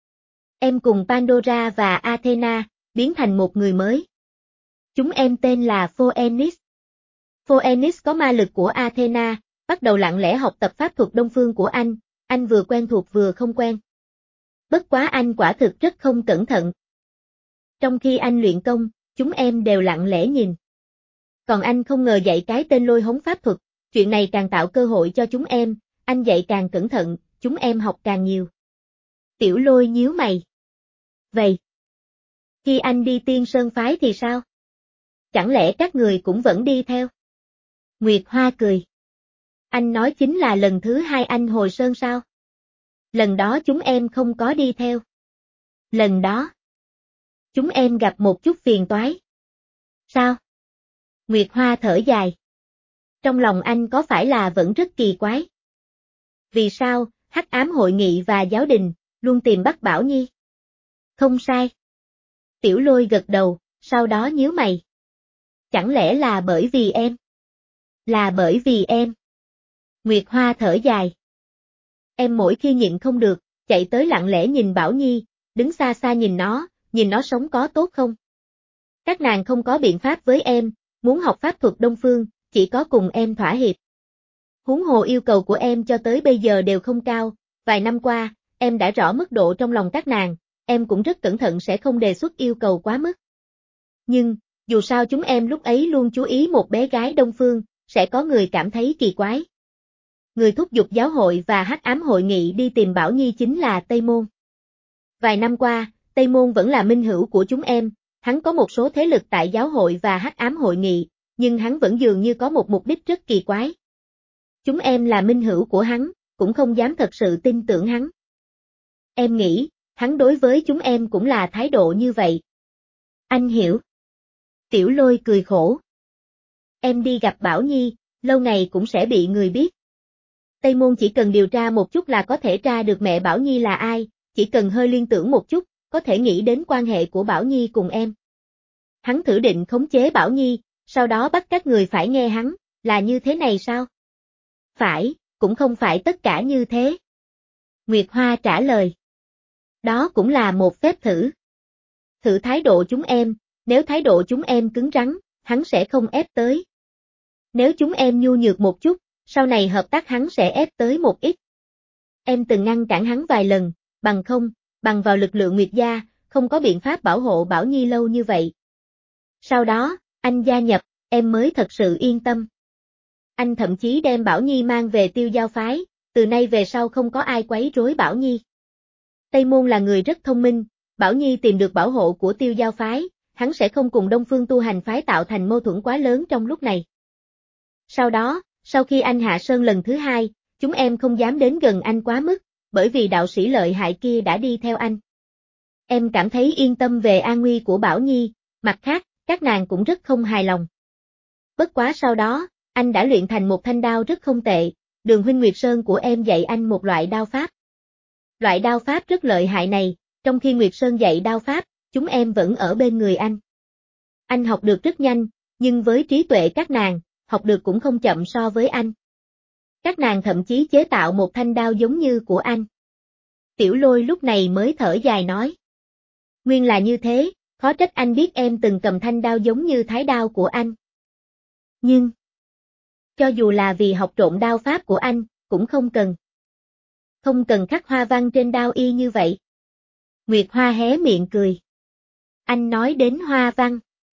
Em cùng Pandora và Athena, biến thành một người mới. Chúng em tên là Phoenix. Phoenix có ma lực của Athena, bắt đầu lặng lẽ học tập pháp thuật Đông Phương của anh, anh vừa quen thuộc vừa không quen. Bất quá anh quả thực rất không cẩn thận. Trong khi anh luyện công, chúng em đều lặng lẽ nhìn. Còn anh không ngờ dạy cái tên Lôi hống pháp thuật, chuyện này càng tạo cơ hội cho chúng em, anh dạy càng cẩn thận, chúng em học càng nhiều. Tiểu Lôi nhíu mày. Vậy, khi anh đi Tiên Sơn phái thì sao? Chẳng lẽ các người cũng vẫn đi theo? Nguyệt Hoa cười. Anh nói chính là lần thứ hai anh hồi sơn sao? Lần đó chúng em không có đi theo. Lần đó, chúng em gặp một chút phiền toái. Sao? Nguyệt Hoa thở dài. Trong lòng anh có phải là vẫn rất kỳ quái? Vì sao, Hắc Ám Hội Nghị và Giáo đình, luôn tìm bắt Bảo Nhi? Không sai. Tiểu Lôi gật đầu, sau đó nhíu mày. Chẳng lẽ là bởi vì em? Là bởi vì em. Nguyệt Hoa thở dài. Em mỗi khi nhịn không được, chạy tới lặng lẽ nhìn Bảo Nhi, đứng xa xa nhìn nó, nhìn nó sống có tốt không? Các nàng không có biện pháp với em, muốn học pháp thuật Đông Phương, chỉ có cùng em thỏa hiệp. Huống hồ yêu cầu của em cho tới bây giờ đều không cao, vài năm qua, em đã rõ mức độ trong lòng các nàng, em cũng rất cẩn thận sẽ không đề xuất yêu cầu quá mức. Nhưng, dù sao chúng em lúc ấy luôn chú ý một bé gái Đông Phương, sẽ có người cảm thấy kỳ quái. Người thúc giục giáo hội và Hắc Ám Hội Nghị đi tìm Bảo Nhi chính là Tây Môn. Vài năm qua, Tây Môn vẫn là minh hữu của chúng em, hắn có một số thế lực tại giáo hội và Hắc Ám Hội Nghị, nhưng hắn vẫn dường như có một mục đích rất kỳ quái. Chúng em là minh hữu của hắn, cũng không dám thật sự tin tưởng hắn. Em nghĩ, hắn đối với chúng em cũng là thái độ như vậy. Anh hiểu. Tiểu Lôi cười khổ. Em đi gặp Bảo Nhi, lâu ngày cũng sẽ bị người biết. Tây Môn chỉ cần điều tra một chút là có thể tra được mẹ Bảo Nhi là ai, chỉ cần hơi liên tưởng một chút, có thể nghĩ đến quan hệ của Bảo Nhi cùng em. Hắn thử định khống chế Bảo Nhi, sau đó bắt các người phải nghe hắn, là như thế này sao? Phải, cũng không phải tất cả như thế. Nguyệt Hoa trả lời. Đó cũng là một phép thử. Thử thái độ chúng em, nếu thái độ chúng em cứng rắn, hắn sẽ không ép tới. Nếu chúng em nhu nhược một chút, sau này hợp tác hắn sẽ ép tới một ít. Em từng ngăn cản hắn vài lần, bằng không, bằng vào lực lượng Nguyệt gia, không có biện pháp bảo hộ Bảo Nhi lâu như vậy. Sau đó, anh gia nhập, em mới thật sự yên tâm. Anh thậm chí đem Bảo Nhi mang về Tiêu Giao phái, từ nay về sau không có ai quấy rối Bảo Nhi. Tây Môn là người rất thông minh, Bảo Nhi tìm được bảo hộ của Tiêu Giao phái, hắn sẽ không cùng Đông Phương tu hành phái tạo thành mâu thuẫn quá lớn trong lúc này. Sau đó, sau khi anh hạ sơn lần thứ hai, chúng em không dám đến gần anh quá mức, bởi vì đạo sĩ lợi hại kia đã đi theo anh. Em cảm thấy yên tâm về an nguy của Bảo Nhi, mặt khác, các nàng cũng rất không hài lòng. Bất quá sau đó, anh đã luyện thành một thanh đao rất không tệ, Đường huynh Nguyệt Sơn của em dạy anh một loại đao pháp. Loại đao pháp rất lợi hại này, trong khi Nguyệt Sơn dạy đao pháp, chúng em vẫn ở bên người anh. Anh học được rất nhanh, nhưng với trí tuệ các nàng, học được cũng không chậm so với anh. Các nàng thậm chí chế tạo một thanh đao giống như của anh. Tiểu Lôi lúc này mới thở dài nói. Nguyên là như thế, khó trách anh biết em từng cầm thanh đao giống như thái đao của anh. Nhưng, cho dù là vì học trộn đao pháp của anh, cũng không cần. Không cần khắc hoa văn trên đao y như vậy. Nguyệt Hoa hé miệng cười. Anh nói đến hoa văn.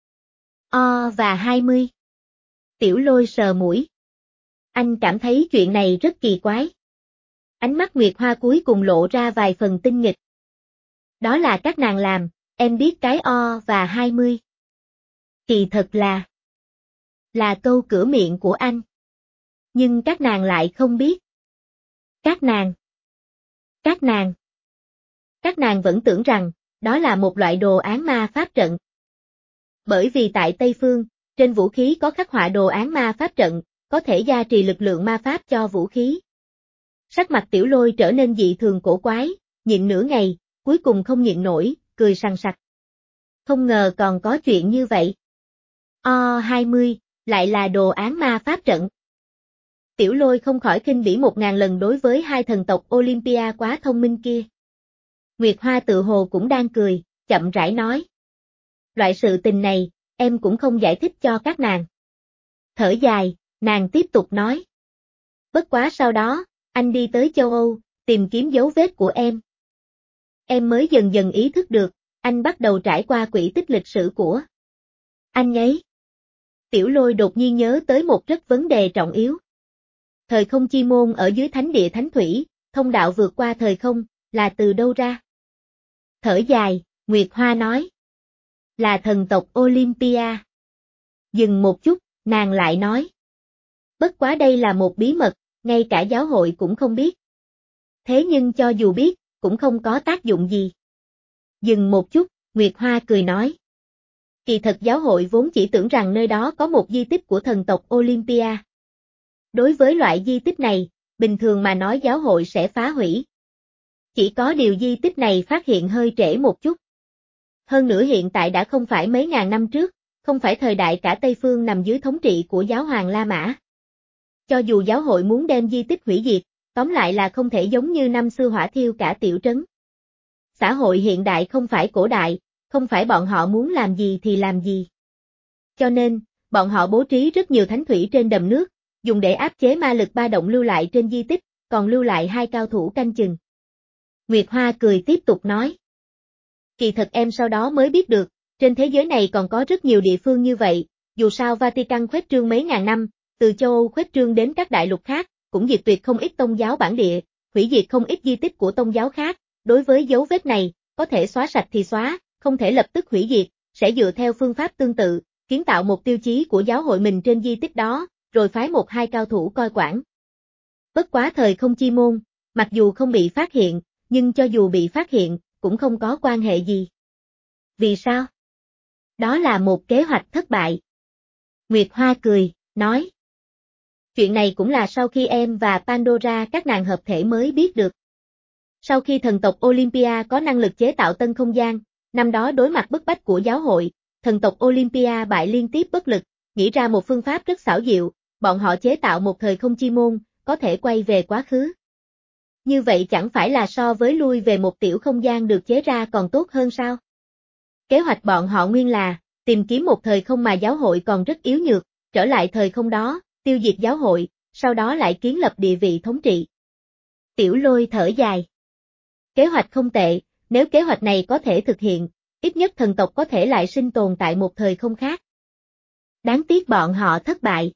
O và hai mươi. Tiểu Lôi sờ mũi. Anh cảm thấy chuyện này rất kỳ quái. Ánh mắt Nguyệt Hoa cuối cùng lộ ra vài phần tinh nghịch. Đó là các nàng làm, em biết cái O và hai mươi. Kỳ thật là... là câu cửa miệng của anh. Nhưng các nàng lại không biết. Các nàng. Các nàng. Các nàng vẫn tưởng rằng, đó là một loại đồ án ma pháp trận. Bởi vì tại Tây Phương, trên vũ khí có khắc họa đồ án ma pháp trận, có thể gia trì lực lượng ma pháp cho vũ khí. Sắc mặt Tiểu Lôi trở nên dị thường cổ quái, nhịn nửa ngày, cuối cùng không nhịn nổi, cười sằng sặc. Không ngờ còn có chuyện như vậy. O hai mươi, lại là đồ án ma pháp trận. Tiểu Lôi không khỏi khinh bỉ một ngàn lần đối với hai thần tộc Olympia quá thông minh kia. Nguyệt Hoa tự hồ cũng đang cười, chậm rãi nói. Loại sự tình này, em cũng không giải thích cho các nàng. Thở dài, nàng tiếp tục nói. Bất quá sau đó, anh đi tới châu Âu, tìm kiếm dấu vết của em. Em mới dần dần ý thức được, anh bắt đầu trải qua quỹ tích lịch sử của anh ấy. Tiểu Lôi đột nhiên nhớ tới một rất vấn đề trọng yếu. Thời không chi môn ở dưới thánh địa thánh thủy, thông đạo vượt qua thời không, là từ đâu ra? Thở dài, Nguyệt Hoa nói. Là thần tộc Olympia. Dừng một chút, nàng lại nói. Bất quá đây là một bí mật, ngay cả giáo hội cũng không biết. Thế nhưng cho dù biết, cũng không có tác dụng gì. Dừng một chút, Nguyệt Hoa cười nói. Kỳ thật giáo hội vốn chỉ tưởng rằng nơi đó có một di tích của thần tộc Olympia. Đối với loại di tích này, bình thường mà nói giáo hội sẽ phá hủy. Chỉ có điều di tích này phát hiện hơi trễ một chút. Hơn nữa hiện tại đã không phải mấy ngàn năm trước, không phải thời đại cả Tây Phương nằm dưới thống trị của giáo hoàng La Mã. Cho dù giáo hội muốn đem di tích hủy diệt, tóm lại là không thể giống như năm xưa hỏa thiêu cả tiểu trấn. Xã hội hiện đại không phải cổ đại, không phải bọn họ muốn làm gì thì làm gì. Cho nên, bọn họ bố trí rất nhiều thánh thủy trên đầm nước, dùng để áp chế ma lực ba động lưu lại trên di tích, còn lưu lại hai cao thủ canh chừng. Nguyệt Hoa cười tiếp tục nói. Kỳ thật em sau đó mới biết được, trên thế giới này còn có rất nhiều địa phương như vậy, dù sao Vatican khuếch trương mấy ngàn năm, từ châu Âu khuếch trương đến các đại lục khác, cũng diệt tuyệt không ít tôn giáo bản địa, hủy diệt không ít di tích của tôn giáo khác, đối với dấu vết này, có thể xóa sạch thì xóa, không thể lập tức hủy diệt, sẽ dựa theo phương pháp tương tự, kiến tạo một tiêu chí của giáo hội mình trên di tích đó, rồi phái một hai cao thủ coi quản. Bất quá thời không chi môn, mặc dù không bị phát hiện, nhưng cho dù bị phát hiện, cũng không có quan hệ gì. Vì sao? Đó là một kế hoạch thất bại. Nguyệt Hoa cười, nói. Chuyện này cũng là sau khi em và Pandora các nàng hợp thể mới biết được. Sau khi thần tộc Olympia có năng lực chế tạo tân không gian, năm đó đối mặt bức bách của giáo hội, thần tộc Olympia bại liên tiếp bất lực, nghĩ ra một phương pháp rất xảo diệu, bọn họ chế tạo một thời không chi môn, có thể quay về quá khứ. Như vậy chẳng phải là so với lui về một tiểu không gian được chế ra còn tốt hơn sao? Kế hoạch bọn họ nguyên là, tìm kiếm một thời không mà giáo hội còn rất yếu nhược, trở lại thời không đó, tiêu diệt giáo hội, sau đó lại kiến lập địa vị thống trị. Tiểu Lôi thở dài. Kế hoạch không tệ, nếu kế hoạch này có thể thực hiện, ít nhất thần tộc có thể lại sinh tồn tại một thời không khác. Đáng tiếc bọn họ thất bại.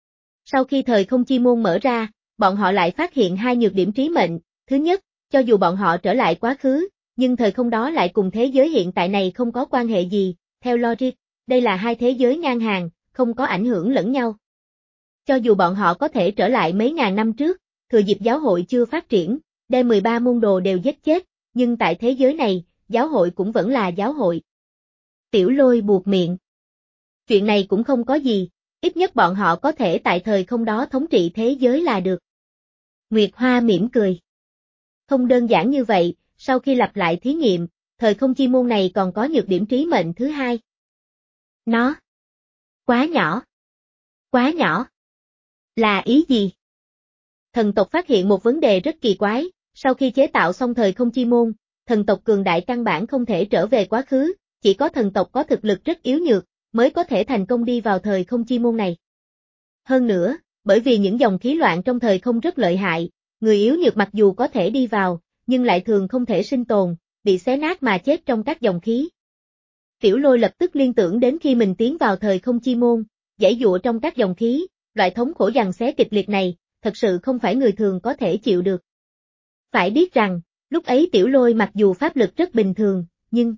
Sau khi thời không chi môn mở ra, bọn họ lại phát hiện hai nhược điểm trí mệnh. Thứ nhất, cho dù bọn họ trở lại quá khứ, nhưng thời không đó lại cùng thế giới hiện tại này không có quan hệ gì, theo logic, đây là hai thế giới ngang hàng, không có ảnh hưởng lẫn nhau. Cho dù bọn họ có thể trở lại mấy ngàn năm trước, thừa dịp giáo hội chưa phát triển, đem mười ba môn đồ đều giết chết, nhưng tại thế giới này, giáo hội cũng vẫn là giáo hội. Tiểu Lôi buột miệng. Chuyện này cũng không có gì, ít nhất bọn họ có thể tại thời không đó thống trị thế giới là được. Nguyệt Hoa mỉm cười. Không đơn giản như vậy, sau khi lặp lại thí nghiệm, thời không chi môn này còn có nhược điểm trí mệnh thứ hai. Nó quá nhỏ. Quá nhỏ. Là ý gì? Thần tộc phát hiện một vấn đề rất kỳ quái, sau khi chế tạo xong thời không chi môn, thần tộc cường đại căn bản không thể trở về quá khứ, chỉ có thần tộc có thực lực rất yếu nhược, mới có thể thành công đi vào thời không chi môn này. Hơn nữa, bởi vì những dòng khí loạn trong thời không rất lợi hại, người yếu nhược mặc dù có thể đi vào, nhưng lại thường không thể sinh tồn, bị xé nát mà chết trong các dòng khí. Tiểu Lôi lập tức liên tưởng đến khi mình tiến vào thời không chi môn, giãy giụa trong các dòng khí, loại thống khổ giằng xé kịch liệt này, thật sự không phải người thường có thể chịu được. Phải biết rằng, lúc ấy Tiểu Lôi mặc dù pháp lực rất bình thường, nhưng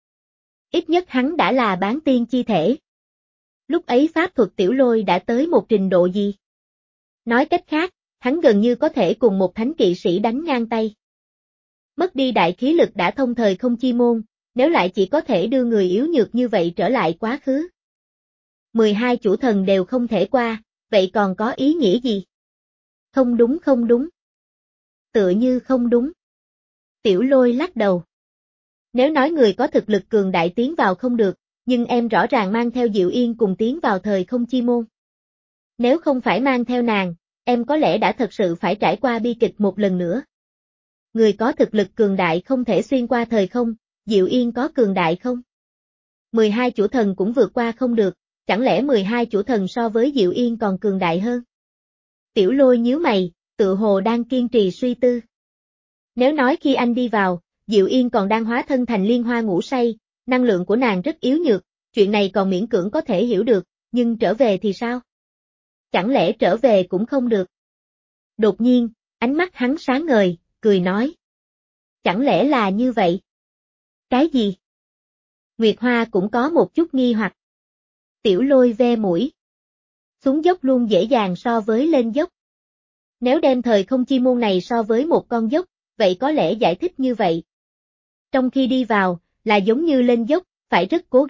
ít nhất hắn đã là bán tiên chi thể. Lúc ấy pháp thuật Tiểu Lôi đã tới một trình độ gì? Nói cách khác, hắn gần như có thể cùng một thánh kỵ sĩ đánh ngang tay. Mất đi đại khí lực đã thông thời không chi môn, nếu lại chỉ có thể đưa người yếu nhược như vậy trở lại quá khứ. mười hai chủ thần đều không thể qua, vậy còn có ý nghĩa gì? Không đúng không đúng. Tựa như không đúng. Tiểu Lôi lắc đầu. Nếu nói người có thực lực cường đại tiến vào không được, nhưng em rõ ràng mang theo Diệu Yên cùng tiến vào thời không chi môn. Nếu không phải mang theo nàng, em có lẽ đã thật sự phải trải qua bi kịch một lần nữa. Người có thực lực cường đại không thể xuyên qua thời không, Diệu Yên có cường đại không? mười hai chủ thần cũng vượt qua không được, chẳng lẽ mười hai chủ thần so với Diệu Yên còn cường đại hơn? Tiểu Lôi nhíu mày, tự hồ đang kiên trì suy tư. Nếu nói khi anh đi vào, Diệu Yên còn đang hóa thân thành liên hoa ngủ say, năng lượng của nàng rất yếu nhược, chuyện này còn miễn cưỡng có thể hiểu được, nhưng trở về thì sao? Chẳng lẽ trở về cũng không được? Đột nhiên, ánh mắt hắn sáng ngời, cười nói. Chẳng lẽ là như vậy? Cái gì? Nguyệt Hoa cũng có một chút nghi hoặc. Tiểu Lôi ve mũi. Xuống dốc luôn dễ dàng so với lên dốc. Nếu đem thời không chi môn này so với một con dốc, vậy có lẽ giải thích như vậy. Trong khi đi vào, là giống như lên dốc, phải rất cố gắng,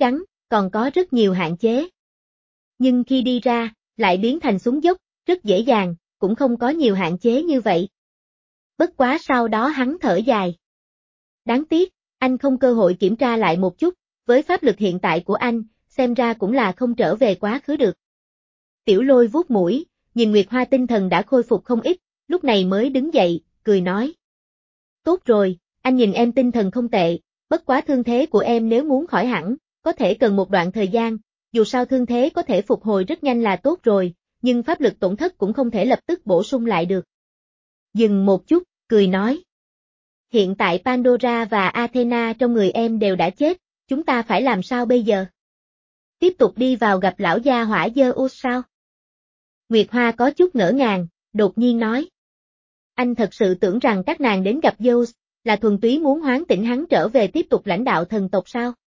còn có rất nhiều hạn chế. Nhưng khi đi ra, lại biến thành xuống dốc, rất dễ dàng, cũng không có nhiều hạn chế như vậy. Bất quá sau đó hắn thở dài. Đáng tiếc, anh không cơ hội kiểm tra lại một chút, với pháp lực hiện tại của anh, xem ra cũng là không trở về quá khứ được. Tiểu Lôi vuốt mũi, nhìn Nguyệt Hoa tinh thần đã khôi phục không ít, lúc này mới đứng dậy, cười nói. Tốt rồi, anh nhìn em tinh thần không tệ, bất quá thương thế của em nếu muốn khỏi hẳn, có thể cần một đoạn thời gian, dù sao thương thế có thể phục hồi rất nhanh là tốt rồi, nhưng pháp lực tổn thất cũng không thể lập tức bổ sung lại được. Dừng một chút, cười nói. Hiện tại Pandora và Athena trong người em đều đã chết, chúng ta phải làm sao bây giờ? Tiếp tục đi vào gặp lão gia hỏa Zeus sao? Nguyệt Hoa có chút ngỡ ngàng, đột nhiên nói. Anh thật sự tưởng rằng các nàng đến gặp Zeus, là thuần túy muốn hoán tỉnh hắn trở về tiếp tục lãnh đạo thần tộc sao?